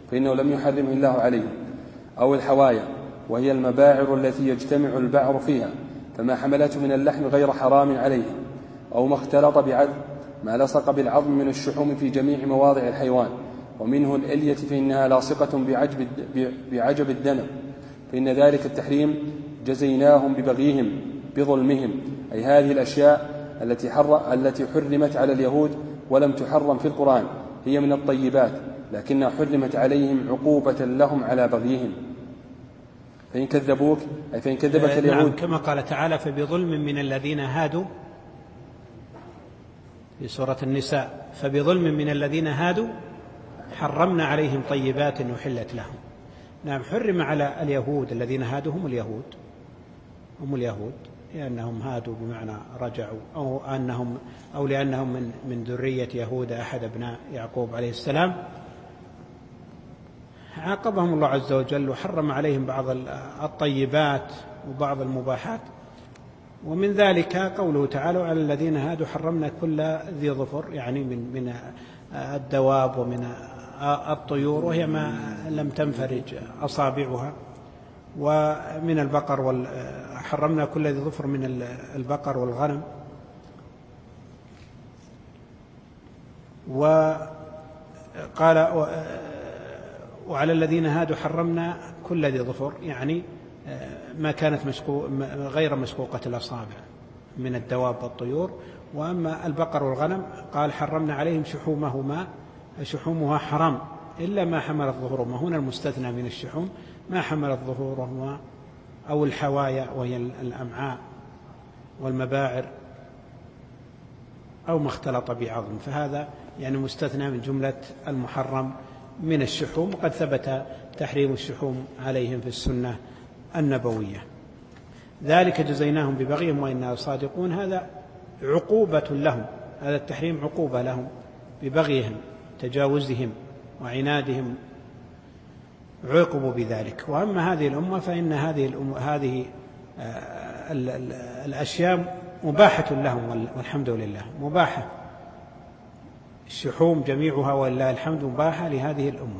فإنه لم يحرمه الله عليهم، أو الحوايا وهي المباعر التي يجتمع البعر فيها، فما حملته من اللحم غير حرام عليه، أو ما اختلط بعظم ما لصق بالعظم من الشحوم في جميع مواضع الحيوان، ومنه الإلية فإنها لاصقة بعجب الدنب، فإن ذلك التحريم جزيناهم ببغيهم بظلمهم، أي هذه الأشياء التي حرمت على اليهود ولم تحرم في القرآن هي من الطيبات، لكنها حرمت عليهم عقوبة لهم على بغيهم. فإن كذبوك أي فإن كذبك اليهود، نعم، كما قال تعالى فبظلم من الذين هادوا في سورة النساء، فبظلم من الذين هادوا حرمنا عليهم طيبات أحلت لهم. نعم، حرم على اليهود، الذين هادوا هم اليهود لأنهم هادوا بمعنى رجعوا، أو لأنهم من ذرية يهوذا أحد أبناء يعقوب عليه السلام. عاقبهم الله عز وجل وحرم عليهم بعض الطيبات وبعض المباحات، ومن ذلك قوله تعالى على الذين هادوا حرمنا كل ذي ظفر، يعني من الدواب ومن الطيور وهي ما لم تنفرج أصابعها، ومن البقر حرمنا كل ذي ظفر من البقر والغنم. وقال وعلى الذين هادوا حرمنا كل ذي ظفر، يعني ما كانت غير مسقوقة الأصابع من الدواب والطيور. وأما البقر والغنم قال حرمنا عليهم شحومها حرام إلا ما حملت ظهورهما، هنا المستثنى من الشحوم ما حملت ظهورهما أو الحوايا وهي الأمعاء والمباعر، أو ما اختلط بعظم، فهذا يعني مستثنى من جملة المحرم من الشحوم. وقد ثبت تحريم الشحوم عليهم في السنة النبوية. ذلك جزيناهم ببغيهم وإنا صادقون، هذا عقوبة لهم، هذا التحريم عقوبة لهم ببغيهم تجاوزهم وعنادهم، عوقبوا بذلك. وأما هذه الأمة فإن هذه الأشياء مباحة لهم والحمد لله، مباحة الشحوم جميعها ولله الحمد مباحة لهذه الأمة،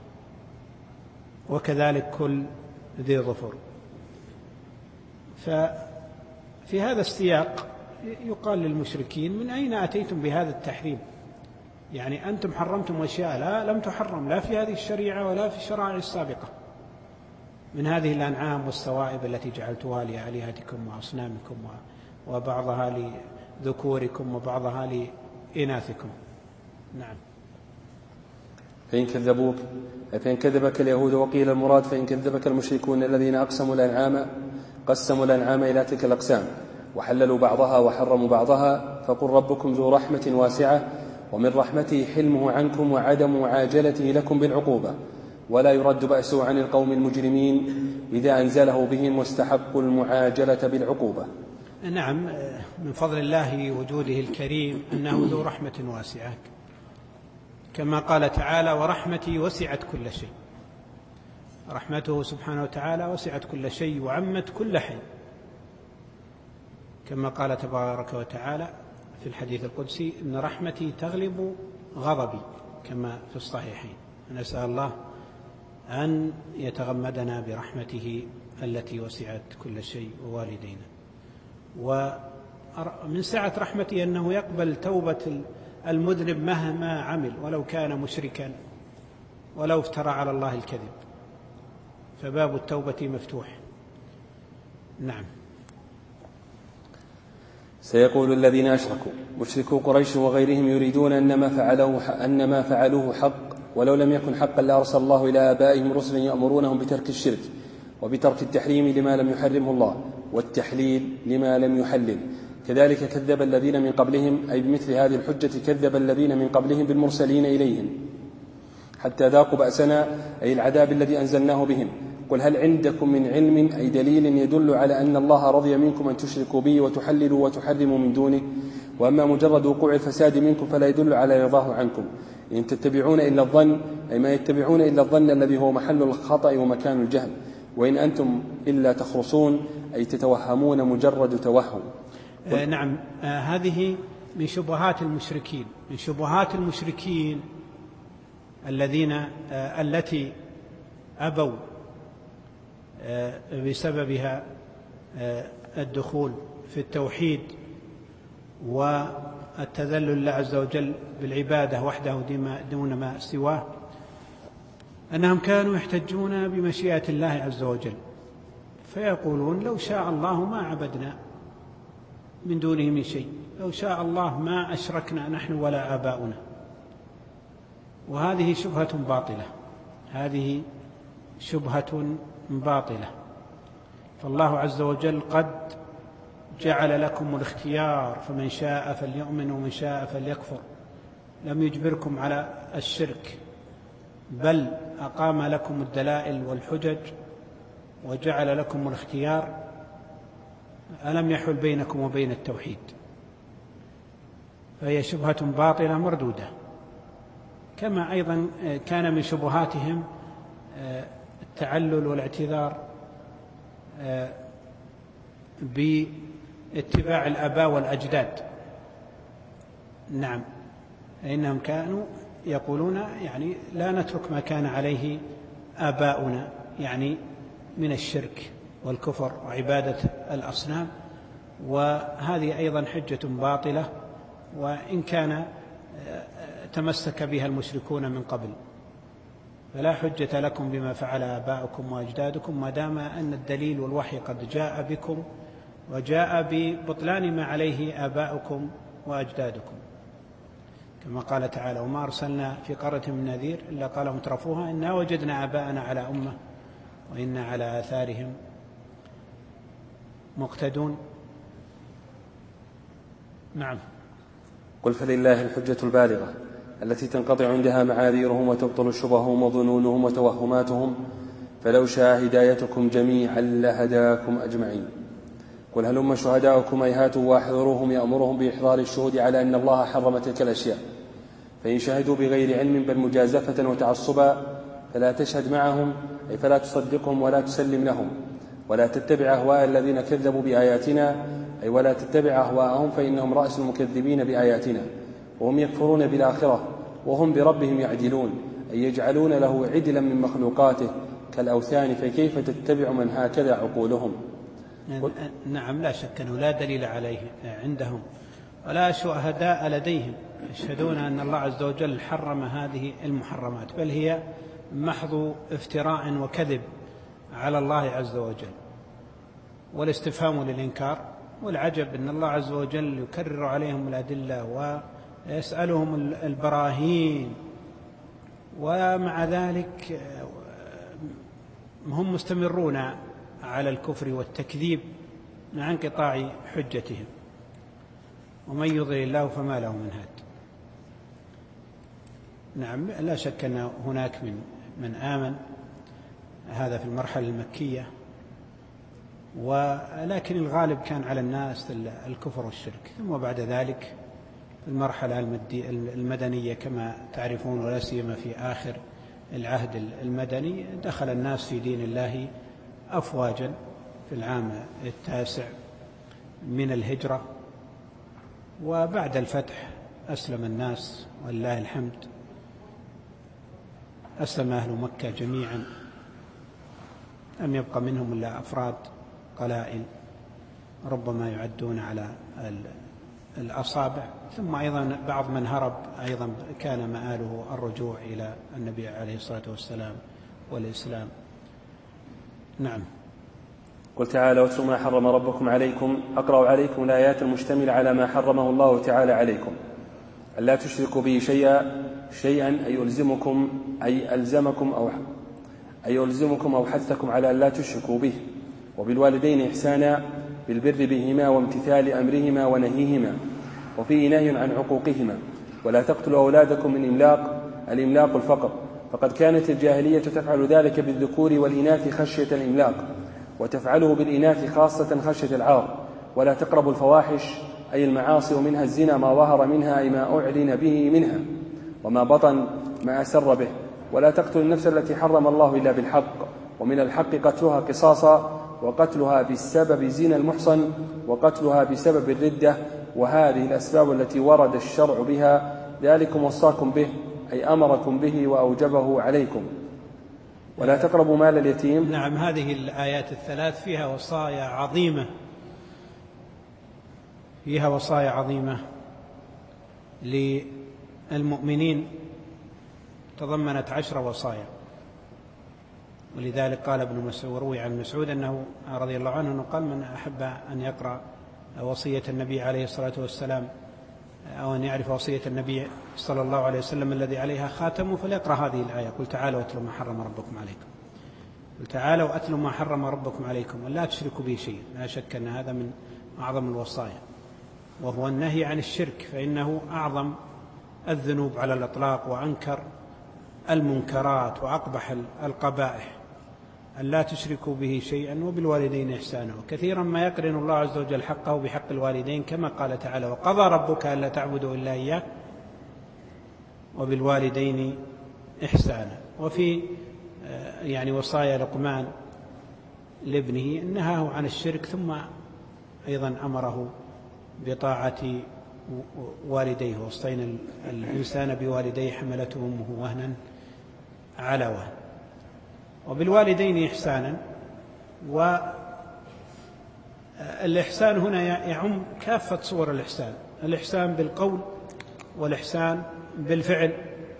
وكذلك كل ذي ظفر. ففي هذا السياق يقال للمشركين من أين أتيتم بهذا التحريم؟ يعني أنتم حرمتم أشياء لم تحرم لا في هذه الشريعة ولا في الشرائع السابقة، من هذه الأنعام والسوائب التي جعلتوها لآلهتكم وأصنامكم، وبعضها لذكوركم وبعضها لإناثكم. نعم. فإن كذبوك فإن كذبك اليهود، وقيل المراد فإن كذبك المشركون الذين قسموا الأنعام إلى تلك الأقسام وحللوا بعضها وحرموا بعضها، فقل ربكم ذو رحمة واسعة ومن رحمته حلمه عنكم وعدم معاجلته لكم بالعقوبة، ولا يرد بأسه عن القوم المجرمين إذا أنزله بهم واستحقوا المعاجلة بالعقوبة. نعم، من فضل الله وجوده الكريم أنه ذو رحمة واسعة، كما قال تعالى ورحمتي وسعت كل شيء. رحمته سبحانه وتعالى وسعت كل شيء وعمت كل حي، كما قال تبارك وتعالى في الحديث القدسي إن رحمتي تغلب غضبي، كما في الصحيحين. نسأل الله أن يتغمدنا برحمته التي وسعت كل شيء ووالدينا. ومن سعة رحمته أنه يقبل توبة المذنب مهما عمل، ولو كان مشركا ولو افترى على الله الكذب، فباب التوبة مفتوح. نعم. سيقول الذين أشركوا مشركو قريش وغيرهم يريدون أن ما فعلوه حق، ولو لم يكن حقا لأرسل الله إلى آبائهم رسلا يأمرونهم بترك الشرك وبترك التحريم لما لم يحرمه الله والتحليل لما لم يحلل. كذلك كذب الذين من قبلهم، أي بمثل هذه الحجة كذب الذين من قبلهم بالمرسلين إليهم حتى ذاقوا بأسنا، أي العذاب الذي أنزلناه بهم. قل هل عندكم من علم، أي دليل يدل على أن الله رضي منكم أن تشركوا به وتحللوا وتحرموا من دونه؟ وأما مجرد وقوع الفساد منكم فلا يدل على رضاه عنكم. إن تتبعون إلا الظن، أي ما يتبعون إلا الظن الذي هو محل الخطأ ومكان الجهل. وإن أنتم إلا تخرصون، أي تتوهمون مجرد توهم. نعم، هذه من شبهات المشركين، من شبهات المشركين التي أبوا بسببها الدخول في التوحيد والتذلل لله عز وجل بالعبادة وحده دون ما سواه، أنهم كانوا يحتجون بمشيئة الله عز وجل، فيقولون لو شاء الله ما عبدنا من دونه من شيء، لو شاء الله ما أشركنا نحن ولا آباؤنا. وهذه شبهة باطلة، هذه شبهة باطلة. فالله عز وجل قد جعل لكم الاختيار، فمن شاء فليؤمن ومن شاء فليكفر، لم يجبركم على الشرك، بل أقام لكم الدلائل والحجج وجعل لكم الاختيار. ألم يحل بينكم وبين التوحيد؟ فهي شبهة باطلة مردودة. كما أيضا كان من شبهاتهم التعلل والاعتذار باتباع الآباء والأجداد. نعم، إنهم كانوا يقولون يعني لا نترك ما كان عليه آباؤنا، يعني من الشرك والكفر وعبادة الأصنام. وهذه أيضا حجة باطلة، وإن كان تمسك بها المشركون من قبل، فلا حجة لكم بما فعل آباؤكم وأجدادكم، ما دام أن الدليل والوحي قد جاء بكم وجاء ببطلان ما عليه آباؤكم وأجدادكم. كما قال تعالى: وما أرسلنا في قرية من نذير إلا قال مترفوها إنا وجدنا آباءنا على أمة وإنا على آثارهم مقتدون. نعم. قل فلله الحجة البالغة التي تنقطع عندها معاذيرهم وتبطل شبههم وظنونهم وتوهماتهم، فلو شاء هدايتكم جميعا لهداكم أجمعين. قل هلم شهداؤكم أي هاتوا واحضروهم يأمرهم بإحضار الشهود على أن الله حرم تلك الأشياء، فإن شهدوا بغير علم بل مجازفة وتعصبا فلا تشهد معهم، أي فلا تصدقهم ولا تسلم لهم، ولا تتبع أهواء الذين كذبوا بآياتنا، أي ولا تتبع أهواءهم فإنهم رأس المكذبين بآياتنا، وهم يكفرون بالآخرة وهم بربهم يعدلون، أي يجعلون له عدلا من مخلوقاته كالأوثان، فكيف تتبع من هكذا عقولهم؟ نعم، لا شك أنه لا دليل عليه عندهم ولا شهداء لديهم يشهدون أن الله عز وجل حرم هذه المحرمات، بل هي محض افتراء وكذب على الله عز وجل والاستفهام للإنكار. والعجب أن الله عز وجل يكرر عليهم الأدلة ويسألهم البراهين، ومع ذلك هم مستمرون على الكفر والتكذيب مع انقطاع حجتهم. ومن يضلل الله فما له من هاد. نعم، لا شك أن هناك من آمن، هذا في المرحلة المكية، ولكن الغالب كان على الناس الكفر والشرك. ثم بعد ذلك في المرحلة المدنية كما تعرفون، ولا سيما في آخر العهد المدني، دخل الناس في دين الله أفواجا. في العام 9 من الهجرة وبعد الفتح أسلم الناس ولله الحمد، أسلم أهل مكة جميعا، لم يبق منهم إلا أفراد قلائل ربما يعدون على الأصابع. ثم أيضا بعض من هرب أيضا كان مآله الرجوع إلى النبي عليه الصلاة والسلام والإسلام. نعم. قل تعالى: واتلوا ما حرم ربكم عليكم، أقرأ عليكم الآيات المشتملة على ما حرمه الله تعالى عليكم: ألا تشركوا به شيئا أي ألزمكم أو حثكم على ألا تشركوا به، وبالوالدين إحسانا بالبر بهما وامتثال أمرهما ونهيهما، وفيه نهي عن عقوقهما. ولا تقتلوا أولادكم من الإملاق الفقر، فقد كانت الجاهلية تفعل ذلك بالذكور والإناث خشية الإملاق، وتفعله بالإناث خاصة خشية العار. ولا تقربوا الفواحش أي المعاصي، ومنها الزنا ما ظهر منها أي ما أعلن به منها، وما بطن ما أسر به. ولا تقتلوا النفس التي حرم الله إلا بالحق، ومن الحق قتلها قصاصا، وقتلها بالسبب زنا المحصن، وقتلها بسبب الردة. وهذه الأسباب التي ورد الشرع بها، ذلكم وصاكم به أي أمركم به وأوجبه عليكم. ولا تقربوا مال اليتيم. نعم، هذه الآيات الثلاث فيها وصايا عظيمة، فيها وصايا عظيمة للمؤمنين، تضمنت 10 وصايا. ولذلك قال ابن مسعود، روي عن مسعود أنه رضي الله عنه أنه قال: من أحب أن يقرأ وصية النبي عليه الصلاة والسلام، أو أن يعرف وصية النبي صلى الله عليه وسلم الذي عليها خاتمه، فليقرأ هذه الآية: قل تعالوا واتلوا ما حرم ربكم عليكم. قل تعالوا واتلوا ما حرم ربكم عليكم ولا تشركوا به شيئا. لا شك أن هذا من أعظم الوصايا، وهو النهي عن الشرك، فإنه أعظم الذنوب على الإطلاق، وأنكر المنكرات وأقبح القبائح، أن لا تشركوا به شيئا وبالوالدين إحسانا. وكثيرا ما يقرن الله عز وجل حقه بحق الوالدين، كما قال تعالى: وقضى ربك ألا تعبدوا إلا إياه وبالوالدين إحسانا. وفي وصايا لقمان لابنه نهاه عن الشرك، ثم أيضا أمره بطاعة والديه: وصينا الإنسان بوالديه حملته أمه وهنا على وهن. وبالوالدين إحسانا، والإحسان هنا يعم كافة صور الإحسان: الإحسان بالقول والإحسان بالفعل.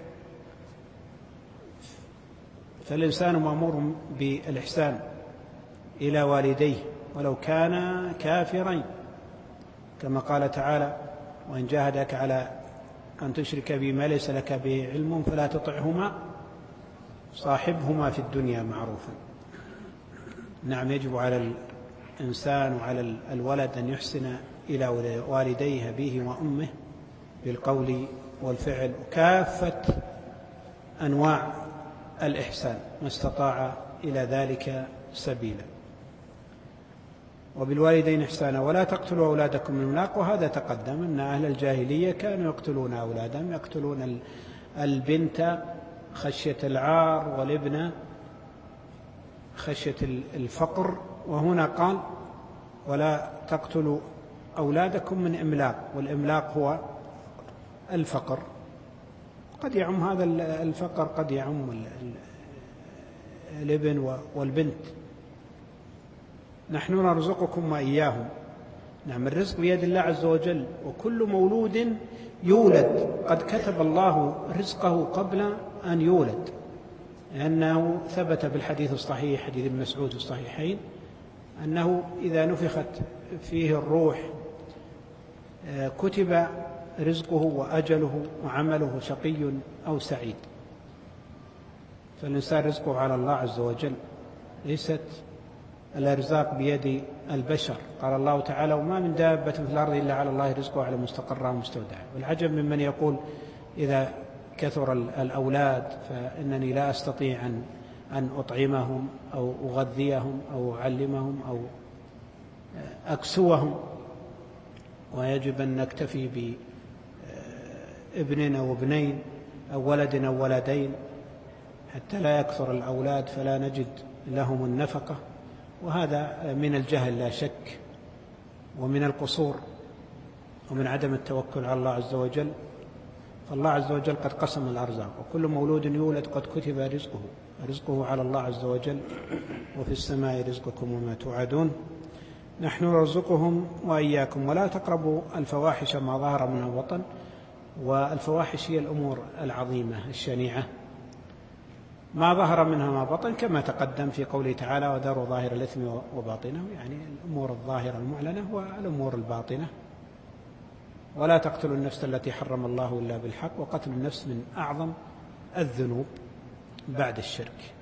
فالإنسان مأمور بالإحسان إلى والديه ولو كان كافرين، كما قال تعالى: وإن جاهداك على أن تشرك بي ما ليس لك به علم فلا تطعهما صاحبهما في الدنيا معروفا. نعم، يجب على الإنسان وعلى الولد أن يحسن إلى والديه أبيه وأمه بالقول والفعل، وكافة أنواع الإحسان ما استطاع إلى ذلك سبيلا. وبالوالدين إحسانا ولا تقتلوا أولادكم من إملاق. وهذا تقدم أن أهل الجاهلية كانوا يقتلون أولادهم، يقتلون البنت خشية العار والابن خشية الفقر. وهنا قال: ولا تقتلوا أولادكم من إملاق، والإملاق هو الفقر. قد يعم هذا الفقر، قد يعم الابن والبنت. نحن نرزقكم وإياهم. نعم، الرزق بيد الله عز وجل، وكل مولود يولد قد كتب الله رزقه قبل أن يولد، لأنه ثبت بالحديث الصحيح، حديث ابن مسعود في الصحيحين، أنه إذا نفخت فيه الروح كتب رزقه وأجله وعمله شقي أو سعيد. فالإنسان رزقه على الله عز وجل، ليست الأرزاق بيد البشر. قال الله تعالى: وما من دابة في الأرض إلا على الله رزقها على مستقرها ومستودعها. والعجب ممن يقول إذا كثر الأولاد فإنني لا أستطيع أن أطعمهم أو أغذيهم أو أعلمهم أو أكسوهم، ويجب أن نكتفي بابن أو ابنين أو ولد أو ولدين حتى لا يكثر الأولاد فلا نجد لهم النفقة. وهذا من الجهل لا شك، ومن القصور، ومن عدم التوكل على الله عز وجل. فالله عز وجل قد قسم الأرزاق، وكل مولود يولد قد كتب رزقه على الله عز وجل: وفي السماء رزقكم وما توعدون. نحن نرزقهم وإياكم. ولا تقربوا الفواحش ما ظهر منها وبطن. والفواحش هي الأمور العظيمة الشنيعة ما ظهر منها ما بطن، كما تقدم في قوله تعالى: وذروا ظاهر الإثم وباطنه، يعني الأمور الظاهرة المعلنة والأمور الباطنة. ولا تقتلوا النفس التي حرم الله إلا بالحق. وقتل النفس من أعظم الذنوب بعد الشرك.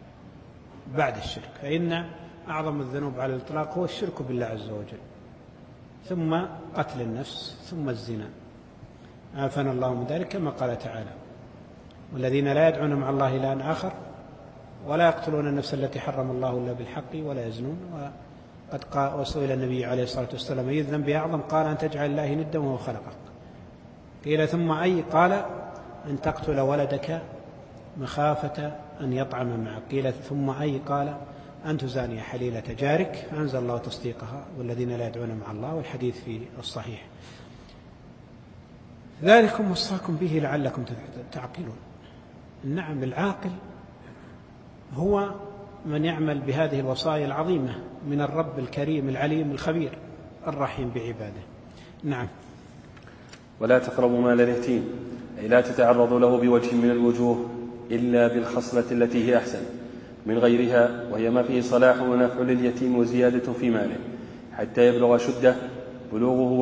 فإن أعظم الذنوب على الإطلاق هو الشرك بالله عز وجل، ثم قتل النفس، ثم الزنا. عافانا الله من ذلك، كما قال تعالى: والذين لا يدعون مع الله إلها آخر ولا يقتلون النفس التي حرم الله إلا بالحق ولا يزنون. وقد وسئل النبي عليه الصلاة والسلام: أي الذنب أعظم؟ قال: أن تجعل الله ندا وهو خلقك. قيل: ثم أي؟ قال: أن تقتل ولدك مخافة أن يطعم معك. قيل: ثم أي؟ قال: أن تزاني حليلة جارك. فأنزل الله تصديقها: والذين لا يدعون مع الله، والحديث في الصحيح. ذلكم وصاكم به لعلكم تعقلون. نعم، العاقل هو من يعمل بهذه الوصايا العظيمة من الرب الكريم العليم الخبير الرحيم بعباده. نعم. ولا تقربوا مال اليتيم، أي لا تتعرضوا له بوجه من الوجوه إلا بالخصلة التي هي أحسن من غيرها، وهي ما فيه صلاح ونفع لليتيم وزيادة في ماله حتى يبلغ شده، بلوغه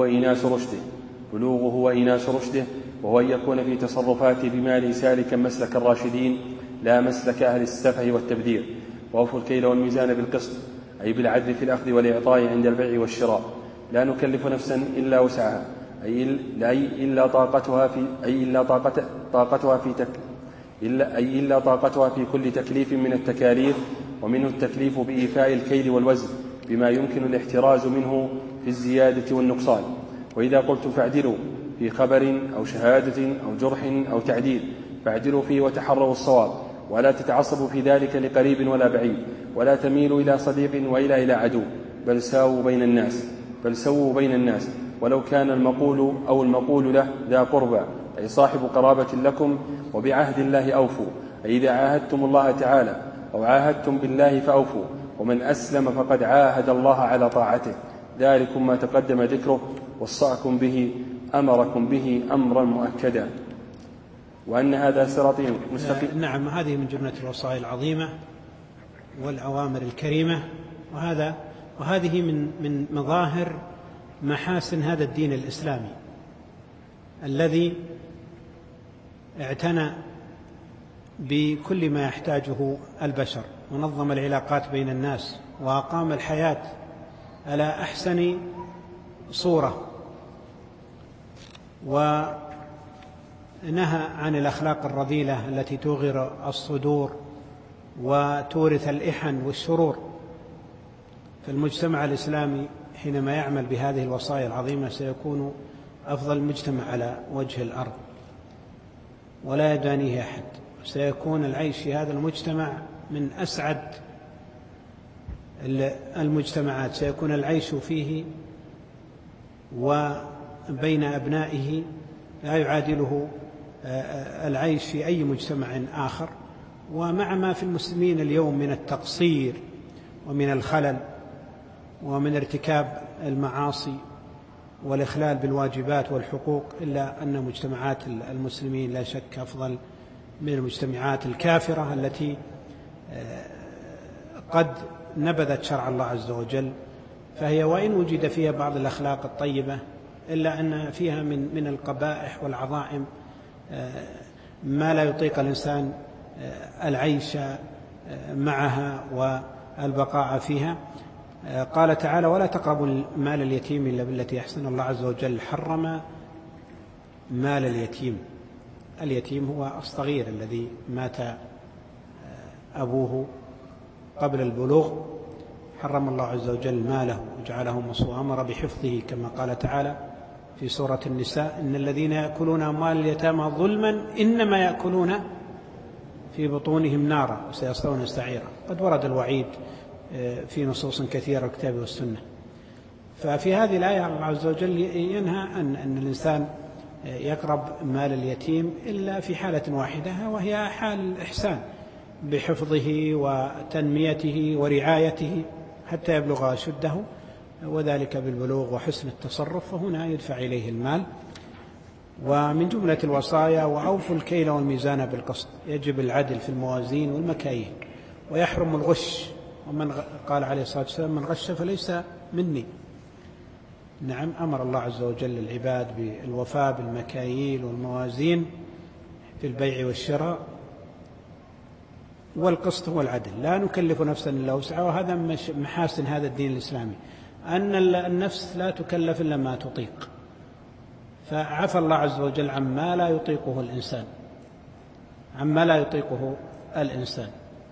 وإناس رشده، وهو أن يكون في تصرفاته بماله سالكا مسلك الراشدين لا مسلك أهل السفه والتبذير. وأوفوا الكيل والميزان بالقسط، أي بالعدل في الأخذ والإعطاء عند البيع والشراء، لا نكلف نفسا إلا وسعها، أي إلا طاقتها في كل تكليف من التكاليف، ومنه التكليف بإيفاء الكيل والوزن بما يمكن الاحتراز منه في الزيادة والنقصان. وإذا قلتم فاعدلوا في خبر أو شهادة أو جرح أو تعديل فاعدلوا فيه وتحروا الصواب، ولا تتعصبوا في ذلك لقريب ولا بعيد، ولا تميلوا إلى صديق وإلا إلى عدو، بل سووا بين الناس، ولو كان المقول أو المقول له ذا قربى، أي صاحب قرابة لكم. وبعهد الله أوفوا، أي إذا عاهدتم الله تعالى أو عاهدتم بالله فأوفوا، ومن أسلم فقد عاهد الله على طاعته، ذلكم ما تقدم ذكره وصاكم به، أمركم به أمرا مؤكدا، وأن هذا صراطي مستقيم. نعم، هذه من جملة الوصايا العظيمة والأوامر الكريمة، وهذه من مظاهر محاسن هذا الدين الإسلامي الذي اعتنى بكل ما يحتاجه البشر، ونظم العلاقات بين الناس، وأقام الحياة على أحسن صورة، ونهى عن الأخلاق الرذيلة التي توغر الصدور وتورث الإحن والشرور. فالمجتمع الإسلامي حينما يعمل بهذه الوصايا العظيمة سيكون أفضل مجتمع على وجه الأرض ولا يدانيه أحد، سيكون العيش في هذا المجتمع من أسعد المجتمعات، سيكون العيش فيه وبين أبنائه لا يعادله العيش في أي مجتمع آخر. ومع ما في المسلمين اليوم من التقصير ومن الخلل ومن ارتكاب المعاصي والإخلال بالواجبات والحقوق، إلا أن مجتمعات المسلمين لا شك أفضل من المجتمعات الكافرة التي قد نبذت شرع الله عز وجل. فهي وإن وجد فيها بعض الأخلاق الطيبة إلا أن فيها من القبائح والعظائم ما لا يطيق الإنسان العيش معها والبقاء فيها. قال تعالى: ولا تقربوا مال اليتيم إلا بالتي أحسن. الله عز وجل حرم مال اليتيم. اليتيم هو الصغير الذي مات أبوه قبل البلوغ، حرم الله عز وجل ماله وجعله مصونا، أمر بحفظه كما قال تعالى في سورة النساء: إن الذين يأكلون أموال اليتامى ظلما إنما يأكلون في بطونهم نارا وسيصلون سعيرا. قد ورد الوعيد في نصوص كثيرة الكتاب والسنة. ففي هذه الآية الله عز وجل ينهى أن الإنسان يقرب مال اليتيم إلا في حالة واحدة، وهي حال الإحسان بحفظه وتنميته ورعايته حتى يبلغ أشده، وذلك بالبلوغ وحسن التصرف، فهنا يدفع إليه المال. ومن جملة الوصايا: وأوفوا الكيل والميزان بالقسط، يجب العدل في الموازين والمكاييل، ويحرم الغش. ومن قال عليه الصلاة والسلام: من غش فليس مني. نعم، أمر الله عز وجل العباد بالوفاء بالمكاييل والموازين في البيع والشراء، والقسط هو العدل، لا نكلف نفسا إلا وسعها. وهذا من محاسن هذا الدين الإسلامي، أن النفس لا تكلف إلا ما تطيق، فعفى الله عز وجل عما لا يطيقه الإنسان.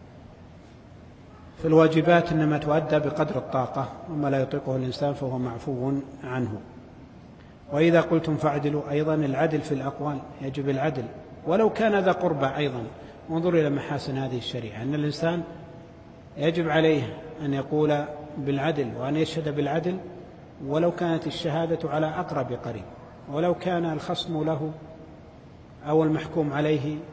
فالواجبات إنما تؤدى بقدر الطاقة، وما لا يطيقه الإنسان فهو معفو عنه. وإذا قلتم فاعدلوا، أيضا العدل في الأقوال، يجب العدل ولو كان ذا قربى. أيضا انظر إلى محاسن هذه الشريعة، أن الإنسان يجب عليه أن يقول بالعدل وأن يشهد بالعدل، ولو كانت الشهادة على أقرب قريب، ولو كان الخصم له أو المحكوم عليه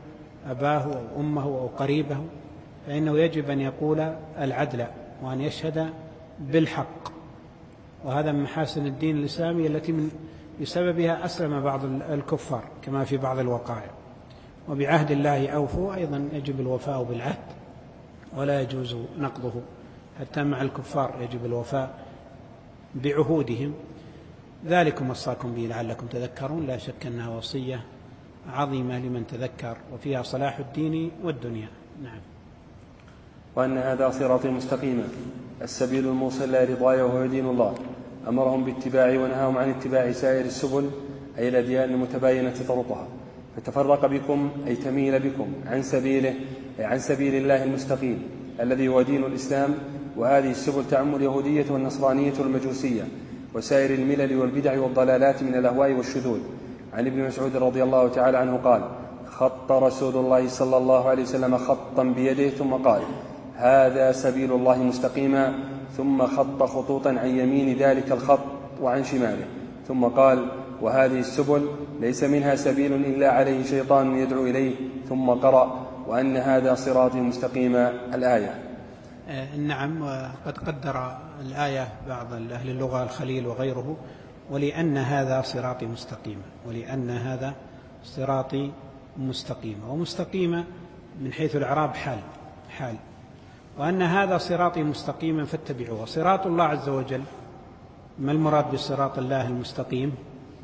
أباه أو أمه أو قريبه، فإنه يجب أن يقول العدل وأن يشهد بالحق. وهذا من محاسن الدين الإسلامي التي بسببها أسلم بعض الكفار كما في بعض الوقائع. وبعهد الله أوفوا، أيضا يجب الوفاء بالعهد ولا يجوز نقضه، حتى مع الكفار يجب الوفاء بعهودهم. ذلكم وصاكم به لعلكم تذكرون. لا شك أنها وصية عظيمة لمن تذكر، وفيها صلاح الدين والدنيا. نعم. وأن هذا صراطي مستقيما السبيل الموصل إلى رضاه وهو دين الله، أمرهم باتباعه ونهاهم عن اتباع سائر السبل أي الأديان المتباينة طرقها، فتفرق بكم أي تميل بكم عن سبيله أي عن سبيل الله المستقيم الذي هو دين الإسلام. وهذه السبل تعم اليهودية والنصرانية والمجوسية وسائر الملل والبدع والضلالات من الأهواء والشذوذ. عن ابن مسعود رضي الله تعالى عنه قال: خط رسول الله صلى الله عليه وسلم خطا بيده ثم قال: هذا سبيل الله مستقيما، ثم خط خطوطا عن يمين ذلك الخط وعن شماله، ثم قال: وهذه السبل ليس منها سبيل إلا عليه شيطان يدعو إليه، ثم قرأ: وأن هذا صراطي مستقيما الآية. نعم. وقد قدر الآية بعض أهل اللغة الخليل وغيره: ولأن هذا صراطي مستقيما، ولأن هذا صراطي مستقيما. ومستقيما من حيث الإعراب حال، وأن هذا صراطي مستقيما فاتبعوه. صراط الله عز وجل، ما المراد بصراط الله المستقيم؟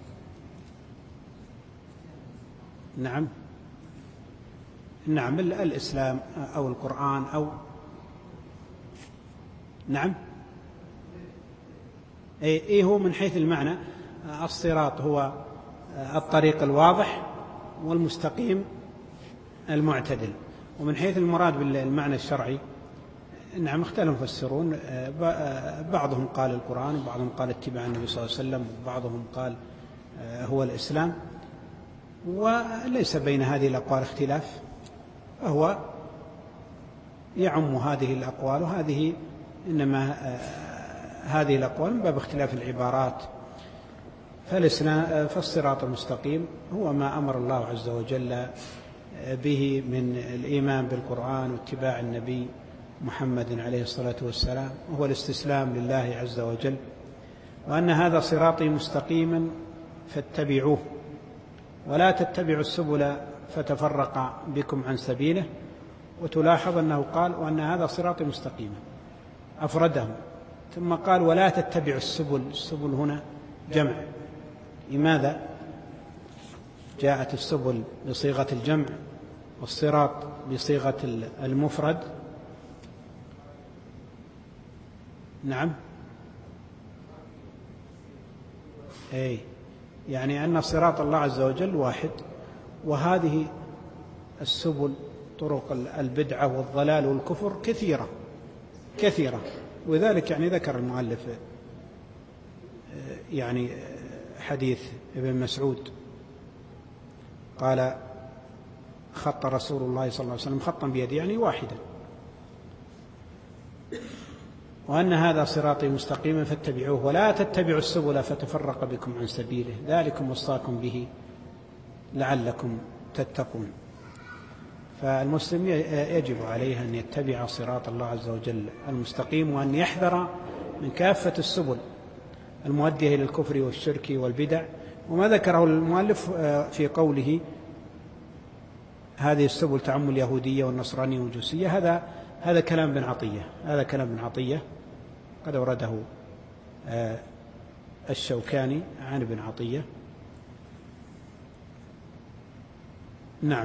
نعم الإسلام أو القرآن أو نعم إيه هو من حيث المعنى. الصراط هو الطريق الواضح، والمستقيم المعتدل. ومن حيث المراد بالمعنى الشرعي، نعم اختلف المفسرون، بعضهم قال القرآن، وبعضهم قال اتباع النبي صلى الله عليه وسلم، وبعضهم قال هو الإسلام. وليس بين هذه الأقوال اختلاف، فهو يعم هذه الأقوال وهذه، إنما هذه الأقوال من باب اختلاف العبارات. فالصراط المستقيم هو ما أمر الله عز وجل به من الإيمان بالقرآن واتباع النبي محمد عليه الصلاة والسلام، وهو الاستسلام لله عز وجل. وأن هذا صراطي مستقيما فاتبعوه ولا تتبعوا السبل فتفرق بكم عن سبيله. وتلاحظ أنه قال: وأن هذا صراطي مستقيما، أفرده، ثم قال: ولا تتبعوا السبل. السبل هنا جمع. لماذا جاءت السبل بصيغة الجمع والصراط بصيغة المفرد؟ نعم يعني أن صراط الله عز وجل واحد، وهذه السبل طرق البدعة والضلال والكفر كثيرة. وذلك يعني ذكر المؤلف يعني حديث ابن مسعود قال: خط رسول الله صلى الله عليه وسلم خطا بيده، يعني واحدا. وأن هذا صراطي مستقيما فاتبعوه ولا تتبعوا السبل فتفرق بكم عن سبيله، ذلكم وصاكم به لعلكم تتقون. فالمسلم يجب عليه أن يتبع صراط الله عز وجل المستقيم، وأن يحذر من كافة السبل المؤدية إلى الكفر والشرك والبدع. وما ذكره المؤلف في قوله: هذه السبل تعم اليهودية والنصرانية والمجوسية، هذا كلام ابن عطية، قد أورده الشوكاني عن ابن عطية. نعم.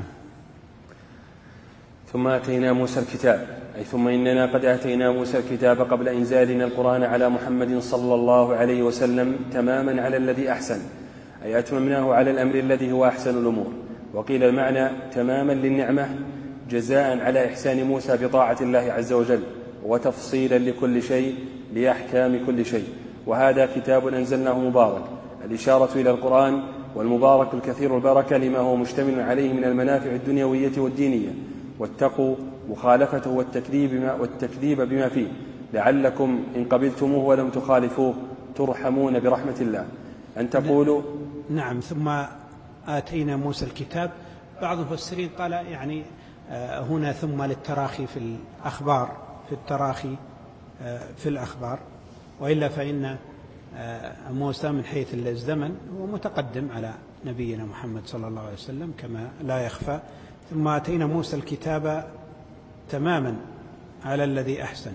ثم آتينا موسى الكتاب، أي ثم إننا قد آتينا موسى الكتاب قبل إنزالنا القرآن على محمد صلى الله عليه وسلم تماما على الذي أحسن، أي أتممناه على الأمر الذي هو أحسن الأمور. وقيل المعنى تماما للنعمة جزاء على إحسان موسى بطاعة الله عز وجل، وتفصيلا لكل شيء لأحكام كل شيء. وهذا كتاب أنزلناه مبارك، الإشارة إلى القرآن، والمبارك الكثير البركة لما هو مشتمل عليه من المنافع الدنيوية والدينية. واتقوا مخالفته والتكذيب بما فيه، لعلكم إن قبلتموه ولم تخالفوه ترحمون برحمة الله. أن تقولوا نعم. ثم آتينا موسى الكتاب، بعض المفسرين قال يعني هنا ثم للتراخي في الأخبار، في التراخي في الأخبار، وإلا فإن موسى من حيث الزمن هو متقدم على نبينا محمد صلى الله عليه وسلم كما لا يخفى. ثم آتينا موسى الكتاب تماما على الذي أحسن.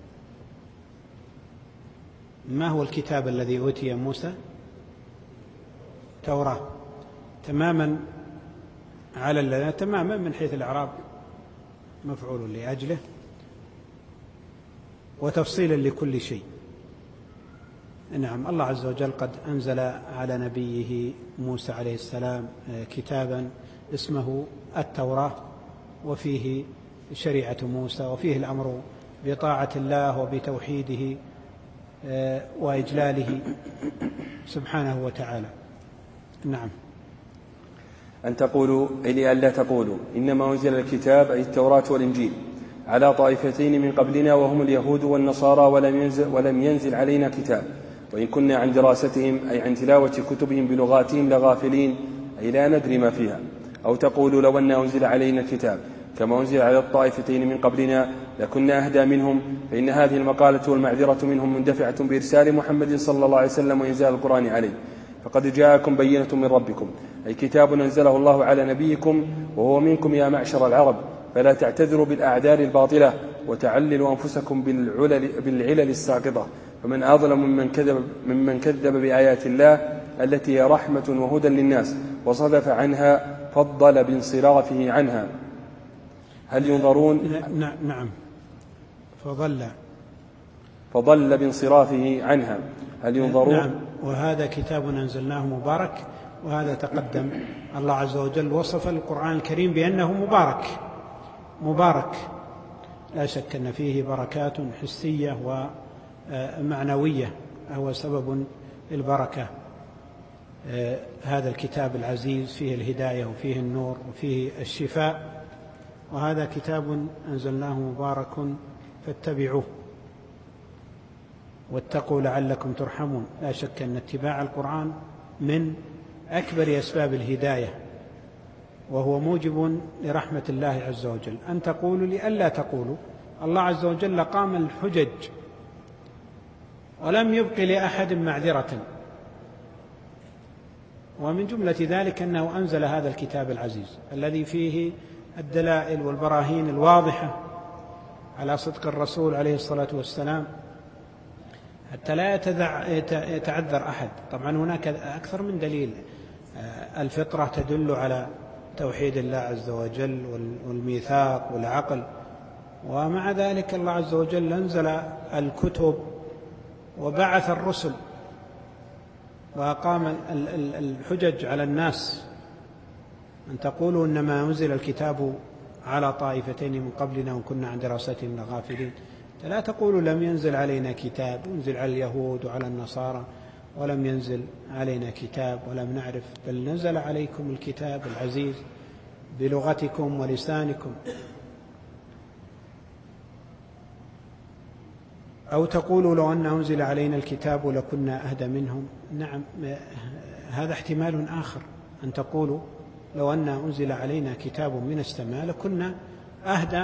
ما هو الكتاب الذي أوتي موسى؟ توراة. تماما على الذي، تماما من حيث الإعراب مفعول لأجله، وتفصيلا لكل شيء. نعم، الله عز وجل قد أنزل على نبيه موسى عليه السلام كتابا اسمه التوراة، وفيه شريعة موسى، وفيه الأمر بطاعة الله وبتوحيده وإجلاله سبحانه وتعالى. نعم. أن تقولوا أي لئلا تقولوا إنما أنزل الكتاب أي التوراة والإنجيل على طائفتين من قبلنا وهم اليهود والنصارى ولم ينزل علينا كتاب، وإن كنا عن دراستهم أي عن تلاوة كتبهم بلغاتهم لغافلين أي لا ندري ما فيها. أو تقولوا لو أن أنزل علينا الكتاب كما أنزل على الطائفتين من قبلنا لكنا أهدى منهم، فإن هذه المقالة والمعذرة منهم مندفعة بإرسال محمد صلى الله عليه وسلم وإنزال القرآن عليه. فقد جاءكم بينة من ربكم أي كتاب أنزله الله على نبيكم وهو منكم يا معشر العرب، فلا تعتذروا بالأعذار الباطلة وتعللوا أنفسكم بالعلل الساقطة. فمن أظلم ممن كذب بآيات الله التي هي رحمة وهدى للناس وصدف عنها فضل بانصرافه عنها. هل ينظرون؟ نعم، فضل بانصرافه عنها. هل ينظرون؟ نعم. وهذا كتاب أنزلناه مبارك، وهذا تقدم الله عز وجل وصف القرآن الكريم بأنه مبارك، لا شك أن فيه بركات حسية ومعنوية، هو سبب البركة. هذا الكتاب العزيز فيه الهداية وفيه النور وفيه الشفاء، وهذا كتاب أنزلناه مبارك فاتبعوه واتقوا لعلكم ترحمون. لا شك أن اتباع القرآن من أكبر أسباب الهداية، وهو موجب لرحمة الله عز وجل. أن تقولوا لئلا تقولوا، الله عز وجل قام الحجج ولم يبق لأحد معذرة، ومن جملة ذلك أنه أنزل هذا الكتاب العزيز الذي فيه الدلائل والبراهين الواضحة على صدق الرسول عليه الصلاة والسلام، حتى لا يتعذر أحد. طبعا هناك أكثر من دليل، الفطرة تدل على توحيد الله عز وجل والميثاق والعقل، ومع ذلك الله عز وجل أنزل الكتب وبعث الرسل وأقام الحجج على الناس. أن تقولوا إنما أنزل الكتاب على طائفتين من قبلنا وكنا عن دراستهم لغافلين. لا تقولوا لم ينزل علينا كتاب، ينزل على اليهود وعلى النصارى، ولم ينزل علينا كتاب ولم نعرف، بل نزل عليكم الكتاب العزيز بلغتكم ولسانكم. أو تقولوا لو أن أنزل علينا الكتاب لكنا أهدى منهم. نعم، هذا احتمال آخر، أن تقولوا لو أن أنزل علينا كتاب من السماء لكنا أهدى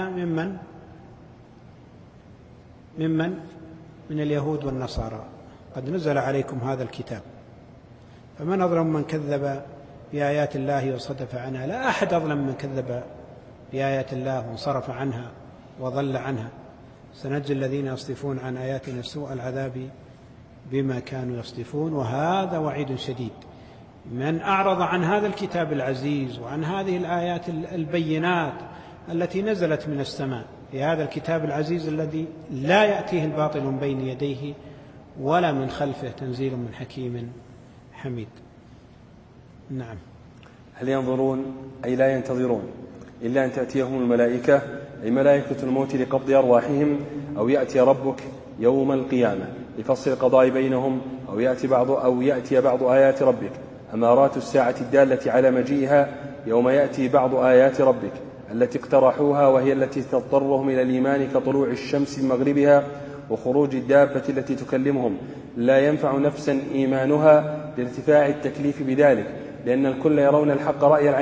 من اليهود والنصارى، قد نزل عليكم هذا الكتاب. فمن أظلم من كذب بآيات الله وصدف عنها؟ لا أحد أظلم من كذب بآيات الله وانصرف عنها وضل عنها. سنجزي الذين يصدفون عن آياتنا سوء العذاب بما كانوا يصدفون. وهذا وعيد شديد من أعرض عن هذا الكتاب العزيز وعن هذه الآيات البينات التي نزلت من السماء، في هذا الكتاب العزيز الذي لا يأتيه الباطل من بين يديه ولا من خلفه، تنزيل من حكيم حميد. نعم. هل ينظرون أي لا ينتظرون إلا أن تأتيهم الملائكة أي ملائكة الموت لقبض أرواحهم، أو يأتي ربك يوم القيامة لفصل القضاء بينهم، أو يأتي بعض آيات ربك. أمارات الساعة الدالة على مجيئها يوم يأتي بعض آيات ربك التي اقترحوها، وهي التي تضطرهم إلى الإيمان كطلوع الشمس من مغربها وخروج الدابة التي تكلمهم. لا ينفع نفسا إيمانها لارتفاع التكليف بذلك، لأن الكل يرون الحق رأي العين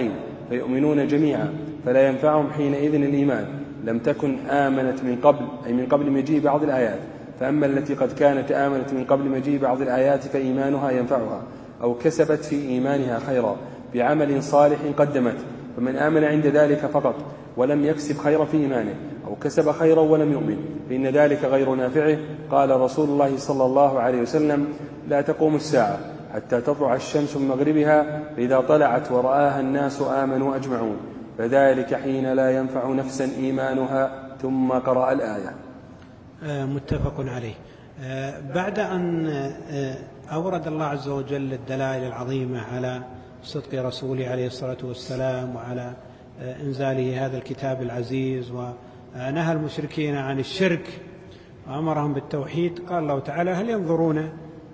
فيؤمنون جميعا فلا ينفعهم حينئذ الإيمان، لم تكن آمنت من قبل، أي من قبل مجيء بعض الآيات. فأما التي قد كانت آمنت من قبل مجيء بعض الآيات فإيمانها ينفعها، أو كسبت في إيمانها خيرا بعمل صالح قدمت، فمن آمن عند ذلك فقط ولم يكسب خيرا في إيمانه، أو كسب خيرا ولم يؤمن، فإن ذلك غير نافعه. قال رسول الله صلى الله عليه وسلم: لا تقوم الساعة حتى تطلع الشمس من مغربها، فإذا طلعت ورآها الناس آمنوا أجمعون، فذلك حين لا ينفع نفسا إيمانها. ثم قرأ الآية. متفق عليه. بعد أن أورد الله عز وجل الدلائل العظيمة على صدق رسوله عليه الصلاة والسلام وعلى إنزاله هذا الكتاب العزيز، ونهى المشركين عن الشرك وأمرهم بالتوحيد، قال الله تعالى: هل ينظرون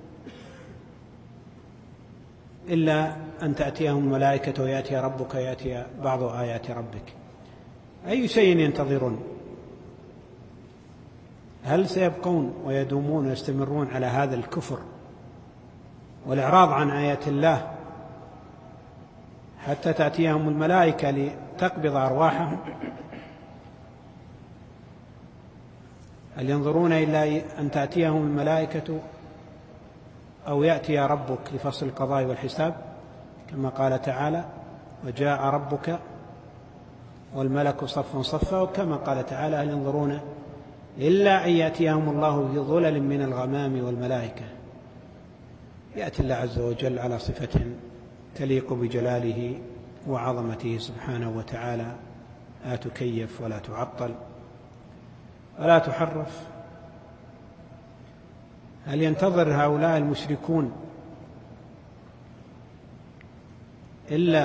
إلا أن تأتيهم الملائكة ويأتي ربك ويأتي بعض آيات ربك. أي شيء ينتظرون؟ هل سيبقون ويدومون ويستمرون على هذا الكفر والإعراض عن آيات الله حتى تأتيهم الملائكة لتقبض أرواحهم؟ هل ينظرون إلا أن تأتيهم الملائكة أو يأتي ربك لفصل القضاء والحساب، كما قال تعالى: وجاء ربك والملك صفا صفا، وكما قال تعالى: هل ينظرون إلا أن يأتيهم الله في ظلل من الغمام والملائكة. يأتي الله عز وجل على صفة تليق بجلاله وعظمته سبحانه وتعالى، لا تكيف ولا تعطل ولا تحرف. هل ينتظر هؤلاء المشركون إلا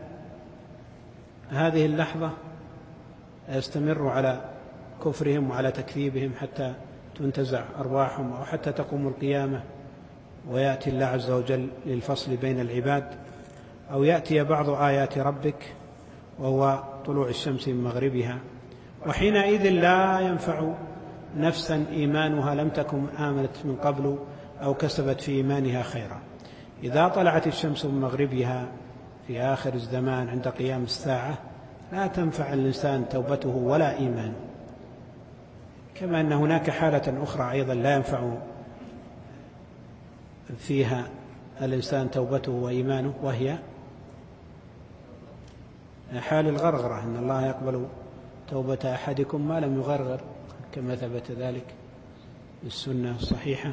هذه اللحظة يستمروا على كفرهم وعلى تكذيبهم حتى تنتزع أرواحهم، أو حتى تقوم القيامة ويأتي الله عز وجل للفصل بين العباد، أو يأتي بعض آيات ربك وهو طلوع الشمس من مغربها، وحينئذ لا ينفع نفسا إيمانها لم تكن آمنت من قبل أو كسبت في إيمانها خيرا. إذا طلعت الشمس من مغربها في آخر الزمان عند قيام الساعة لا تنفع الإنسان توبته ولا إيمانه. كما أن هناك حالة أخرى أيضا لا ينفع فيها الإنسان توبته وإيمانه، وهي حال الغرغرة، إن الله يقبل توبة أحدكم ما لم يغرغر، كما ثبت ذلك في السنة الصحيحة.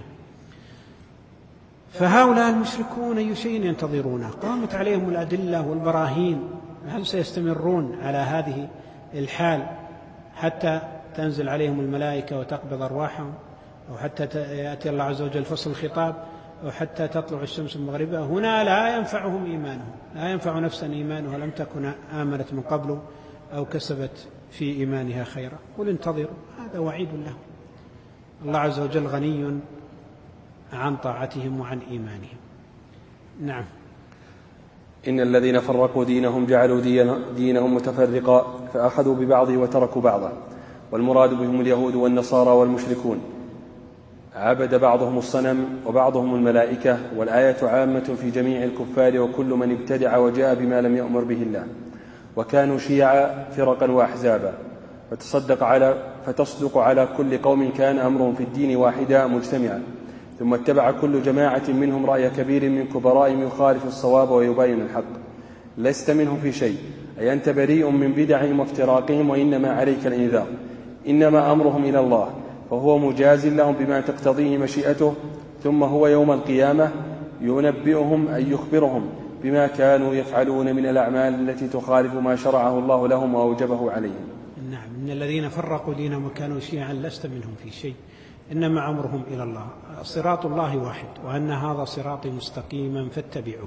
فهؤلاء المشركون أي شيء ينتظرونه؟ قامت عليهم الأدلة والبراهين، هل سيستمرون على هذه الحال حتى تنزل عليهم الملائكة وتقبض أرواحهم، أو حتى يأتي الله عز وجل فصل الخطاب، أو حتى تطلع الشمس من مغربها؟ هنا لا ينفعهم إيمانهم، لا ينفع نفسا إيمانها لم تكن آمنت من قبل أو كسبت في إيمانها خيرا. قل انتظروا، هذا وعيد له. الله عز وجل غني عن طاعتهم وعن إيمانهم. نعم. إن الذين فرقوا دينهم جعلوا دينهم متفرقا فأخذوا ببعضه وتركوا بعضا، والمراد بهم اليهود والنصارى والمشركون. عبد بعضهم الصنم وبعضهم الملائكة، والآية عامة في جميع الكفار وكل من ابتدع وجاء بما لم يأمر به الله. وكانوا شيعا فرقا وأحزابا، فتصدق على كل قوم كان أمرهم في الدين واحدا مجتمعا، ثم اتبع كل جماعة منهم رأي كبير من كبرائهم يخالف الصواب ويبين الحق. لست منهم في شيء، أي أنت بريء من بدعهم وافتراقهم، وإنما عليك الإنذار. إنما أمرهم إلى الله، فهو مجاز لهم بما تقتضيه مشيئته، ثم هو يوم القيامة ينبئهم أي يخبرهم بما كانوا يفعلون من الأعمال التي تخالف ما شرعه الله لهم وأوجبه عليهم. نعم. إن الذين فرقوا دينهم وكانوا شيعا لست منهم في شيء، إنما أمرهم إلى الله. صراط الله واحد، وأن هذا صراطي مستقيما فاتبعوه.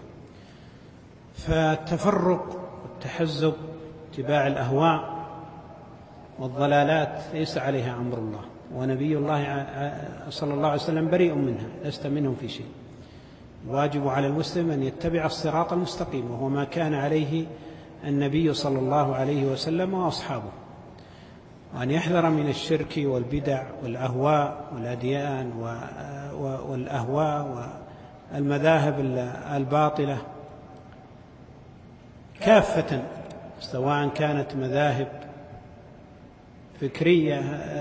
فالتفرق والتحزب اتباع الأهواء والضلالات ليس عليها أمر الله، ونبي الله صلى الله عليه وسلم بريء منها، لست منهم في شيء. الواجب على المسلم أن يتبع الصراط المستقيم، وهو ما كان عليه النبي صلى الله عليه وسلم وأصحابه، وأن يحذر من الشرك والبدع والأهواء والأديان والأهواء والمذاهب الباطلة كافة سواء كانت مذاهب فكرية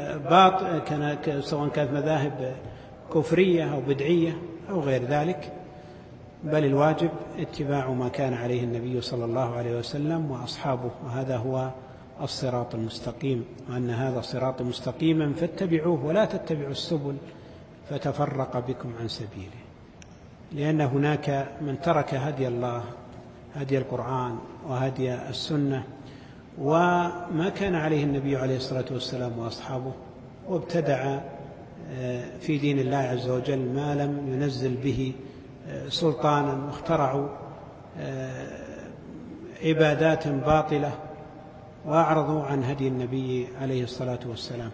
سواء كانت مذاهب كفرية أو بدعية أو غير ذلك، بل الواجب اتباع ما كان عليه النبي صلى الله عليه وسلم وأصحابه، وهذا هو الصراط المستقيم، وأن هذا صراط مستقيما فاتبعوه ولا تتبعوا السبل فتفرق بكم عن سبيله. لأن هناك من ترك هدي الله، هدي القرآن وهدي السنة وما كان عليه النبي عليه الصلاة والسلام وأصحابه، وابتدع في دين الله عز وجل ما لم ينزل به سلطانا، واخترعوا عبادات باطلة وأعرضوا عن هدي النبي عليه الصلاة والسلام.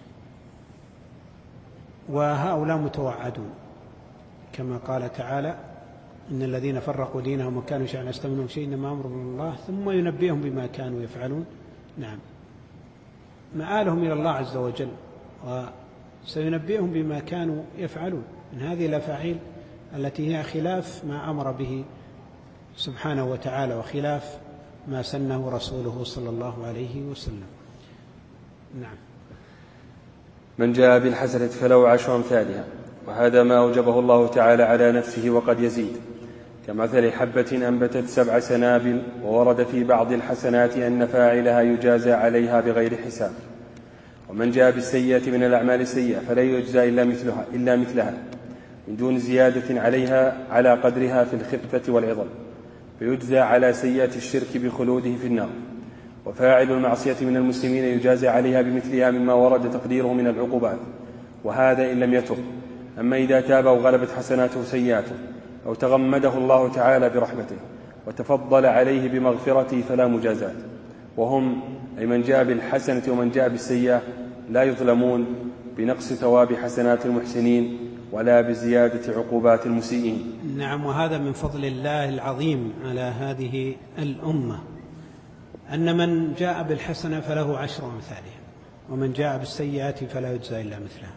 وهؤلاء متوعدون كما قال تعالى: إن الذين فرقوا دينهم وكانوا شيعا لست منهم شيء إنما أمرهم إلى الله ثم ينبئهم بما كانوا يفعلون. نعم، مآلهم إلى الله عز وجل وسينبئهم بما كانوا يفعلون من هذه الأفاعيل التي هي خلاف ما أمر به سبحانه وتعالى وخلاف ما سنه رسوله صلى الله عليه وسلم. نعم. من جاء بالحسنة فله 10 أمثالها، وهذا ما أوجبه الله تعالى على نفسه وقد يزيد، كمثل حبة أنبتت 7 سنابل، وورد في بعض الحسنات أن فاعلها يجازى عليها بغير حساب. ومن جاء بالسيئة من الأعمال السيئة فلا يجزى إلا مثلها من دون زيادة عليها على قدرها في الخفة والعظم، فيجزى على سيئة الشرك بخلوده في النار. وفاعل المعصية من المسلمين يجازى عليها بمثلها مما ورد تقديره من العقوبات، وهذا إن لم يتب. أما إذا تاب وغلبت حسناته سيئاته أو تغمده الله تعالى برحمته وتفضل عليه بمغفرته فلا مجازات. وهم أي من جاء بالحسنة ومن جاء بالسيئة لا يظلمون بنقص ثواب حسنات المحسنين ولا بزيادة عقوبات المسيئين. نعم، وهذا من فضل الله العظيم على هذه الأمة، أن من جاء بالحسنة فله 10 أمثالها، ومن جاء بالسيئات فلا يجزى إلا مثلها.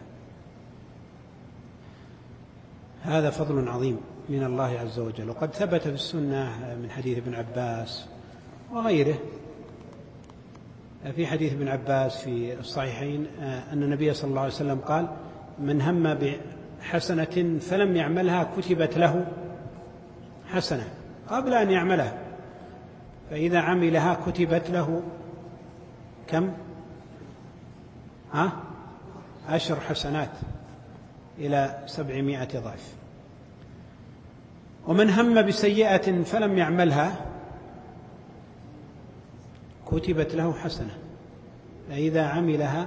هذا فضل عظيم من الله عز وجل. وقد ثبت في السنة من حديث ابن عباس وغيره، في حديث ابن عباس في الصحيحين أن النبي صلى الله عليه وسلم قال: من هم بحسنة فلم يعملها كتبت له حسنة قبل أن يعملها، فإذا عملها كتبت له كم؟ 10 حسنات إلى 700 ضعف. ومن هم بسيئة فلم يعملها كتبت له حسنة، فإذا عملها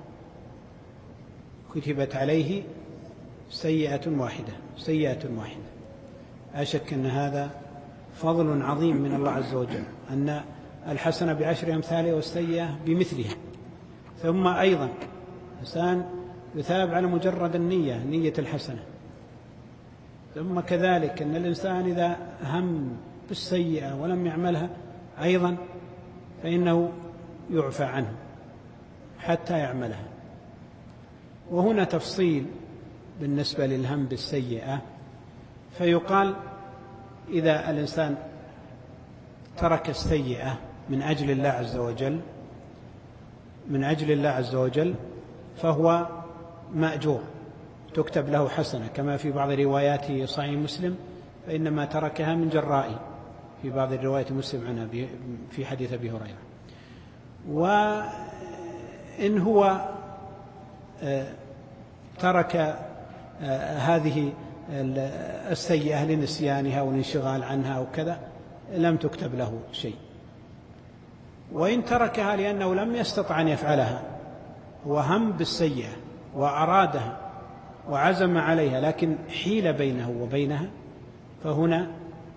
كتبت عليه سيئة واحدة. أشك أن هذا فضل عظيم من الله عز وجل، أن الحسنة ب10 أمثالها والسيئة بمثلها. ثم أيضا الإنسان يثاب على مجرد النية، نية الحسنة. ثم كذلك أن الإنسان إذا هم بالسيئة ولم يعملها أيضا فإنه يعفى عنه حتى يعملها. وهنا تفصيل بالنسبة للهم بالسيئة، فيقال: إذا الإنسان ترك السيئة من أجل الله عز وجل فهو مأجور، تكتب له حسنة، كما في بعض روايات صحيح مسلم: فإنما تركها من جرائي، في بعض الروايات مسلم عنها في حديث أبي هريرة. وإن هو ترك هذه السيئة لنسيانها والانشغال عنها وكذا لم تكتب له شيء. وإن تركها لأنه لم يستطع أن يفعلها وهم بالسيئة وأرادها وعزم عليها لكن حيل بينه وبينها، فهنا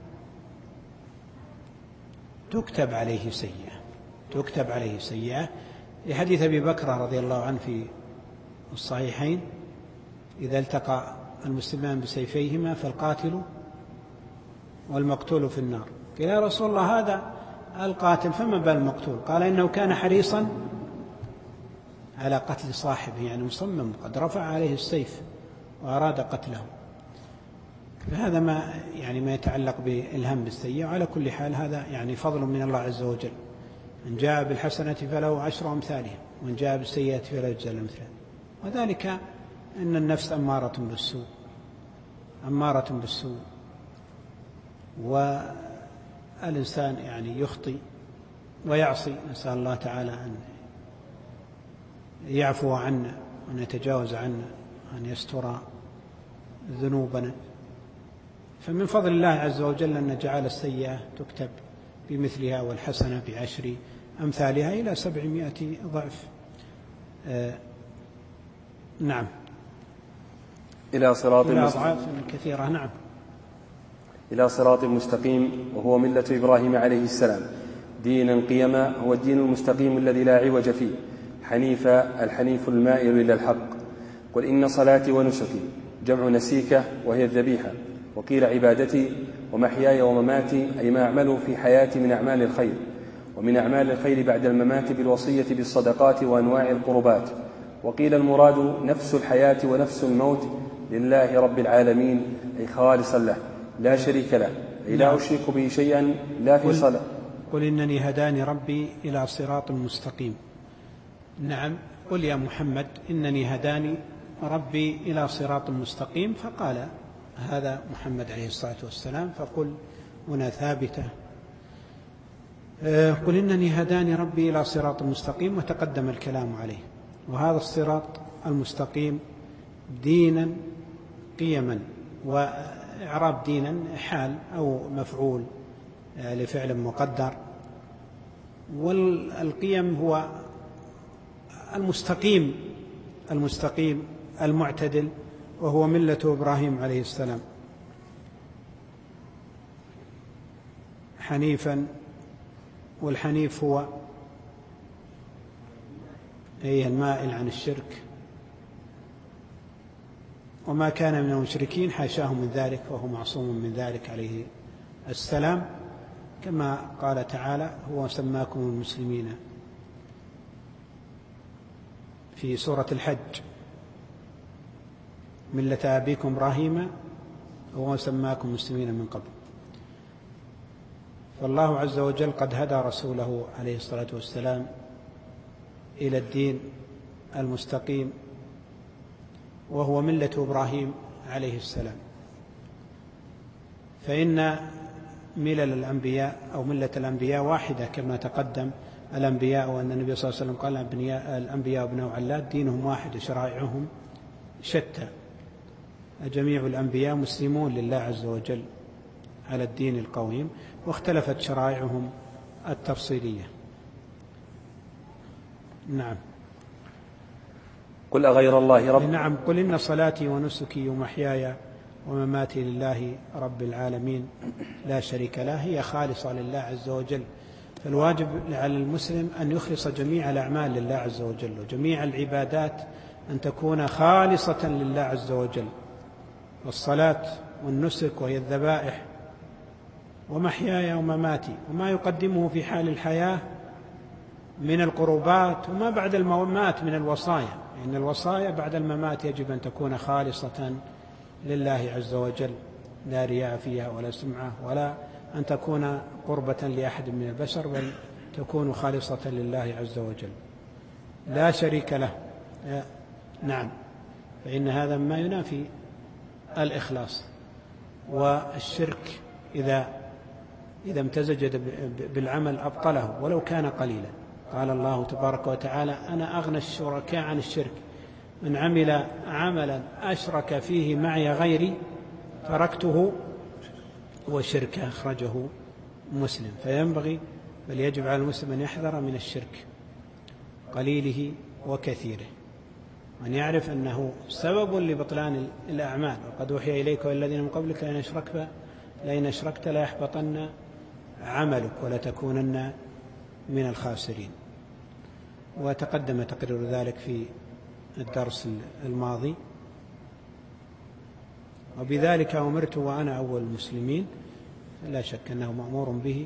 تكتب عليه سيئة، لحديث أبي بكر رضي الله عنه في الصحيحين: إذا التقى المسلمان بسيفيهما فالقاتل والمقتول في النار. قال: يا رسول الله، هذا القاتل فما بال المقتول؟ قال: إنه كان حريصا على قتل صاحبه، يعني مصمم، قد رفع عليه السيف وأراد قتله. فهذا ما يتعلق بالهم بالسيئة. وعلى كل حال هذا فضل من الله عز وجل، من جاء بالحسنة فله 10 أمثالها ومن جاء بالسيئة فلا يجزى إلا مثلها. وذلك أن النفس أمارة بالسوء والإنسان يعني يخطئ ويعصي. نسأل الله تعالى أن يعفو عنا وأن يتجاوز عنا وأن يستر ذنوبنا. فمن فضل الله عز وجل أن جعل السيئة تكتب بمثلها والحسنة ب10 أمثالها إلى 700 ضعف. نعم، إلى صراط أضعاف كثيرة. نعم، إلى صراط مستقيم، وهو ملة إبراهيم عليه السلام دينا قيما، هو الدين المستقيم الذي لا عوج فيه، حنيفا الحنيف المائل إلى الحق. قل إن صلاتي ونسكي، جمع نسيكة وهي الذبيحة، وقيل عبادتي ومحياي ومماتي، أي ما أعمله في حياتي من أعمال الخير، ومن أعمال الخير بعد الممات بالوصية بالصدقات وأنواع القربات. وقيل المراد نفس الحياة ونفس الموت لله رب العالمين، أي خالصا له لا شريك له، أي لا أشرك به شيئا لا في صلاة. قل إنني هداني ربي إلى صراط مستقيم. نعم، قل يا محمد إنني هداني ربي إلى صراط مستقيم. فقال هذا محمد عليه الصلاة والسلام، فقل هنا ثابتة. قل إنني هداني ربي إلى صراط مستقيم، وتقدم الكلام عليه. وهذا الصراط المستقيم دينا قيما، وإعراب دينا حال أو مفعول لفعل مقدر، والقيم هو المستقيم المعتدل، وهو ملة إبراهيم عليه السلام حنيفا. والحنيف هو المائل عن الشرك، وما كان من المشركين حاشاه من ذلك، وهو معصوم من ذلك عليه السلام، كما قال تعالى هو سماكم المسلمين في سورة الحج، ملة أبيكم إبراهيم هو سماكم مسلمين من قبل. فالله عز وجل قد هدى رسوله عليه الصلاة والسلام إلى الدين المستقيم، وهو ملة إبراهيم عليه السلام. فإن ملل الأنبياء أو ملة الأنبياء واحدة كما تقدم الأنبياء، وأن النبي صلى الله عليه وسلم قال الأنبياء ابناء علات دينهم واحد وشرائعهم شتى. جميع الأنبياء مسلمون لله عز وجل على الدين القويم، واختلفت شرائعهم التفصيلية. نعم. قل أغير الله رب. نعم، قل إن صلاتي ونسكي ومحياي ومماتي لله رب العالمين لا شريك له، هي خالصة لله عز وجل. فالواجب على المسلم أن يخلص جميع الأعمال لله عز وجل، وجميع العبادات أن تكون خالصة لله عز وجل. والصلاة والنسك وهي الذبائح، ومحياي ومماتي، وما يقدمه في حال الحياة من القربات، وما بعد الممات من الوصايا، إن الوصايا بعد الممات يجب أن تكون خالصة لله عز وجل، لا رياء فيها ولا سمعة، ولا أن تكون قربة لأحد من البشر، بل تكون خالصة لله عز وجل لا شريك له. نعم، فإن هذا ما ينافي الإخلاص. والشرك إذا امتزج بالعمل أبطله ولو كان قليلا. قال الله تبارك وتعالى أنا أغنى الشركاء عن الشرك، من عمل عملا أشرك فيه معي غيري تركته وشركه. أخرجه مسلم. فينبغي بل يجب على المسلم أن يحذر من الشرك قليله وكثيره، وأن يعرف أنه سبب لبطلان الأعمال. وقد أوحي إليك والذين من قبلك لئن أشركت ليحبطن عملك ولتكونن من الخاسرين. وتقدم تقرير ذلك في الدرس الماضي. وبذلك أمرت وأنا أول المسلمين، لا شك أنه مأمور به،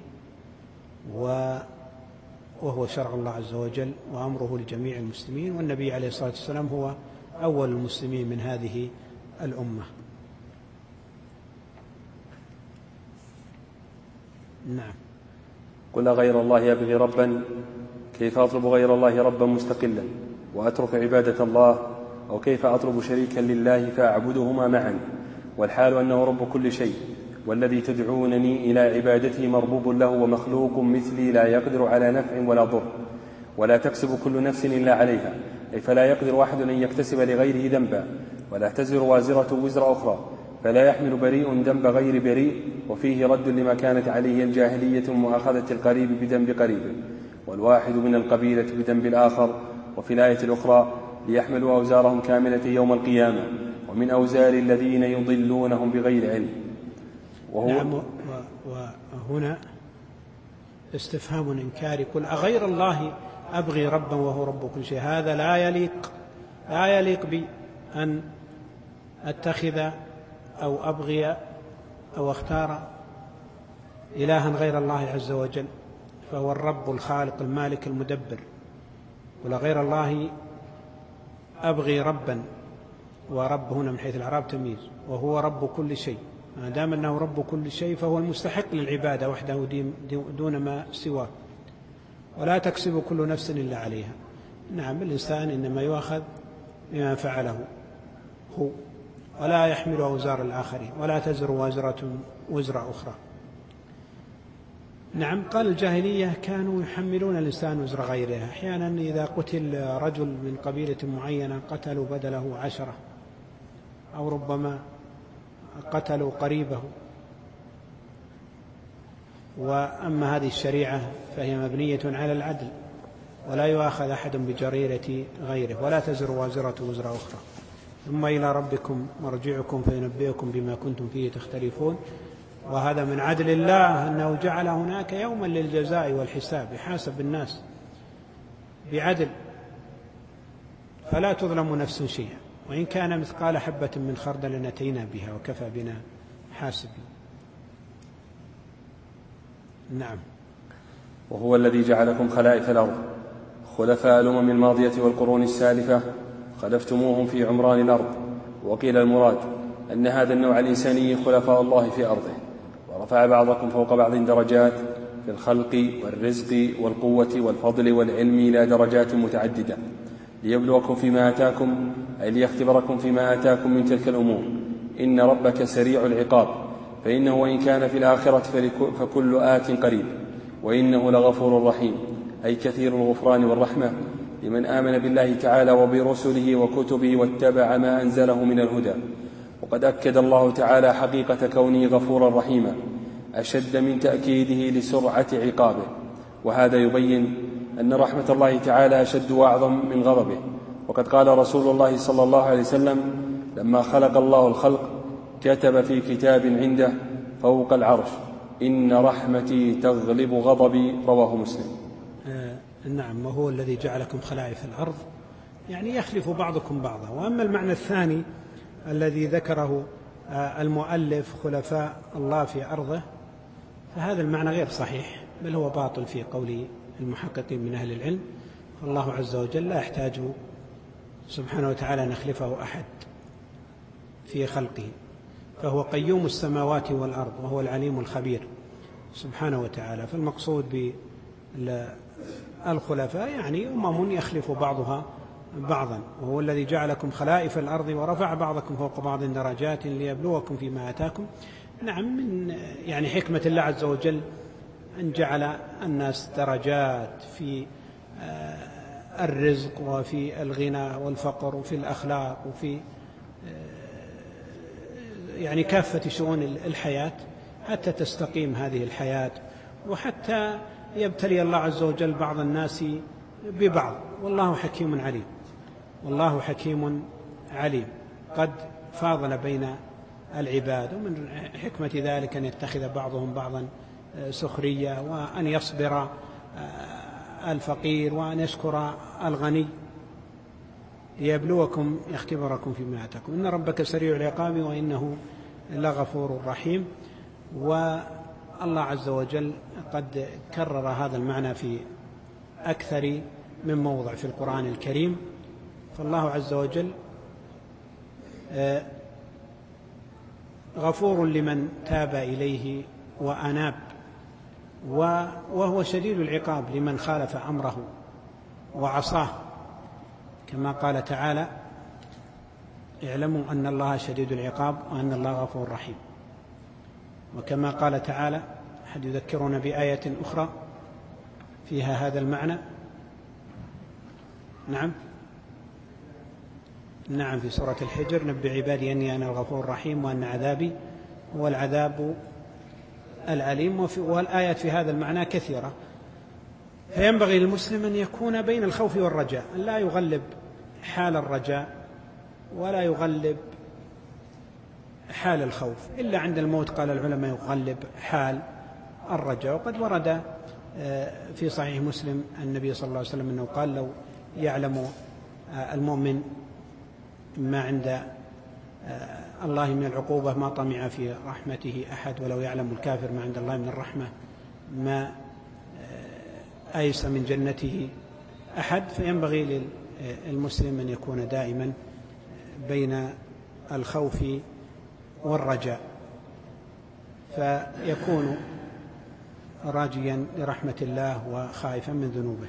وهو شرع الله عز وجل وأمره لجميع المسلمين، والنبي عليه الصلاة والسلام هو أول المسلمين من هذه الأمة. نعم. قل غير الله أبغي ربا كيف أطلب غير الله ربا مستقلا وأترك عبادة الله، أو كيف أطلب شريكا لله فأعبدهما معا، والحال أنه رب كل شيء، والذي تدعونني إلى عبادته مربوب له ومخلوق مثلي لا يقدر على نفع ولا ضر، ولا تكسب كل نفس إلا عليها، أي فلا يقدر أحد أن يكتسب لغيره ذنبا، ولا تزر وازرة وزر أخرى، فلا يحمل بريء ذنب غير بريء، وفيه رد لما كانت عليه الجاهلية من مؤاخذة القريب بذنب قريبه، والواحد من القبيلة بذنب الآخر. وفي الآية الأخرى ليحملوا أوزارهم كاملة يوم القيامة ومن أوزار الذين يضلونهم بغير علم. نعم. وهنا استفهام إنكاري، قل أغير الله أبغي ربا وهو رب كل شيء. هذا لا يليق بي أن أتخذ أو أبغي أو أختار إلها غير الله عز وجل، فهو الرب الخالق المالك المدبر. قل غير الله أبغي ربا، ورب هنا من حيث الإعراب تمييز، وهو رب كل شيء. ما دام أنه رب كل شيء فهو المستحق للعبادة وحده دون ما سواه، ولا تكسب كل نفس إلا عليها. نعم، الإنسان إنما يؤخذ بما فعله هو، ولا يحمل أوزار الآخرين، ولا تزر وازرة وزر أخرى. نعم، قال الجاهلية كانوا يحملون الإنسان وزر غيره. أحيانا إذا قتل رجل من قبيلة معينة قتلوا بدله 10، أو ربما قتلوا قريبه. وأما هذه الشريعة فهي مبنية على العدل، ولا يؤاخذ أحد بجريرة غيره، ولا تزر وازرة وزر أخرى. ثم إلى ربكم مرجعكم فينبئكم بما كنتم فيه تختلفون. وهذا من عدل الله أنه جعل هناك يوما للجزاء والحساب، يحاسب الناس بعدل، فلا تظلم نفس شيئا، وإن كان مثقال حبة من خردل أتينا بها وكفى بنا حاسبين. نعم. وهو الذي جعلكم خلائف الأرض خلفاء الأمم الماضية والقرون السالفة، خلفتموهم في عمران الأرض. وقيل المراد أن هذا النوع الإنساني خلفاء الله في أرضه، ورفع بعضكم فوق بعض درجات في الخلق والرزق والقوة والفضل والعلم إلى درجات متعددة، ليبلوكم فيما آتاكم، أي ليختبركم فيما آتاكم من تلك الأمور. إن ربك سريع العقاب، فإنه وإن كان في الآخرة فكل آت قريب، وإنه لغفور رحيم، أي كثير الغفران والرحمة لمن آمن بالله تعالى وبرسله وكتبه واتبع ما أنزله من الهدى. وقد أكد الله تعالى حقيقة كونه غفورا رحيما أشد من تأكيده لسرعة عقابه، وهذا يبين أن رحمة الله تعالى أشد وأعظم من غضبه. وقد قال رسول الله صلى الله عليه وسلم لما خلق الله الخلق كتب في كتاب عنده فوق العرش: إن رحمتي تغلب غضبي، رواه مسلم. نعم، وهو الذي جعلكم خلائف الأرض، يعني يخلف بعضكم بعضا. وأما المعنى الثاني الذي ذكره المؤلف خلفاء الله في أرضه، فهذا المعنى غير صحيح، بل هو باطل في قول المحققين من أهل العلم. فالله عز وجل لا يحتاج سبحانه وتعالى أن يخلفه أحد في خلقه، فهو قيوم السماوات والأرض، وهو العليم الخبير سبحانه وتعالى. فالمقصود بالخلفاء يعني أمم يخلف بعضها بعضا، وهو الذي جعلكم خلائف الأرض ورفع بعضكم فوق بعض درجات ليبلوكم فيما آتاكم. نعم، من يعني حكمة الله عز وجل أن جعل الناس درجات في الرزق وفي الغنى والفقر وفي الأخلاق وفي يعني كافة شؤون الحياة، حتى تستقيم هذه الحياة، وحتى يبتلي الله عز وجل بعض الناس ببعض. والله حكيم عليم، والله حكيم عليم، قد فاضل بين العباد. ومن حكمة ذلك أن يتخذ بعضهم بعضا سخرية، وأن يصبر الفقير وأن يشكر الغني، ليبلوكم يختبركم فيما آتاكم. إن ربك سريع العقاب وإنه لغفور رحيم. والله عز وجل قد كرر هذا المعنى في أكثر من موضع في القرآن الكريم. فالله عز وجل غفور لمن تاب إليه وأناب، وهو شديد العقاب لمن خالف أمره وعصاه، كما قال تعالى: اعلموا أن الله شديد العقاب وأن الله غفور رحيم. وكما قال تعالى: أحد يذكرون بآية أخرى فيها هذا المعنى؟ نعم، في سورة الحجر: نبئ عبادي أني أنا الغفور الرحيم وأن عذابي هو العذاب الأليم. والآيات في هذا المعنى كثيرة. فينبغي للمسلم أن يكون بين الخوف والرجاء، أن لا يغلب حال الرجاء ولا يغلب حال الخوف، إلا عند الموت قال العلماء يغلب حال الرجاء. وقد ورد في صحيح مسلم النبي صلى الله عليه وسلم أنه قال: لو يعلم المؤمن ما عند الله من العقوبة ما طمع في رحمته أحد، ولو يعلم الكافر ما عند الله من الرحمة ما أيس من جنته أحد. فينبغي للمسلم أن يكون دائما بين الخوف والرجاء، فيكون راجيا لرحمة الله وخائفا من ذنوبه.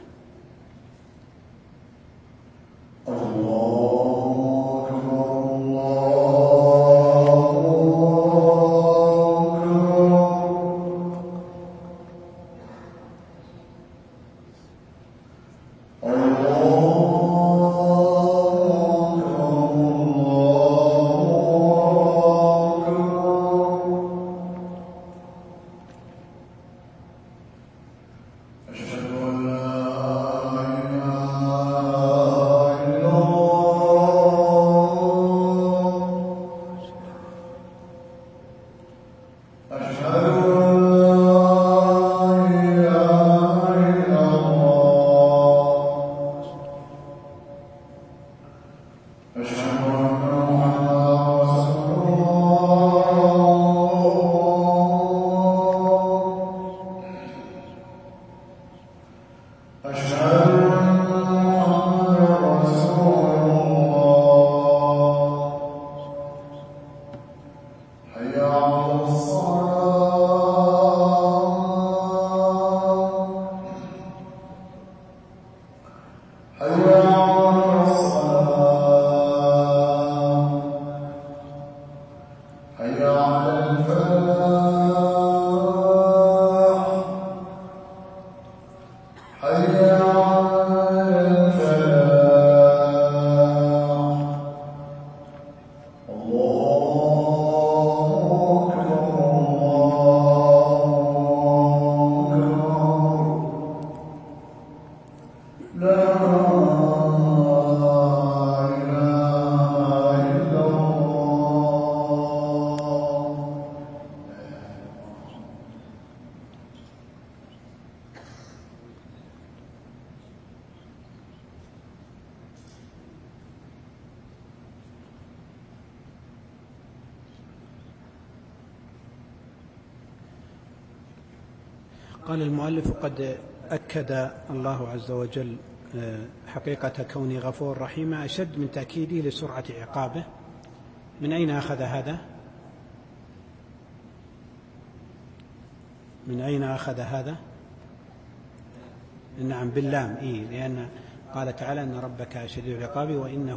الله أكبر الله قال المؤلف: قد أكد الله عز وجل حقيقة كونه غفور رحيم أشد من تأكيده لسرعة عقابه. من أين أخذ هذا؟ من أين أخذ هذا؟ نعم، باللام. لأن قال تعالى: إن ربك شديد العقاب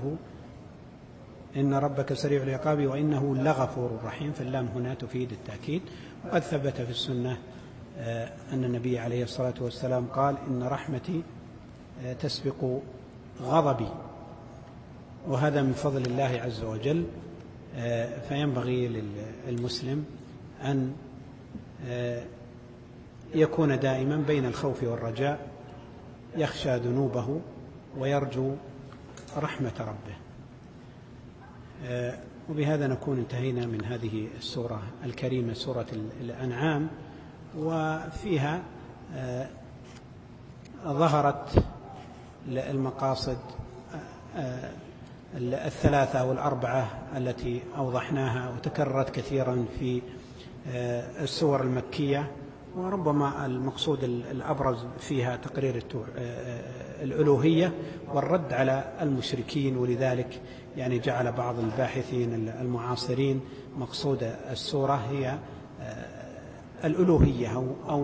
إن ربك سريع العقاب وإنه لغفور رحيم. فاللام هنا تفيد التأكيد. وقد ثبت في السنة أن النبي عليه الصلاة والسلام قال: إن رحمتي تسبق غضبي. وهذا من فضل الله عز وجل. فينبغي للمسلم أن يكون دائما بين الخوف والرجاء، يخشى ذنوبه ويرجو رحمة ربه. وبهذا نكون انتهينا من هذه السورة الكريمة، سورة الأنعام. وفيها ظهرت المقاصد الثلاثة والأربعة التي أوضحناها وتكررت كثيرا في السور المكية. وربما المقصود الأبرز فيها تقرير الألوهية والرد على المشركين، ولذلك يعني جعل بعض الباحثين المعاصرين مقصود السورة هي الألوهية أو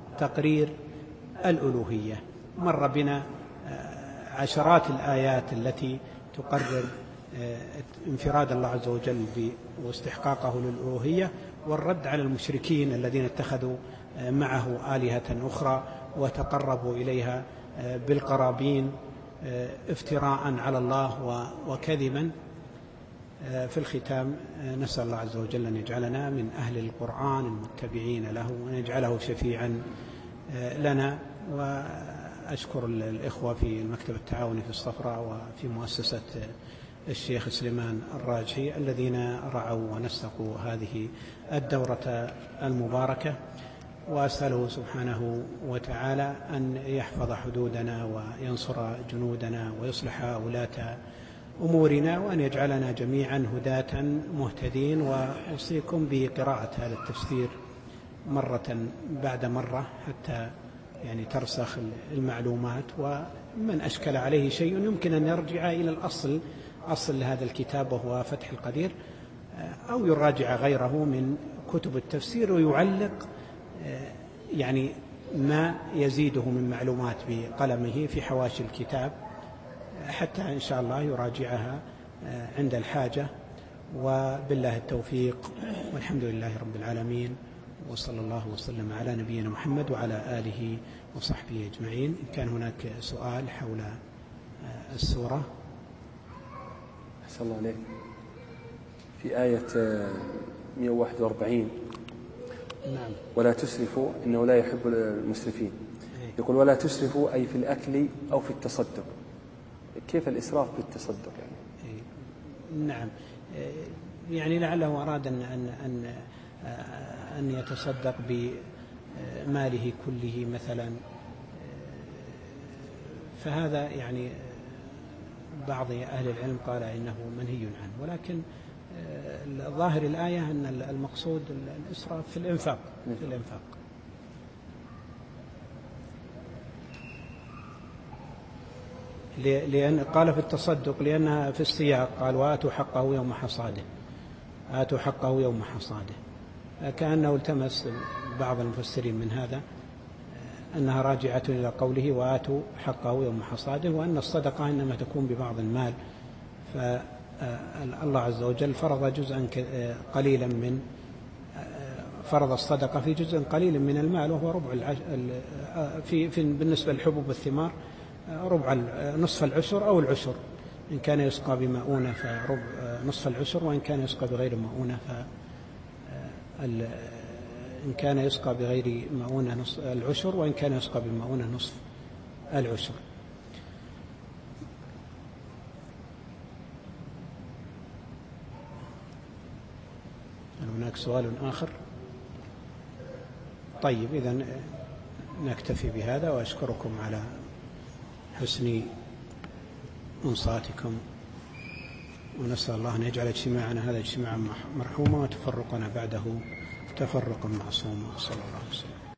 تقرير الألوهية. مر بنا عشرات الآيات التي تقرر انفراد الله عز وجل واستحقاقه للألوهية، والرد على المشركين الذين اتخذوا معه آلهة أخرى وتقربوا إليها بالقرابين افتراء على الله وكذبا. في الختام نسأل الله عز وجل أن يجعلنا من أهل القرآن المتبعين له، وأن يجعله شفيعا لنا. وأشكر الإخوة في المكتب التعاوني في الصفراء وفي مؤسسة الشيخ سليمان الراجحي الذين رعوا ونسقوا هذه الدورة المباركة، وأسأله سبحانه وتعالى أن يحفظ حدودنا وينصر جنودنا ويصلح ولاة أمورنا، وأن يجعلنا جميعا هداة مهتدين. وأوصيكم بقراءة هذا التفسير مرة بعد مرة حتى يعني ترسخ المعلومات، ومن أشكل عليه شيء يمكن أن يرجع إلى أصل هذا الكتاب وهو فتح القدير، أو يراجع غيره من كتب التفسير ويعلق يعني ما يزيده من معلومات بقلمه في حواشي الكتاب، حتى إن شاء الله يراجعها عند الحاجة. وبالله التوفيق، والحمد لله رب العالمين، وصلى الله وسلم على نبينا محمد وعلى آله وصحبه أجمعين. إن كان هناك سؤال حول السورة. أحسن الله عليك. في آية 141 نعم. ولا تسرفوا إنه لا يحب المسرفين. يقول ولا تسرفوا أي في الأكل أو في التصدق. كيف الإسراف بالتصدق يعني؟ نعم، يعني لعله أراد أن يتصدق بماله كله مثلا، فهذا يعني بعض أهل العلم قال إنه منهي عنه، ولكن ظاهر الآية أن المقصود الإسراف في الإنفاق. لأن قال في التصدق لأنها في السياق قال وآتوا حقه يوم حصاده، آتوا حقه يوم حصاده، كأنه التمس بعض المفسرين من هذا أنها راجعة إلى قوله وآتوا حقه يوم حصاده، وأن الصدقة إنما تكون ببعض المال. فالله عز وجل فرض جزءا قليلا فرض الصدقة في جزء قليل من المال، وهو ربع بالنسبة للحبوب والثمار ربع نصف العشر أو العشر، إن كان يسقى بمؤونة فربع نصف العشر، وإن كان يسقى بغير مؤونة إن كان يسقى بغير مؤونة نصف العشر، وإن كان يسقى بمؤونة نصف العشر. هل هناك سؤال آخر؟ طيب، إذن نكتفي بهذا، وأشكركم على حسن إنصاتكم، ونسأل الله أن يجعل اجتماعنا هذا اجتماعا مرحوما وتفرقنا بعده تفرقا معصوما. صلى الله عليه وسلم.